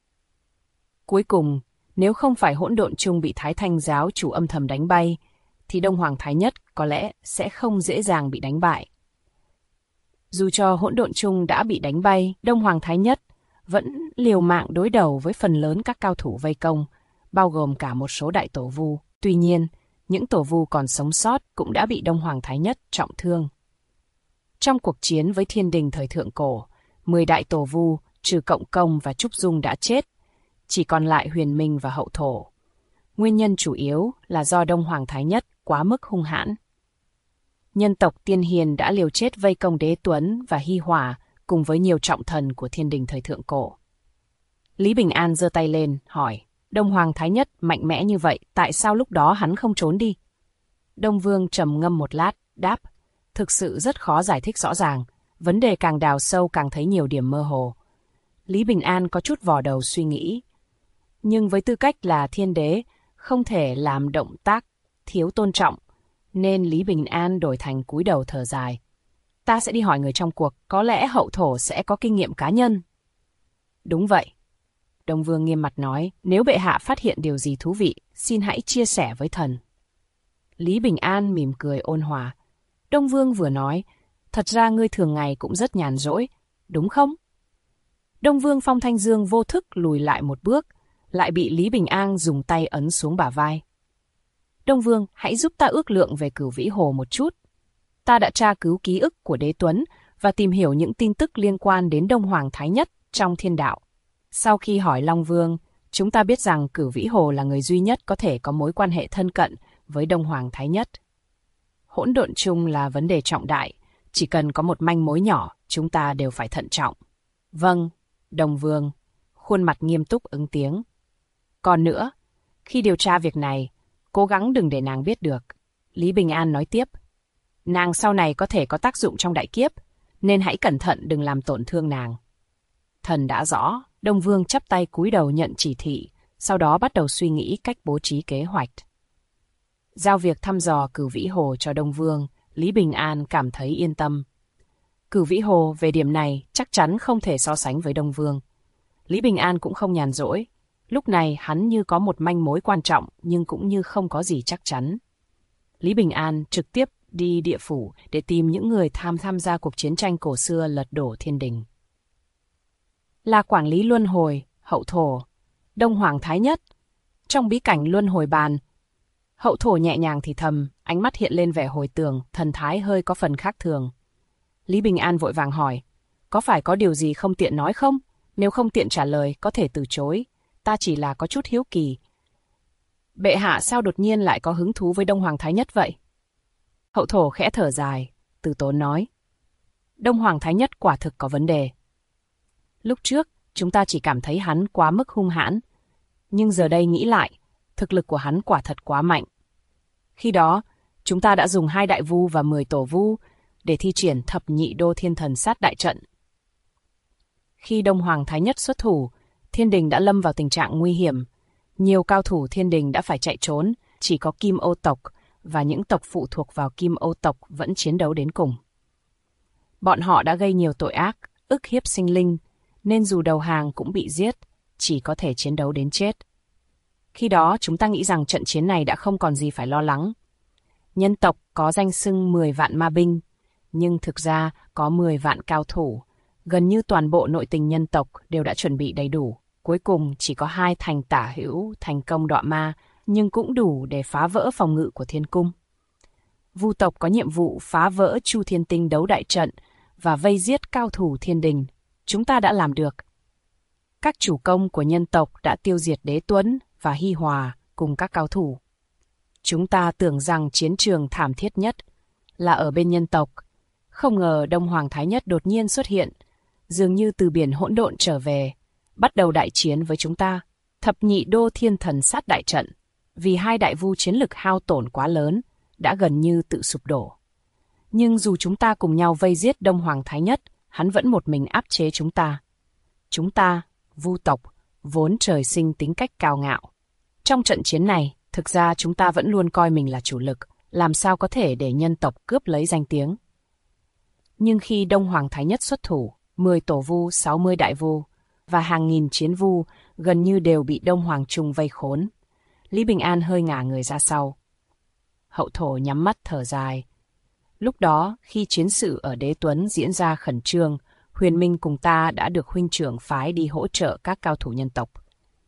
Cuối cùng, nếu không phải hỗn độn chung bị Thái Thanh giáo chủ âm thầm đánh bay, thì Đông Hoàng Thái Nhất có lẽ sẽ không dễ dàng bị đánh bại. Dù cho hỗn độn chung đã bị đánh bay, Đông Hoàng Thái Nhất vẫn liều mạng đối đầu với phần lớn các cao thủ vây công, bao gồm cả một số đại tổ vu. Tuy nhiên, những tổ vu còn sống sót cũng đã bị Đông Hoàng Thái Nhất trọng thương. Trong cuộc chiến với thiên đình thời thượng cổ, 10 đại tổ vu, trừ Cộng Công và Trúc Dung đã chết, chỉ còn lại Huyền Minh và Hậu Thổ. Nguyên nhân chủ yếu là do Đông Hoàng Thái Nhất quá mức hung hãn. Nhân tộc Tiên Hiền đã liều chết vây công Đế Tuấn và Hi Hòa cùng với nhiều trọng thần của thiên đình thời thượng cổ. Lý Bình An giơ tay lên, hỏi, Đông Hoàng Thái Nhất mạnh mẽ như vậy, tại sao lúc đó hắn không trốn đi? Đông Vương trầm ngâm một lát, đáp, thực sự rất khó giải thích rõ ràng, vấn đề càng đào sâu càng thấy nhiều điểm mơ hồ. Lý Bình An có chút vò đầu suy nghĩ. Nhưng với tư cách là thiên đế, không thể làm động tác thiếu tôn trọng, nên Lý Bình An đổi thành cúi đầu thở dài. Ta sẽ đi hỏi người trong cuộc, có lẽ Hậu Thổ sẽ có kinh nghiệm cá nhân. Đúng vậy. Đông Vương nghiêm mặt nói, nếu bệ hạ phát hiện điều gì thú vị, xin hãy chia sẻ với thần. Lý Bình An mỉm cười ôn hòa. Đông Vương vừa nói, thật ra ngươi thường ngày cũng rất nhàn rỗi, đúng không? Đông Vương Phong Thanh Dương vô thức lùi lại một bước, lại bị Lý Bình An dùng tay ấn xuống bả vai. Đông Vương, hãy giúp ta ước lượng về Cửu Vĩ Hồ một chút. Ta đã tra cứu ký ức của Đế Tuấn và tìm hiểu những tin tức liên quan đến Đông Hoàng Thái Nhất trong thiên đạo. Sau khi hỏi Long Vương, chúng ta biết rằng Cửu Vĩ Hồ là người duy nhất có thể có mối quan hệ thân cận với Đông Hoàng Thái Nhất. Hỗn độn chung là vấn đề trọng đại, chỉ cần có một manh mối nhỏ, chúng ta đều phải thận trọng. Vâng, Đông Vương, khuôn mặt nghiêm túc ứng tiếng. Còn nữa, khi điều tra việc này, cố gắng đừng để nàng biết được. Lý Bình An nói tiếp. Nàng sau này có thể có tác dụng trong đại kiếp, nên hãy cẩn thận đừng làm tổn thương nàng. Thần đã rõ, Đông Vương chắp tay cúi đầu nhận chỉ thị, sau đó bắt đầu suy nghĩ cách bố trí kế hoạch. Giao việc thăm dò Cửu Vĩ Hồ cho Đông Vương, Lý Bình An cảm thấy yên tâm. Cửu Vĩ Hồ về điểm này chắc chắn không thể so sánh với Đông Vương. Lý Bình An cũng không nhàn rỗi. Lúc này hắn như có một manh mối quan trọng nhưng cũng như không có gì chắc chắn. Lý Bình An trực tiếp đi địa phủ để tìm những người tham gia cuộc chiến tranh cổ xưa lật đổ thiên đình. Là quản lý luân hồi, Hậu Thổ, Đông Hoàng Thái Nhất. Trong bí cảnh luân hồi bàn, Hậu Thổ nhẹ nhàng thì thầm, ánh mắt hiện lên vẻ hồi tưởng, thần thái hơi có phần khác thường. Lý Bình An vội vàng hỏi, có phải có điều gì không tiện nói không? Nếu không tiện trả lời, có thể từ chối. Ta chỉ là có chút hiếu kỳ. Bệ hạ sao đột nhiên lại có hứng thú với Đông Hoàng Thái Nhất vậy? Hậu Thổ khẽ thở dài, từ tốn nói. Đông Hoàng Thái Nhất quả thực có vấn đề. Lúc trước, chúng ta chỉ cảm thấy hắn quá mức hung hãn. Nhưng giờ đây nghĩ lại, thực lực của hắn quả thật quá mạnh. Khi đó, chúng ta đã dùng 2 đại vu và 10 tổ vu để thi triển thập nhị đô thiên thần sát đại trận. Khi Đông Hoàng Thái Nhất xuất thủ, thiên đình đã lâm vào tình trạng nguy hiểm. Nhiều cao thủ thiên đình đã phải chạy trốn, chỉ có Kim Ô tộc và những tộc phụ thuộc vào Kim Ô tộc vẫn chiến đấu đến cùng. Bọn họ đã gây nhiều tội ác, ức hiếp sinh linh, nên dù đầu hàng cũng bị giết, chỉ có thể chiến đấu đến chết. Khi đó chúng ta nghĩ rằng trận chiến này đã không còn gì phải lo lắng. Nhân tộc có danh xưng 10 vạn ma binh, nhưng thực ra có 10 vạn cao thủ. Gần như toàn bộ nội tình nhân tộc đều đã chuẩn bị đầy đủ. Cuối cùng chỉ có 2 thành tả hữu thành công đọa ma, nhưng cũng đủ để phá vỡ phòng ngự của thiên cung. Vu tộc có nhiệm vụ phá vỡ Chu Thiên Tinh đấu đại trận và vây giết cao thủ thiên đình. Chúng ta đã làm được. Các chủ công của nhân tộc đã tiêu diệt Đế Tuấn và Hi Hòa cùng các cao thủ. Chúng ta tưởng rằng chiến trường thảm thiết nhất là ở bên nhân tộc. Không ngờ Đông Hoàng Thái Nhất đột nhiên xuất hiện, dường như từ biển hỗn độn trở về, bắt đầu đại chiến với chúng ta. Thập nhị đô thiên thần sát đại trận, vì 2 đại vu chiến lực hao tổn quá lớn, đã gần như tự sụp đổ. Nhưng dù chúng ta cùng nhau vây giết Đông Hoàng Thái Nhất, hắn vẫn một mình áp chế chúng ta. Chúng ta, vu tộc, vốn trời sinh tính cách cao ngạo. Trong trận chiến này, thực ra chúng ta vẫn luôn coi mình là chủ lực, làm sao có thể để nhân tộc cướp lấy danh tiếng. Nhưng khi Đông Hoàng Thái Nhất xuất thủ, 10 tổ vu, 60 đại vu và hàng nghìn chiến vu gần như đều bị Đông Hoàng Trung vây khốn. Lý Bình An hơi ngả người ra sau. Hậu thổ nhắm mắt thở dài. Lúc đó, khi chiến sự ở Đế Tuấn diễn ra khẩn trương, Huyền Minh cùng ta đã được huynh trưởng phái đi hỗ trợ các cao thủ nhân tộc.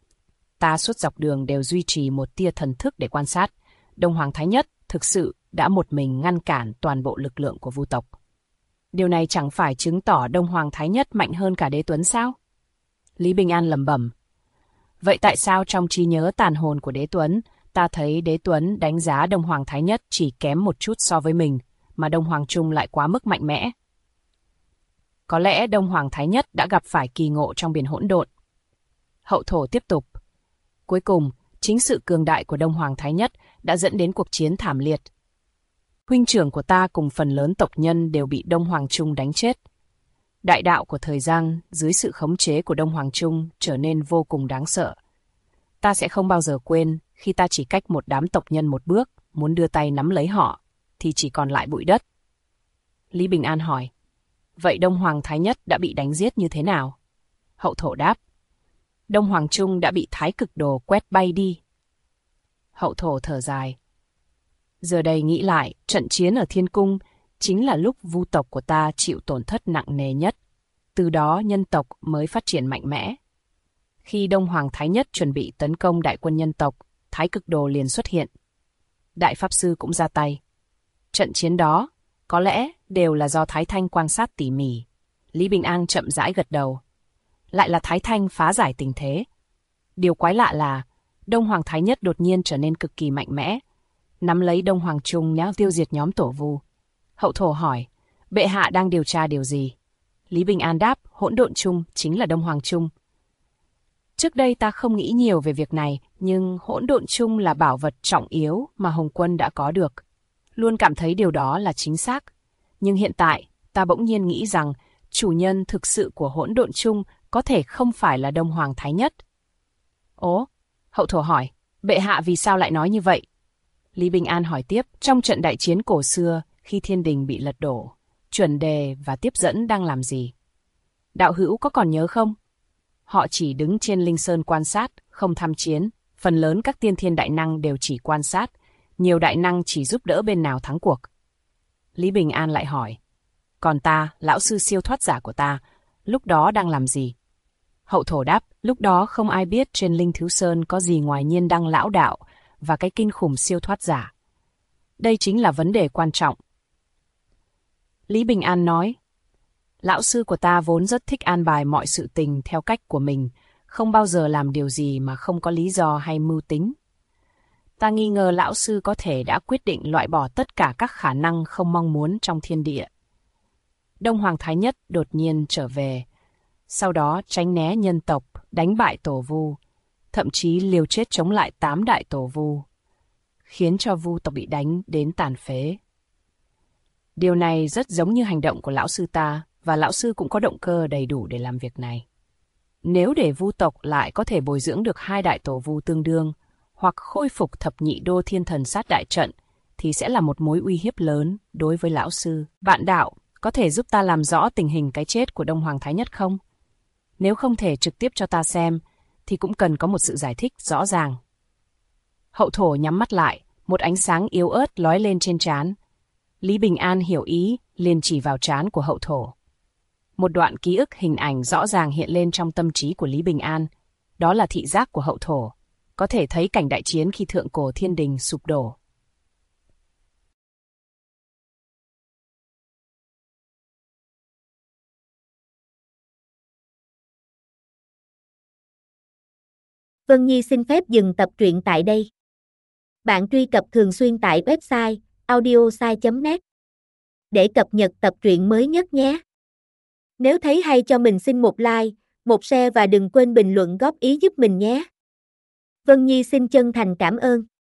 Ta suốt dọc đường đều duy trì một tia thần thức để quan sát. Đông Hoàng Thái Nhất thực sự đã một mình ngăn cản toàn bộ lực lượng của vu tộc. Điều này chẳng phải chứng tỏ Đông Hoàng Thái Nhất mạnh hơn cả Đế Tuấn sao? Lý Bình An lẩm bẩm. Vậy tại sao trong trí nhớ tàn hồn của Đế Tuấn, ta thấy Đế Tuấn đánh giá Đông Hoàng Thái Nhất chỉ kém một chút so với mình, mà Đông Hoàng Trung lại quá mức mạnh mẽ? Có lẽ Đông Hoàng Thái Nhất đã gặp phải kỳ ngộ trong biển hỗn độn. Hậu thổ tiếp tục. Cuối cùng, chính sự cường đại của Đông Hoàng Thái Nhất đã dẫn đến cuộc chiến thảm liệt. Huynh trưởng của ta cùng phần lớn tộc nhân đều bị Đông Hoàng Trung đánh chết. Đại đạo của thời gian dưới sự khống chế của Đông Hoàng Trung trở nên vô cùng đáng sợ. Ta sẽ không bao giờ quên khi ta chỉ cách một đám tộc nhân một bước, muốn đưa tay nắm lấy họ, thì chỉ còn lại bụi đất. Lý Bình An hỏi, vậy Đông Hoàng Thái Nhất đã bị đánh giết như thế nào? Hậu thổ đáp, Đông Hoàng Trung đã bị Thái Cực Đồ quét bay đi. Hậu thổ thở dài. Giờ đây nghĩ lại, trận chiến ở Thiên Cung chính là lúc vu tộc của ta chịu tổn thất nặng nề nhất. Từ đó nhân tộc mới phát triển mạnh mẽ. Khi Đông Hoàng Thái Nhất chuẩn bị tấn công đại quân nhân tộc, Thái Cực Đồ liền xuất hiện. Đại Pháp Sư cũng ra tay. Trận chiến đó, có lẽ đều là do Thái Thanh quan sát tỉ mỉ. Lý Bình An chậm rãi gật đầu. Lại là Thái Thanh phá giải tình thế. Điều quái lạ là, Đông Hoàng Thái Nhất đột nhiên trở nên cực kỳ mạnh mẽ, nắm lấy Đông Hoàng Trung nháo tiêu diệt nhóm tổ vu. Hậu thổ hỏi, bệ hạ đang điều tra điều gì? Lý Bình An đáp, hỗn độn chung chính là Đông Hoàng Trung. Trước đây ta không nghĩ nhiều về việc này, nhưng hỗn độn chung là bảo vật trọng yếu mà Hồng Quân đã có được. Luôn cảm thấy điều đó là chính xác. Nhưng hiện tại, ta bỗng nhiên nghĩ rằng chủ nhân thực sự của hỗn độn chung có thể không phải là Đông Hoàng Thái Nhất. Ố, hậu thổ hỏi, bệ hạ vì sao lại nói như vậy? Lý Bình An hỏi tiếp, trong trận đại chiến cổ xưa, khi thiên đình bị lật đổ, chuẩn đề và tiếp dẫn đang làm gì? Đạo hữu có còn nhớ không? Họ chỉ đứng trên linh sơn quan sát, không tham chiến. Phần lớn các tiên thiên đại năng đều chỉ quan sát, nhiều đại năng chỉ giúp đỡ bên nào thắng cuộc. Lý Bình An lại hỏi, còn ta, lão sư siêu thoát giả của ta, lúc đó đang làm gì? Hậu thổ đáp, lúc đó không ai biết trên Linh Thứ Sơn có gì ngoài Nhiên Đăng lão đạo và cái kinh khủng siêu thoát giả. Đây chính là vấn đề quan trọng. Lý Bình An nói, lão sư của ta vốn rất thích an bài mọi sự tình theo cách của mình, không bao giờ làm điều gì mà không có lý do hay mưu tính. Ta nghi ngờ lão sư có thể đã quyết định loại bỏ tất cả các khả năng không mong muốn trong thiên địa. Đông Hoàng Thái Nhất đột nhiên trở về, sau đó tránh né nhân tộc, đánh bại tổ vu. thậm chí liều chết chống lại 8 đại tổ vu, khiến cho vu tộc bị đánh đến tàn phế. Điều này rất giống như hành động của lão sư ta, và lão sư cũng có động cơ đầy đủ để làm việc này. Nếu để vu tộc lại có thể bồi dưỡng được 2 đại tổ vu tương đương, hoặc khôi phục thập nhị đô thiên thần sát đại trận, thì sẽ là một mối uy hiếp lớn đối với lão sư. Vạn đạo, có thể giúp ta làm rõ tình hình cái chết của Đông Hoàng Thái Nhất không? Nếu không thể trực tiếp cho ta xem, thì cũng cần có một sự giải thích rõ ràng. Hậu thổ nhắm mắt lại, một ánh sáng yếu ớt lói lên trên trán. Lý Bình An hiểu ý, liền chỉ vào trán của hậu thổ. Một đoạn ký ức hình ảnh rõ ràng hiện lên trong tâm trí của Lý Bình An. Đó là thị giác của hậu thổ, có thể thấy cảnh đại chiến khi thượng cổ thiên đình sụp đổ. Vân Nhi xin phép dừng tập truyện tại đây. Bạn truy cập thường xuyên tại website audiosai.net để cập nhật tập truyện mới nhất nhé. Nếu thấy hay cho mình xin một like, một share và đừng quên bình luận góp ý giúp mình nhé. Vân Nhi xin chân thành cảm ơn.